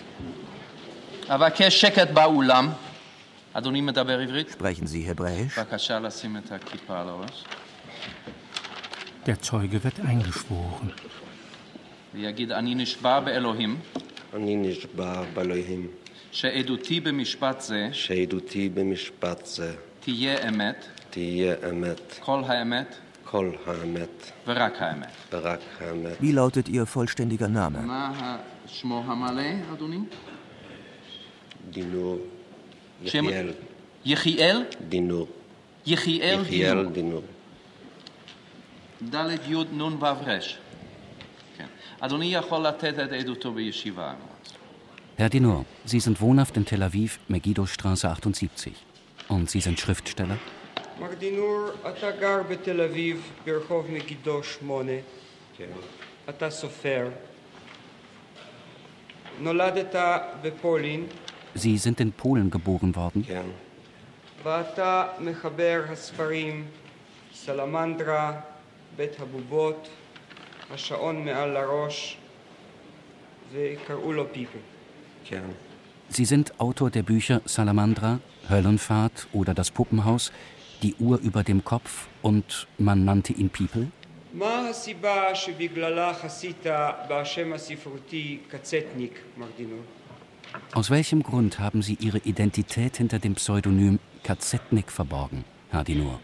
Sprechen Sie Hebräisch? Der Zeuge wird eingeschworen. אני נשבע באלוהים שעדותי במשפט זה תהיה אמת כל האמת ורק האמת. Wie lautet Ihr vollständiger Name? מה שמו המלא, אדוני? דינור. יחיאל? דינור. יחיאל דינור. ד' י' נ' ו' ר'. כן. אדוני יכול לתת את עדותו בישיבה. Herr Dinur, Sie sind wohnhaft in Tel Aviv, Megiddo-Straße 78. Und Sie sind Schriftsteller? מר דינור, אתה גר בתל אביב ברחוב מגידו 8. כן. אתה סופר. נולדת בפולין. Sie sind in Polen geboren worden? כן. ואתה מחבר הספרים סלמנדרה, בית הבובות, השעון מעל הראש, וקראו לו פיפל. כן. Sie sind Autor der Bücher Salamandra, Höllenfahrt oder Das Puppenhaus, Die Uhr über dem Kopf und Man nannte ihn People? מה הסיבה שבגללה חסית בשם הספרותי קצטניק, מר דינור? Aus welchem Grund haben Sie Ihre Identität hinter dem Pseudonym Kazetnik verborgen, Herr Dinur?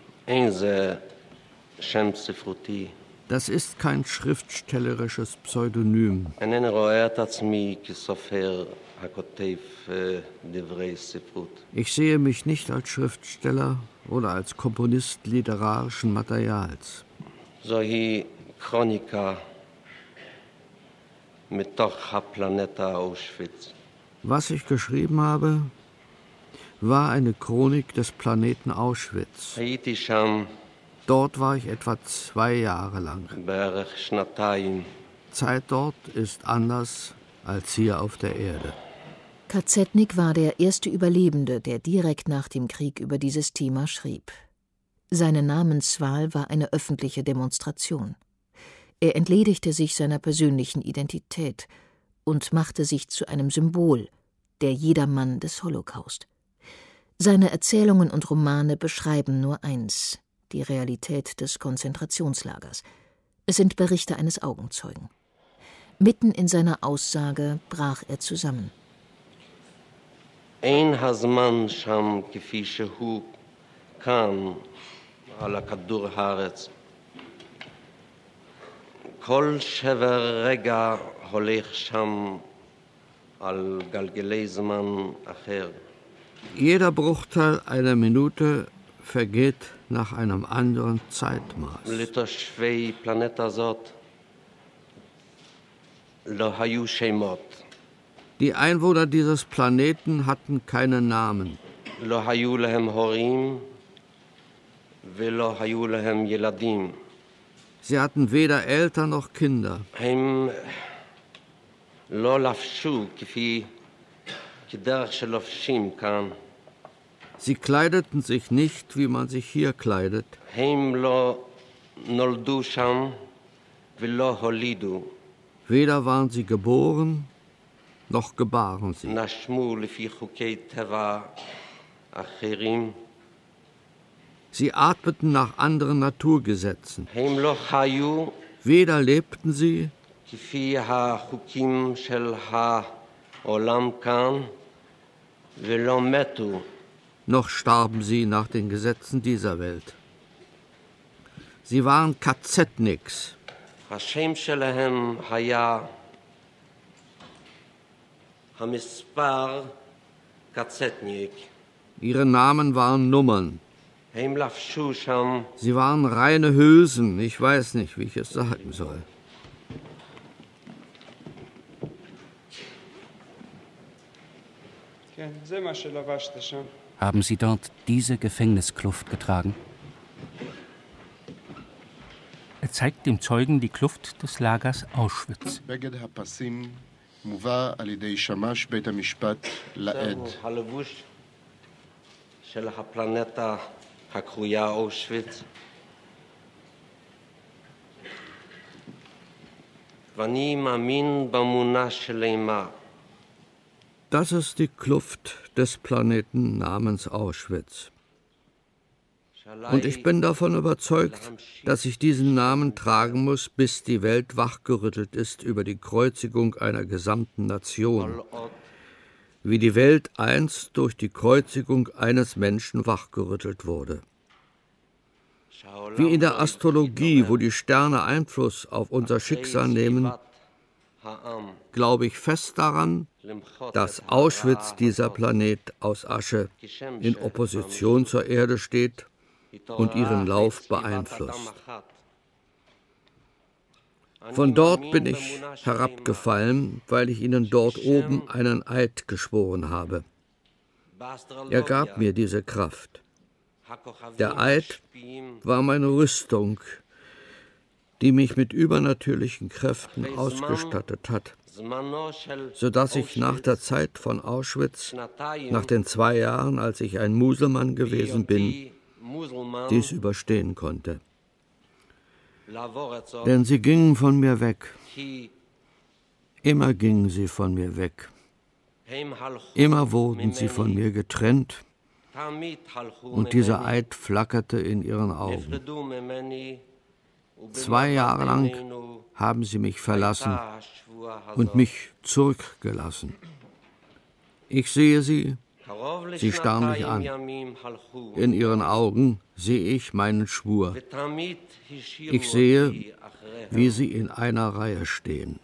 Das ist kein schriftstellerisches Pseudonym. Ich sehe mich nicht als Schriftsteller oder als Komponist literarischen Materials. Was ich geschrieben habe, war eine Chronik des Planeten Auschwitz. Dort war ich etwa 2 Jahre lang. Zeit dort ist anders als hier auf der Erde. Kazetnik war der erste Überlebende, der direkt nach dem Krieg über dieses Thema schrieb. Seine Namenswahl war eine öffentliche Demonstration. Er entledigte sich seiner persönlichen Identität und machte sich zu einem Symbol, der Jedermann des Holocaust. Seine Erzählungen und Romane beschreiben nur eins: die Realität des Konzentrationslagers. Es sind Berichte eines Augenzeugen. Mitten in seiner Aussage brach er zusammen. אין הזמן שם כפי שהוא כאן על הכדור הארץ. כל שבר רגע הולך שם על גלגלי זמן אחר. Jeder Bruchteil einer Minute vergeht nach einem anderen Zeitmaß. לתושבי פלנטה זאת לא היו שמות. Die Einwohner dieses Planeten hatten keine Namen. לא היו להם הורים ולא היו להם ילדים. Sie hatten weder Eltern noch Kinder. הם לא לבשו כדרך שלובשים כאן. Sie kleideten sich nicht, wie man sich hier kleidet. הם לא נולדו שם ולא הולידו. Weder waren sie geboren, noch gebaren sie. נשמו לפי חוקי טבע אחרים. Sie atmeten nach anderen Naturgesetzen. הם לא חיו Weder lebten sie, כפי החוקים של העולם כאן ולא מתו. noch starben sie nach den Gesetzen dieser Welt. Sie waren Kazetniks. השם שלהם היה המספר קצטניק. Ihre Namen waren Nummern. Sie waren reine Hülsen. Ich weiß nicht, wie ich es sagen soll. Haben Sie dort diese Gefängniskluft getragen? Er zeigt dem Zeugen die Kluft des Lagers Auschwitz. Das ist die Kluft des Planeten namens Auschwitz. Und ich bin davon überzeugt, dass ich diesen Namen tragen muss, bis die Welt wachgerüttelt ist über die Kreuzigung einer gesamten Nation. Wie die Welt einst durch die Kreuzigung eines Menschen wachgerüttelt wurde. Wie in der Astrologie, wo die Sterne Einfluss auf unser Schicksal nehmen, glaube ich fest daran, dass Auschwitz, dieser Planet aus Asche, in Opposition zur Erde steht und ihren Lauf beeinflusst. Von dort bin ich herabgefallen, weil ich ihnen dort oben einen Eid geschworen habe. Er gab mir diese Kraft. Der Eid war meine Rüstung, die mich mit übernatürlichen Kräften ausgestattet hat, sodass ich nach der Zeit von Auschwitz, nach den 2 Jahren, als ich ein Muselmann gewesen bin, dies überstehen konnte. Denn sie gingen von mir weg. Immer gingen sie von mir weg. Immer wurden sie von mir getrennt. Und dieser Eid flackerte in ihren Augen. 2 Jahre lang haben sie mich verlassen und mich zurückgelassen. Ich sehe sie, sie starren mich an. In ihren Augen sehe ich meinen Schwur. Ich sehe, wie sie in einer Reihe stehen.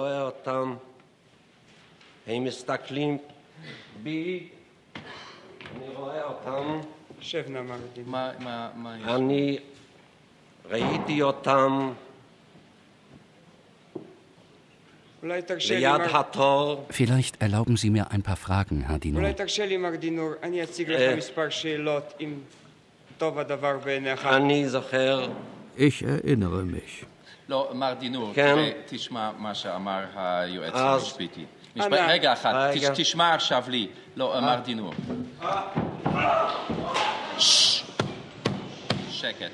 Vielleicht erlauben Sie mir ein paar Fragen, Herr Dinur. Ich erinnere mich. רגע אחד, תשמע עכשיו לי. לא, מר דינור. שקט.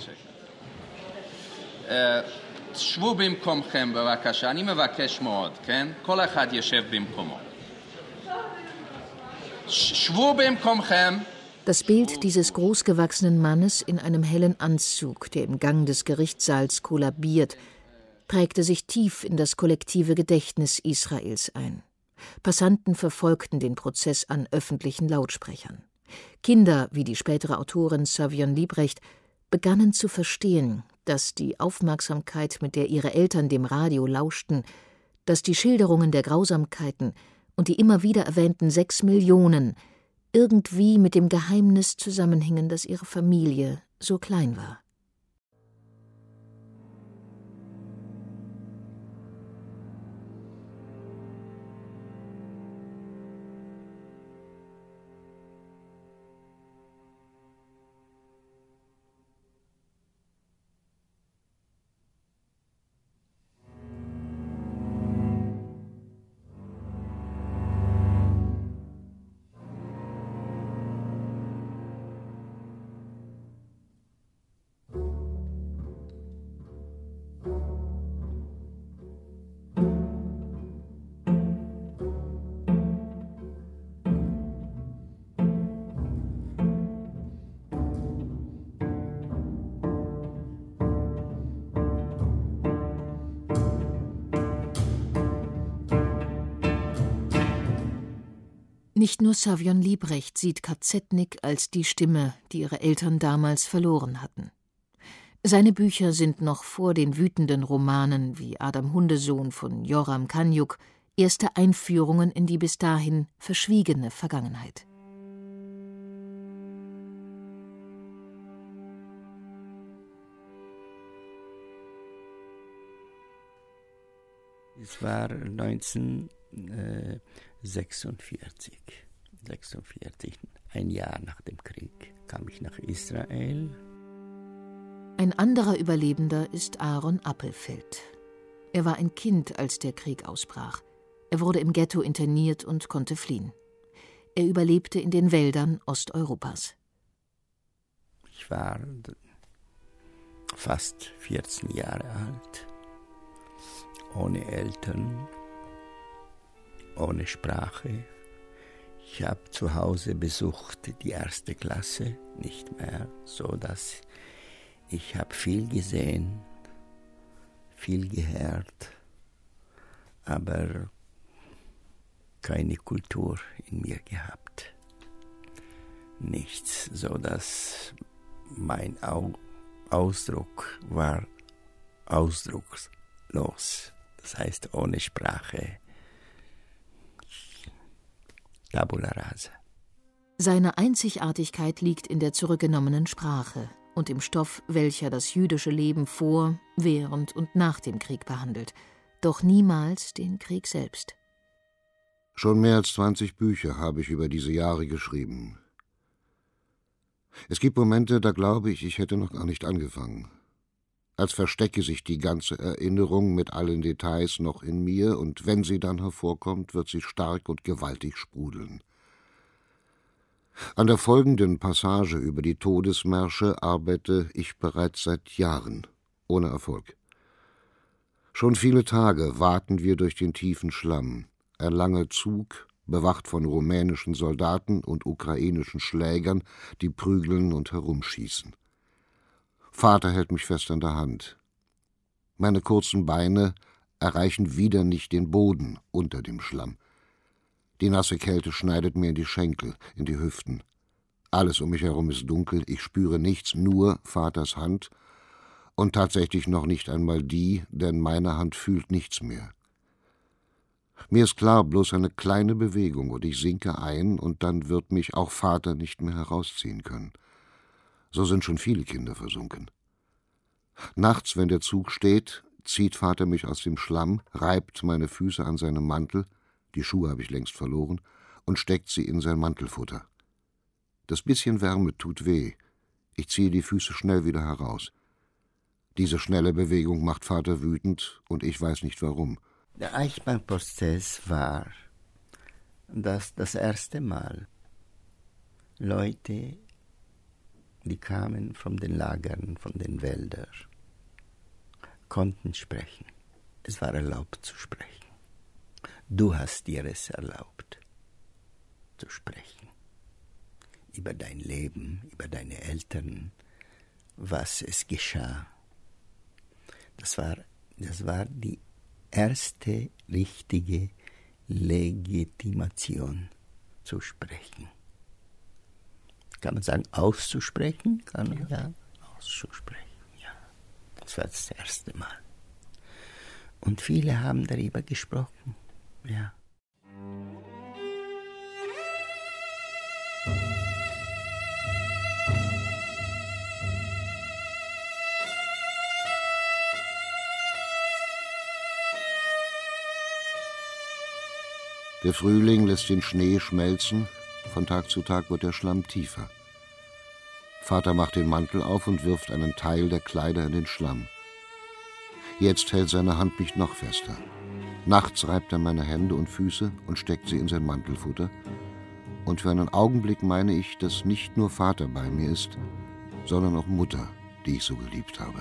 שבו במקומכם בבקשה, אני מבקש מאוד, כן? כל אחד ישב במקומו. שבו במקומכם. Das Bild dieses großgewachsenen Mannes in einem hellen Anzug, der im Gang des Gerichtssaals kollabiert, prägte sich tief in das kollektive Gedächtnis Israels ein. Passanten verfolgten den Prozess an öffentlichen Lautsprechern. Kinder, wie die spätere Autorin Savion Liebrecht, begannen zu verstehen, dass die Aufmerksamkeit, mit der ihre Eltern dem Radio lauschten, dass die Schilderungen der Grausamkeiten und die immer wieder erwähnten 6 Millionen irgendwie mit dem Geheimnis zusammenhingen, dass ihre Familie so klein war. Nicht nur Savion Liebrecht sieht Kazetnik als die Stimme, die ihre Eltern damals verloren hatten. Seine Bücher sind noch vor den wütenden Romanen wie Adam Hundesohn von Yoram Kanyuk erste Einführungen in die bis dahin verschwiegene Vergangenheit. Es war 1946. 46, ein Jahr nach dem Krieg, kam ich nach Israel. Ein anderer Überlebender ist Aaron Appelfeld. Er war ein Kind, als der Krieg ausbrach. Er wurde im Ghetto interniert und konnte fliehen. Er überlebte in den Wäldern Osteuropas. Ich war fast 14 Jahre alt, ohne Eltern, ohne Sprache. Ich habe zu Hause besucht die 1. Klasse, nicht mehr, so dass ich habe viel gesehen, viel gehört, aber keine Kultur in mir gehabt. Nichts, so dass mein Ausdruck war ausdruckslos, das heißt ohne Sprache. Tabula rasa. Seine Einzigartigkeit liegt in der zurückgenommenen Sprache und im Stoff, welcher das jüdische Leben vor, während und nach dem Krieg behandelt, doch niemals den Krieg selbst. Schon mehr als 20 Bücher habe ich über diese Jahre geschrieben. Es gibt Momente, da glaube ich, ich hätte noch gar nicht angefangen. Als verstecke sich die ganze Erinnerung mit allen Details noch in mir, und wenn sie dann hervorkommt, wird sie stark und gewaltig sprudeln. An der folgenden Passage über die Todesmärsche arbeite ich bereits seit Jahren, ohne Erfolg. Schon viele Tage waten wir durch den tiefen Schlamm, ein langer Zug, bewacht von rumänischen Soldaten und ukrainischen Schlägern, die prügeln und herumschießen. Vater hält mich fest an der Hand. Meine kurzen Beine erreichen wieder nicht den Boden unter dem Schlamm. Die nasse Kälte schneidet mir in die Schenkel, in die Hüften. Alles um mich herum ist dunkel, ich spüre nichts, nur Vaters Hand, und tatsächlich noch nicht einmal die, denn meine Hand fühlt nichts mehr. Mir ist klar, bloß eine kleine Bewegung und ich sinke ein, und dann wird mich auch Vater nicht mehr herausziehen können. So sind schon viele Kinder versunken. Nachts, wenn der Zug steht, zieht Vater mich aus dem Schlamm, reibt meine Füße an seinem Mantel, die Schuhe habe ich längst verloren, und steckt sie in sein Mantelfutter. Das bisschen Wärme tut weh. Ich ziehe die Füße schnell wieder heraus. Diese schnelle Bewegung macht Vater wütend, und ich weiß nicht warum. Der Eichmann-Prozess war das erste Mal. Leute, die kamen von den Lagern, von den Wäldern, konnten sprechen. Es war erlaubt zu sprechen. Du hast dir es erlaubt, zu sprechen. Über dein Leben, über deine Eltern, was es geschah. Das war die erste richtige Legitimation, zu sprechen. Kann man sagen, auszusprechen? Auszusprechen, ja. Das war das erste Mal. Und viele haben darüber gesprochen, ja. Der Frühling lässt den Schnee schmelzen, von Tag zu Tag wird der Schlamm tiefer. Vater macht den Mantel auf und wirft einen Teil der Kleider in den Schlamm. Jetzt hält seine Hand mich noch fester. Nachts reibt er meine Hände und Füße und steckt sie in sein Mantelfutter. Und für einen Augenblick meine ich, dass nicht nur Vater bei mir ist, sondern auch Mutter, die ich so geliebt habe.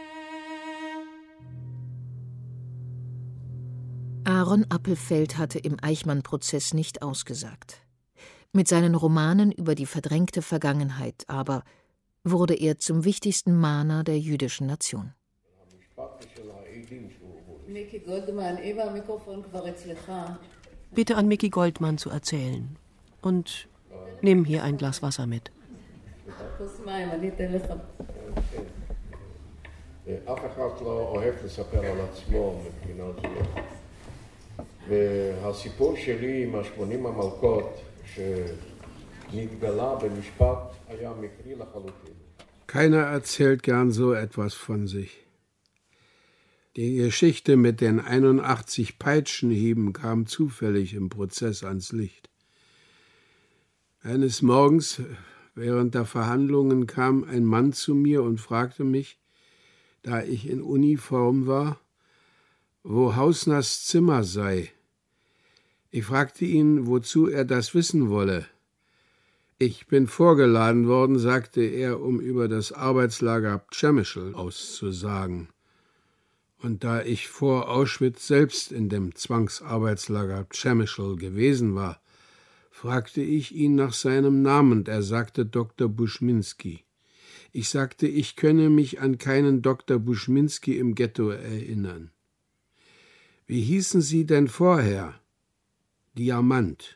Aaron Appelfeld hatte im Eichmann-Prozess nicht ausgesagt. Mit seinen Romanen über die verdrängte Vergangenheit aber wurde er zum wichtigsten Mahner der jüdischen Nation. Bitte an Micky Goldmann zu erzählen. Und nimm hier ein Glas Wasser mit. אף אחד לא אוהב לספר על עצמו מבחינה זו. והסיפור שלי עם 80 המלכות שנתגלה במשפט היה מקרי לחלוטין. Keiner erzählt gern so etwas von sich. Die Geschichte mit den 81 Peitschenhieben kam zufällig im Prozess ans Licht. Eines Morgens während der Verhandlungen kam ein Mann zu mir und fragte mich, da ich in Uniform war, wo Hausners Zimmer sei. Ich fragte ihn, wozu er das wissen wolle. Ich bin vorgeladen worden, sagte er, um über das Arbeitslager Przemyśl auszusagen. Und da ich vor Auschwitz selbst in dem Zwangsarbeitslager Przemyśl gewesen war, fragte ich ihn nach seinem Namen und er sagte Dr. Buschminski. Ich sagte, ich könne mich an keinen Dr. Buschminski im Ghetto erinnern. Wie hießen Sie denn vorher? Diamant.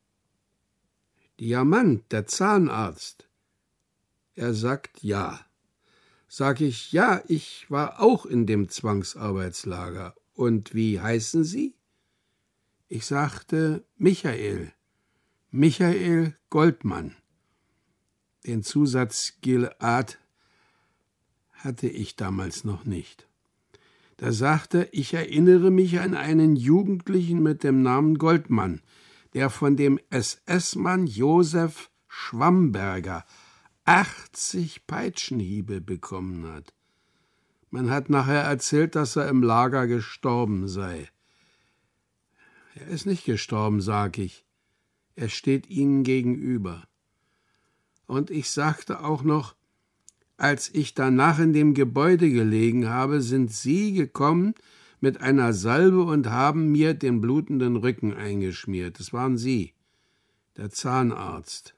Diamant, der Zahnarzt. Er sagt ja. Sag ich, ja, ich war auch in dem Zwangsarbeitslager. Und wie heißen Sie? Ich sagte Michael. Michael Goldmann. Den Zusatz Gilad hatte ich damals noch nicht. Da sagte, ich erinnere mich an einen Jugendlichen mit dem Namen Goldmann, der von dem SS-Mann Josef Schwamberger 80 Peitschenhiebe bekommen hat. Man hat nachher erzählt, dass er im Lager gestorben sei. Er ist nicht gestorben, sag ich. Er steht Ihnen gegenüber. Und ich sagte auch noch, als ich danach in dem Gebäude gelegen habe, sind Sie gekommen mit einer Salbe und haben mir den blutenden Rücken eingeschmiert. Das waren Sie, der Zahnarzt.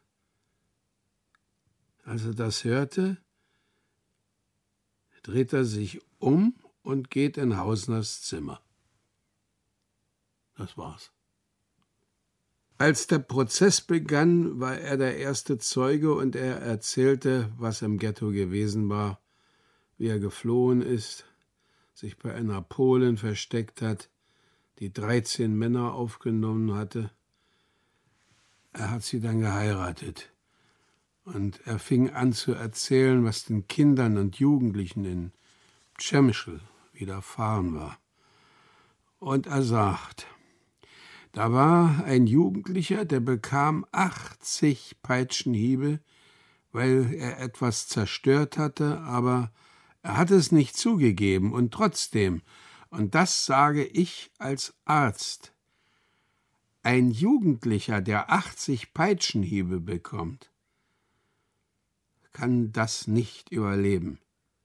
Als er das hörte, dreht er sich um und geht in Hausners Zimmer. Das war's. Als der Prozess begann, war er der erste Zeuge und er erzählte, was im Ghetto gewesen war, wie er geflohen ist, sich bei einer Polin versteckt hat, die 13 Männer aufgenommen hatte. Er hat sie dann geheiratet und er fing an zu erzählen, was den Kindern und Jugendlichen in Przemyśl widerfahren war. Und er sagt, da war ein Jugendlicher, der bekam 80 Peitschenhiebe, weil er etwas zerstört hatte, aber er hat es nicht zugegeben und trotzdem, und das sage ich als Arzt, ein Jugendlicher, der 80 Peitschenhiebe bekommt, kann das nicht überleben.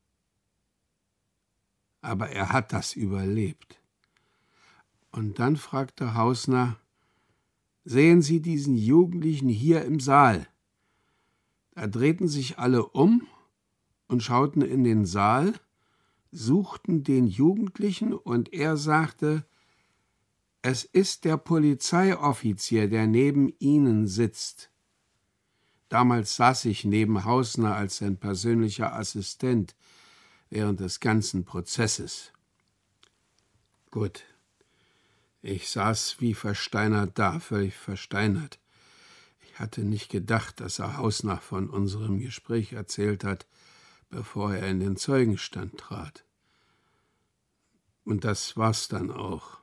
Aber er hat das überlebt. Und dann fragte Hausner, sehen Sie diesen Jugendlichen hier im Saal? Da drehten sich alle um und schauten in den Saal, suchten den Jugendlichen und er sagte, es ist der Polizeioffizier, der neben Ihnen sitzt. Damals saß ich neben Hausner als sein persönlicher Assistent während des ganzen Prozesses. Gut. Ich saß wie versteinert da, völlig versteinert. Ich hatte nicht gedacht, dass er Hausner von unserem Gespräch erzählt hat, bevor er in den Zeugenstand trat. Und das war's dann auch.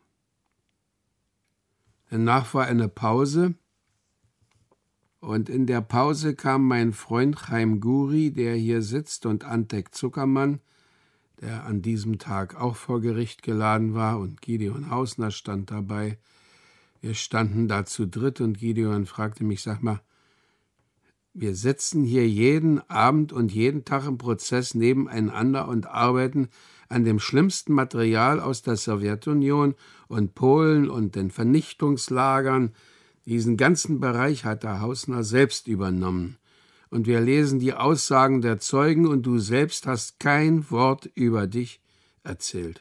Danach war eine Pause, und in der Pause kam mein Freund Chaim Guri, der hier sitzt, und Antek Zuckermann, der an diesem Tag auch vor Gericht geladen war, und Gideon Hausner stand dabei. Wir standen da zu dritt und Gideon fragte mich, sag mal, wir sitzen hier jeden Abend und jeden Tag im Prozess nebeneinander und arbeiten an dem schlimmsten Material aus der Sowjetunion und Polen und den Vernichtungslagern. Diesen ganzen Bereich hat der Hausner selbst übernommen. Und wir lesen die Aussagen der Zeugen und du selbst hast kein Wort über dich erzählt.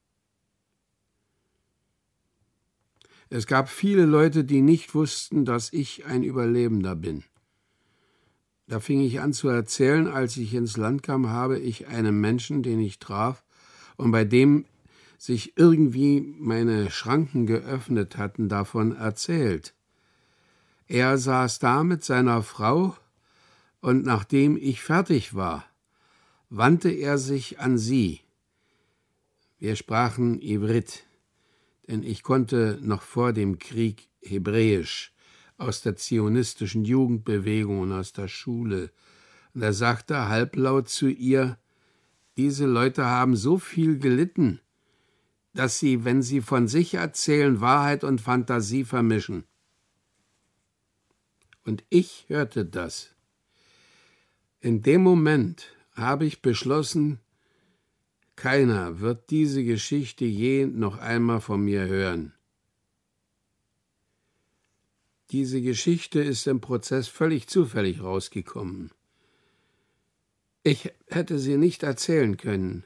Es gab viele Leute, die nicht wussten, dass ich ein Überlebender bin. Da fing ich an zu erzählen, als ich ins Land kam, habe ich einem Menschen, den ich traf und bei dem sich irgendwie meine Schranken geöffnet hatten, davon erzählt. Er saß da mit seiner Frau, und nachdem ich fertig war, wandte er sich an sie. Wir sprachen Ivrit, denn ich konnte noch vor dem Krieg Hebräisch aus der zionistischen Jugendbewegung und aus der Schule. Und er sagte halblaut zu ihr, diese Leute haben so viel gelitten, dass sie, wenn sie von sich erzählen, Wahrheit und Fantasie vermischen. Und ich hörte das. In dem Moment habe ich beschlossen, keiner wird diese Geschichte je noch einmal von mir hören. Diese Geschichte ist im Prozess völlig zufällig rausgekommen. Ich hätte sie nicht erzählen können.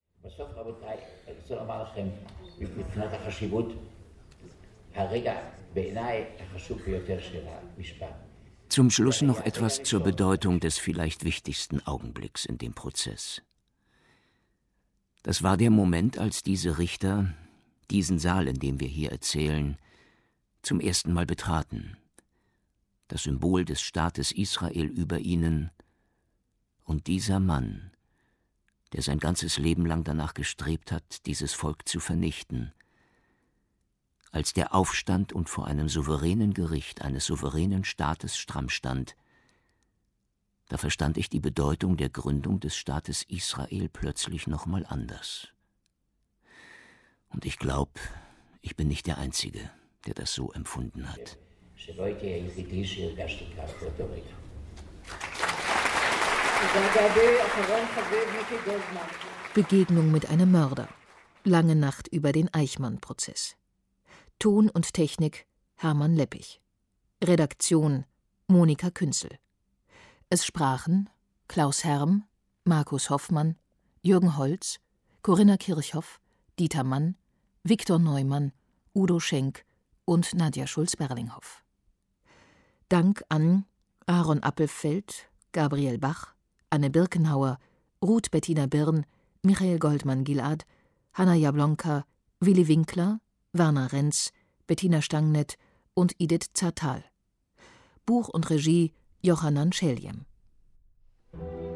Zum Schluss noch etwas zur Bedeutung des vielleicht wichtigsten Augenblicks in dem Prozess. Das war der Moment, als diese Richter diesen Saal, in dem wir hier erzählen, zum ersten Mal betraten. Das Symbol des Staates Israel über ihnen und dieser Mann, der sein ganzes Leben lang danach gestrebt hat, dieses Volk zu vernichten. Als der aufstand und vor einem souveränen Gericht eines souveränen Staates stramm stand, da verstand ich die Bedeutung der Gründung des Staates Israel plötzlich noch mal anders. Und ich glaube, ich bin nicht der Einzige, der das so empfunden hat. Begegnung mit einem Mörder. Lange Nacht über den Eichmann-Prozess. Ton und Technik Hermann Leppich. Redaktion Monika Künzel. Es sprachen Klaus Herm, Markus Hoffmann, Jürgen Holz, Corinna Kirchhoff, Dieter Mann, Viktor Neumann, Udo Schenk und Nadja Schulz-Berlinghoff. Dank an Aaron Appelfeld, Gabriel Bach, Anne Birkenhauer, Ruth Bettina Birn, Michael Goldmann-Gilad, Hanna Jablonka, Willi Winkler, Werner Renz, Bettina Stangnett und Edith Zertal. Buch und Regie Johannan Scheljem.